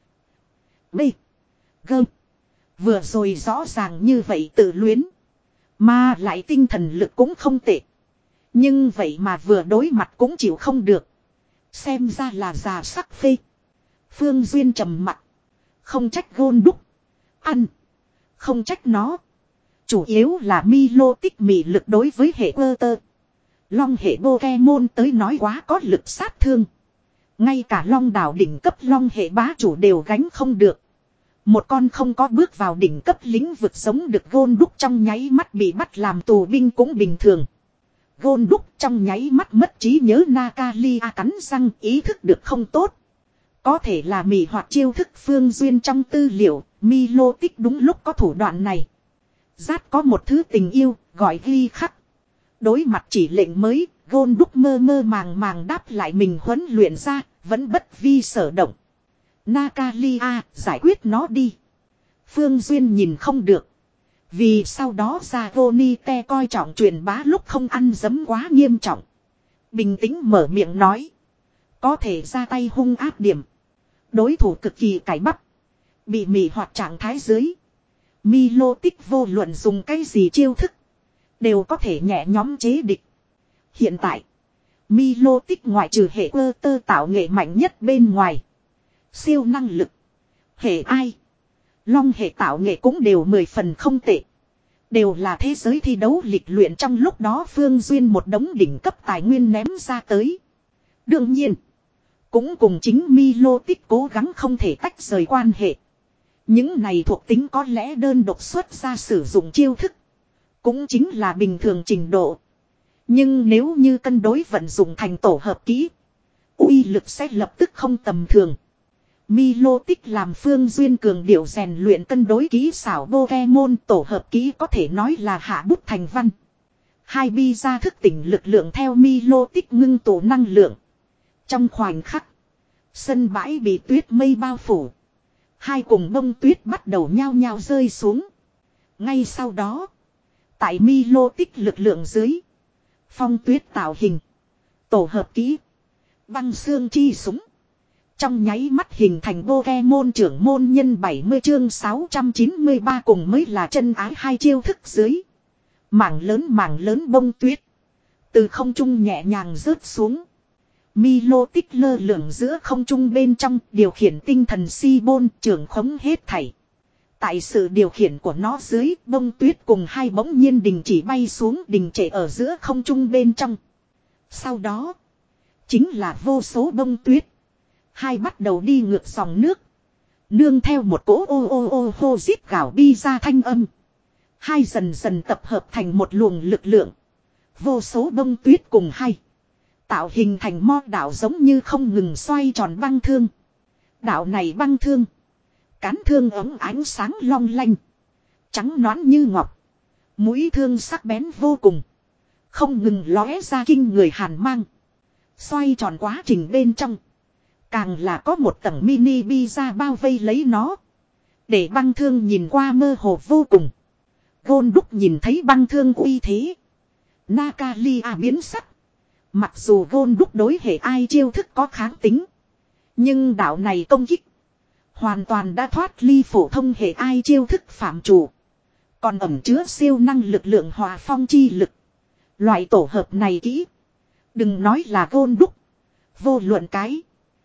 B. G. Vừa rồi rõ ràng như vậy tự luyến. Mà lại tinh thần lực cũng không tệ. Nhưng vậy mà vừa đối mặt cũng chịu không được. Xem ra là già sắc phê. Phương Duyên trầm mặt. Không trách Golduck. Ăn. Không trách nó. Chủ yếu là Milo tích mị lực đối với hệ quơ tơ. Long hệ Pokemon tới nói quá có lực sát thương. Ngay cả long đảo đỉnh cấp long hệ bá chủ đều gánh không được. Một con không có bước vào đỉnh cấp lĩnh vực sống được Golduck trong nháy mắt bị bắt làm tù binh cũng bình thường. Golduck trong nháy mắt mất trí nhớ Natalia cắn răng ý thức được không tốt. Có thể là mị hoạt chiêu thức Phương Duyên trong tư liệu, Milo tích đúng lúc có thủ đoạn này. Rát có một thứ tình yêu, gọi ghi khắc. Đối mặt chỉ lệnh mới, Golduck mơ mơ màng màng đáp lại mình huấn luyện ra, vẫn bất vi sở động. Natalia, giải quyết nó đi. Phương Duyên nhìn không được. Vì sau đó ra Vonite coi trọng truyền bá lúc không ăn dấm quá nghiêm trọng. Bình tĩnh mở miệng nói. Có thể ra tay hung ác điểm. Đối thủ cực kỳ cải bắp. Bị mị hoặc trạng thái dưới. Milo tích vô luận dùng cái gì chiêu thức. Đều có thể nhẹ nhóm chế địch. Hiện tại. Milo tích ngoại trừ hệ ơ tơ tạo nghệ mạnh nhất bên ngoài. Siêu năng lực. Hệ ai. Long hệ tạo nghệ cũng đều mười phần không tệ. Đều là thế giới thi đấu lịch luyện trong lúc đó Phương Duyên một đống đỉnh cấp tài nguyên ném ra tới. Đương nhiên. Cũng cùng chính Milotic cố gắng không thể tách rời quan hệ. Những này thuộc tính có lẽ đơn độc xuất ra sử dụng chiêu thức. Cũng chính là bình thường trình độ. Nhưng nếu như cân đối vận dụng thành tổ hợp kỹ. Uy lực sẽ lập tức không tầm thường. Milotic làm Phương Duyên cường điệu rèn luyện cân đối kỹ xảo Pokemon tổ hợp kỹ có thể nói là hạ bút thành văn. Hai bi ra thức tỉnh lực lượng theo Milotic ngưng tụ năng lượng. Trong khoảnh khắc, sân bãi bị tuyết mây bao phủ. Hai cùng bông tuyết bắt đầu nhao nhao rơi xuống. Ngay sau đó, tại Milotic lực lượng dưới, phong tuyết tạo hình, tổ hợp kỹ, băng xương chi súng. Trong nháy mắt hình thành Pokemon trưởng môn nhân bảy mươi chương sáu trăm chín mươi ba cùng mới là chân ái hai chiêu thức dưới. Mảng lớn mảng lớn bông tuyết. Từ không trung nhẹ nhàng rớt xuống. Milotic lơ lửng giữa không trung bên trong điều khiển tinh thần si bôn trưởng khống hết thảy. Tại sự điều khiển của nó dưới bông tuyết cùng hai bỗng nhiên đình chỉ bay xuống đình trệ ở giữa không trung bên trong. Sau đó chính là vô số bông tuyết. Hai bắt đầu đi ngược dòng nước. Nương theo một cỗ ô ô ô hô rít gào bi ra thanh âm. Hai dần dần tập hợp thành một luồng lực lượng. Vô số bông tuyết cùng hai. Tạo hình thành mo đảo giống như không ngừng xoay tròn băng thương. Đảo này băng thương. Cán thương ống ánh sáng long lanh. Trắng nõn như ngọc. Mũi thương sắc bén vô cùng. Không ngừng lóe ra kinh người hàn mang. Xoay tròn quá trình bên trong. Càng là có một tầng mini bi ra bao vây lấy nó. Để băng thương nhìn qua mơ hồ vô cùng. Gôn đúc nhìn thấy băng thương uy thế. Natalia biến sắc. Mặc dù gôn đúc đối hệ ai chiêu thức có kháng tính. Nhưng đạo này công kích. Hoàn toàn đã thoát ly phổ thông hệ ai chiêu thức phạm chủ. Còn ẩn chứa siêu năng lực lượng hòa phong chi lực. Loại tổ hợp này kỹ. Đừng nói là gôn đúc. Vô luận cái.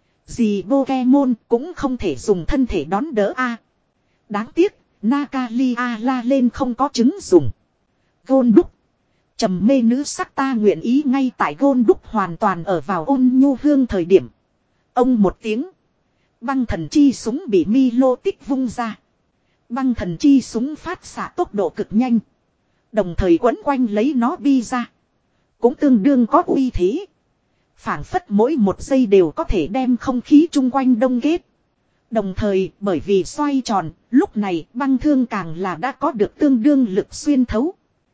Gì Pokemon cũng không thể dùng thân thể đón đỡ a. Đáng tiếc, Natalia la lên không có chứng dùng. Gôn đúc. Trầm mê nữ sắc ta nguyện ý ngay tại gôn đúc hoàn toàn ở vào ôn nhu hương thời điểm. Ông một tiếng. Băng thần chi súng bị Milotic vung ra. Băng thần chi súng phát xạ tốc độ cực nhanh. Đồng thời quấn quanh lấy nó bi ra. Cũng tương đương có uy thế. Phảng phất mỗi một giây đều có thể đem không khí chung quanh đông kết. Đồng thời bởi vì xoay tròn, lúc này băng thương càng là đã có được tương đương lực xuyên thấu.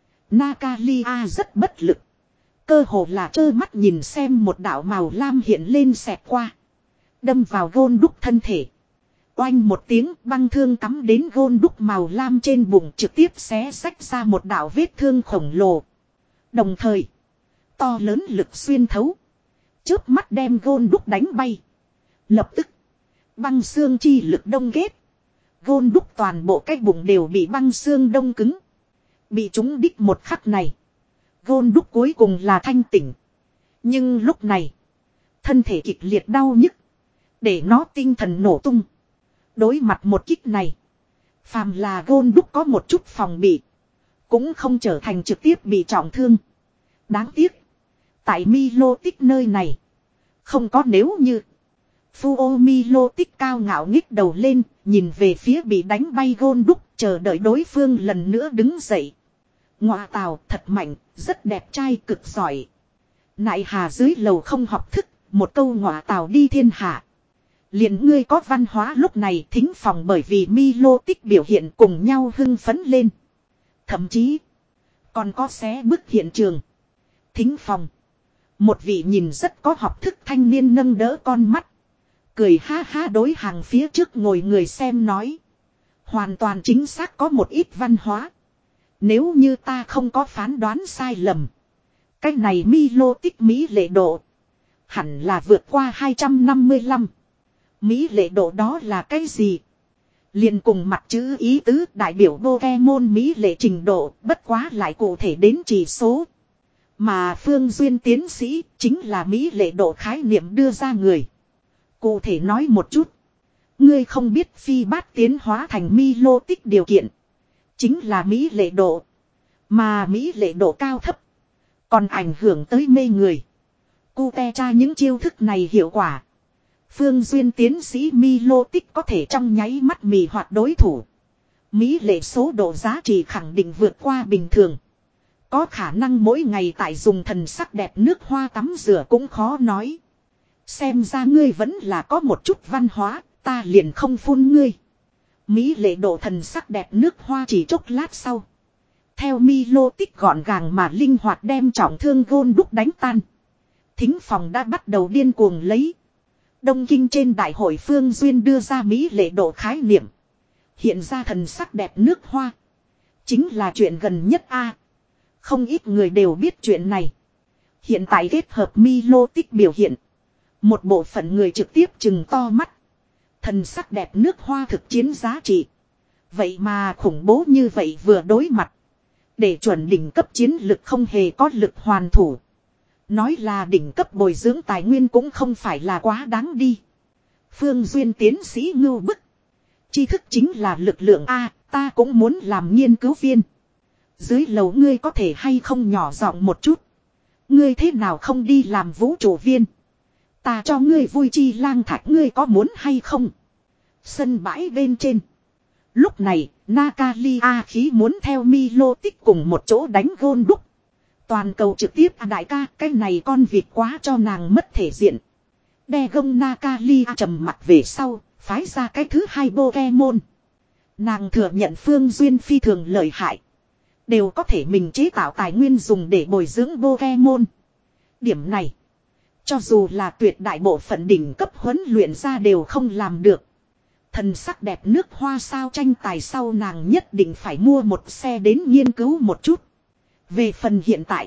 Natalia rất bất lực. Cơ hồ là trơ mắt nhìn xem một đạo màu lam hiện lên xẹt qua. Đâm vào gôn đúc thân thể. Oanh một tiếng băng thương cắm đến gôn đúc màu lam trên bụng trực tiếp xé xách ra một đạo vết thương khổng lồ. Đồng thời, to lớn lực xuyên thấu. Chớp mắt đem gôn đúc đánh bay. Lập tức, băng xương chi lực đông kết. Gôn đúc toàn bộ cái bụng đều bị băng xương đông cứng. Bị chúng đích một khắc này. Gôn đúc cuối cùng là thanh tỉnh. Nhưng lúc này, thân thể kịch liệt đau nhức. Để nó tinh thần nổ tung. Đối mặt một kích này. Phàm là gôn đúc có một chút phòng bị. Cũng không trở thành trực tiếp bị trọng thương. Đáng tiếc. Tại Milotic nơi này. Không có nếu như. Fuo Milotic cao ngạo nghích đầu lên. Nhìn về phía bị đánh bay gôn đúc. Chờ đợi đối phương lần nữa đứng dậy. Ngoạ tào thật mạnh. Rất đẹp trai cực giỏi. Nại hà dưới lầu không học thức. Một câu ngoạ tào đi thiên hạ. Liền ngươi có văn hóa lúc này thính phòng bởi vì Milotic biểu hiện cùng nhau hưng phấn lên. Thậm chí. Còn có xé bức hiện trường. Thính phòng. Một vị nhìn rất có học thức thanh niên nâng đỡ con mắt. Cười ha ha đối hàng phía trước ngồi người xem nói. Hoàn toàn chính xác có một ít văn hóa. Nếu như ta không có phán đoán sai lầm. Cái này Milotic Mỹ lệ độ. Hẳn là vượt qua hai trăm năm mươi lăm. Mỹ lệ độ đó là cái gì? Liền cùng mặt chữ ý tứ đại biểu Pokemon Mỹ lệ trình độ bất quá lại cụ thể đến chỉ số. Mà Phương Duyên tiến sĩ chính là Mỹ lệ độ khái niệm đưa ra người. Cụ thể nói một chút. Ngươi không biết phi bát tiến hóa thành Milotic điều kiện. Chính là Mỹ lệ độ. Mà mỹ lệ độ cao thấp. Còn ảnh hưởng tới mê người. Cute tra những chiêu thức này hiệu quả. Phương Duyên tiến sĩ Milotic có thể trong nháy mắt mì hoạt đối thủ. Mỹ lệ số độ giá trị khẳng định vượt qua bình thường. Có khả năng mỗi ngày tại dùng thần sắc đẹp nước hoa tắm rửa cũng khó nói. Xem ra ngươi vẫn là có một chút văn hóa, ta liền không phun ngươi. Mỹ lệ độ thần sắc đẹp nước hoa chỉ chốc lát sau. Theo Milotic gọn gàng mà linh hoạt đem trọng thương gôn đúc đánh tan. Thính phòng đã bắt đầu điên cuồng lấy. Đông Kinh trên đại hội Phương Duyên đưa ra Mỹ lệ độ khái niệm. Hiện ra thần sắc đẹp nước hoa. Chính là chuyện gần nhất a. Không ít người đều biết chuyện này. Hiện tại kết hợp Milotic biểu hiện. Một bộ phận người trực tiếp chừng to mắt. Thần sắc đẹp nước hoa thực chiến giá trị. Vậy mà khủng bố như vậy vừa đối mặt. Để chuẩn đỉnh cấp chiến lực không hề có lực hoàn thủ. Nói là đỉnh cấp bồi dưỡng tài nguyên cũng không phải là quá đáng đi. Phương Duyên tiến sĩ ngưu bức. Tri thức chính là lực lượng A, ta cũng muốn làm nghiên cứu viên. Dưới lầu ngươi có thể hay không nhỏ giọng một chút. Ngươi thế nào không đi làm vũ trụ viên. Ta cho ngươi vui chi lang thạch ngươi có muốn hay không. Sân bãi bên trên. Lúc này, Natalia khí muốn theo Milotic cùng một chỗ đánh gôn đúc. Toàn cầu trực tiếp à đại ca, cái này con vịt quá cho nàng mất thể diện. Đe gông Natalia trầm mặt về sau, phái ra cái thứ hai Pokemon. Nàng thừa nhận Phương Duyên phi thường lợi hại. Đều có thể mình chế tạo tài nguyên dùng để bồi dưỡng Pokemon. Điểm này, cho dù là tuyệt đại bộ phận đỉnh cấp huấn luyện ra đều không làm được. Thần sắc đẹp nước hoa sao tranh tài sau nàng nhất định phải mua một xe đến nghiên cứu một chút. Về phần hiện tại,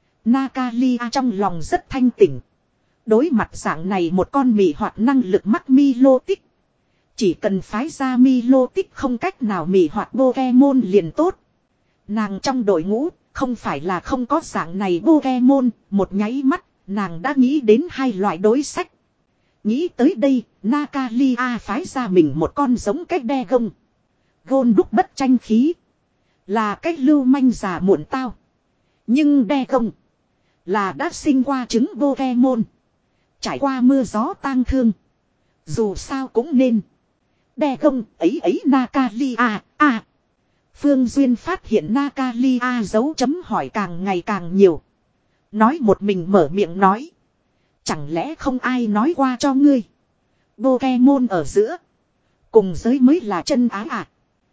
Natalia trong lòng rất thanh tỉnh. Đối mặt dạng này một con mị hoạt năng lực mắc Milotic. Chỉ cần phái ra Milotic không cách nào mị hoạt Pokemon liền tốt. Nàng trong đội ngũ không phải là không có dạng này Pokemon, một nháy mắt nàng đã nghĩ đến hai loại đối sách. Nghĩ tới đây, Natalia phái ra mình một con giống cách đe gông. Gôn đúc bất tranh khí. Là cách lưu manh già muộn tao. Nhưng đe gông. Là đã sinh qua trứng Pokemon. Trải qua mưa gió tang thương. Dù sao cũng nên. Đe gông ấy ấy Natalia à. Phương Duyên phát hiện Natalia dấu chấm hỏi càng ngày càng nhiều. Nói một mình mở miệng nói. Chẳng lẽ không ai nói qua cho ngươi. Pokemon ở giữa. Cùng giới mới là chân ái à.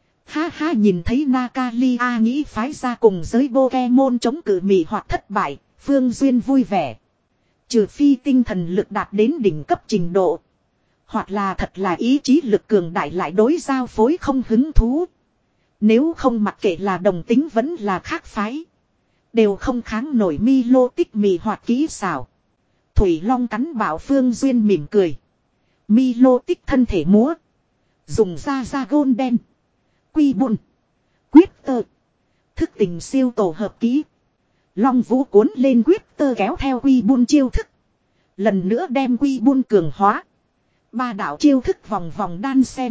Ha ha nhìn thấy Natalia nghĩ phái ra cùng giới Pokemon chống cự mị hoặc thất bại. Phương Duyên vui vẻ. Trừ phi tinh thần lực đạt đến đỉnh cấp trình độ. Hoặc là thật là ý chí lực cường đại lại đối giao phối không hứng thú. Nếu không mặc kệ là đồng tính vẫn là khác phái. Đều không kháng nổi Milotic mị hoạt kỹ xảo. Thủy Long cắn bảo Phương Duyên mỉm cười. Milotic thân thể múa. Dùng ra ra gôn đen. Quy bùn. Quyết tơ. Thức tình siêu tổ hợp kỹ. Long vũ cuốn lên quyết tơ kéo theo quy bùn chiêu thức. Lần nữa đem quy bùn cường hóa. Ba đạo chiêu thức vòng vòng đan sen.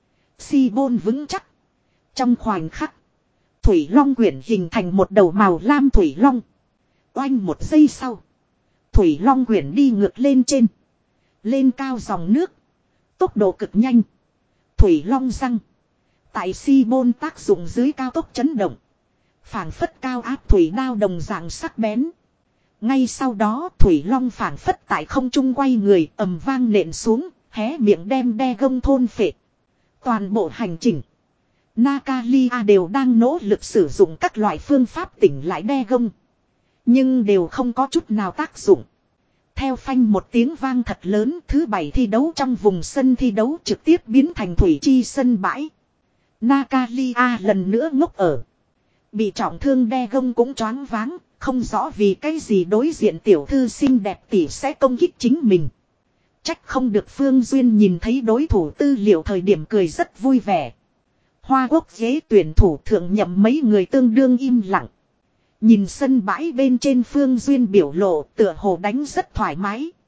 Si bôn vững chắc. Trong khoảnh khắc. Thủy Long quyển hình thành một đầu màu lam Thủy Long. Oanh một giây sau. Thủy Long quyển đi ngược lên trên. Lên cao dòng nước. Tốc độ cực nhanh. Thủy Long răng. Tại si bôn tác dụng dưới cao tốc chấn động. Phảng phất cao áp thủy đao đồng dạng sắc bén. Ngay sau đó Thủy Long phảng phất tại không trung quay người ầm vang nện xuống. Hé miệng đem đe gông thôn phệ. Toàn bộ hành trình. Natalia đều đang nỗ lực sử dụng các loại phương pháp tỉnh lại đe gông. Nhưng đều không có chút nào tác dụng. Theo phanh một tiếng vang thật lớn, thứ bảy thi đấu trong vùng sân thi đấu trực tiếp biến thành thủy chi sân bãi. Natalia lần nữa ngốc ở. Bị trọng thương đe gông cũng choáng váng, không rõ vì cái gì đối diện tiểu thư xinh đẹp tỷ sẽ công kích chính mình. Trách không được Phương Duyên nhìn thấy đối thủ tư liệu thời điểm cười rất vui vẻ. Hoa Quốc ghế tuyển thủ thượng nhậm mấy người tương đương im lặng. Nhìn sân bãi bên trên Phương Duyên biểu lộ tựa hồ đánh rất thoải mái.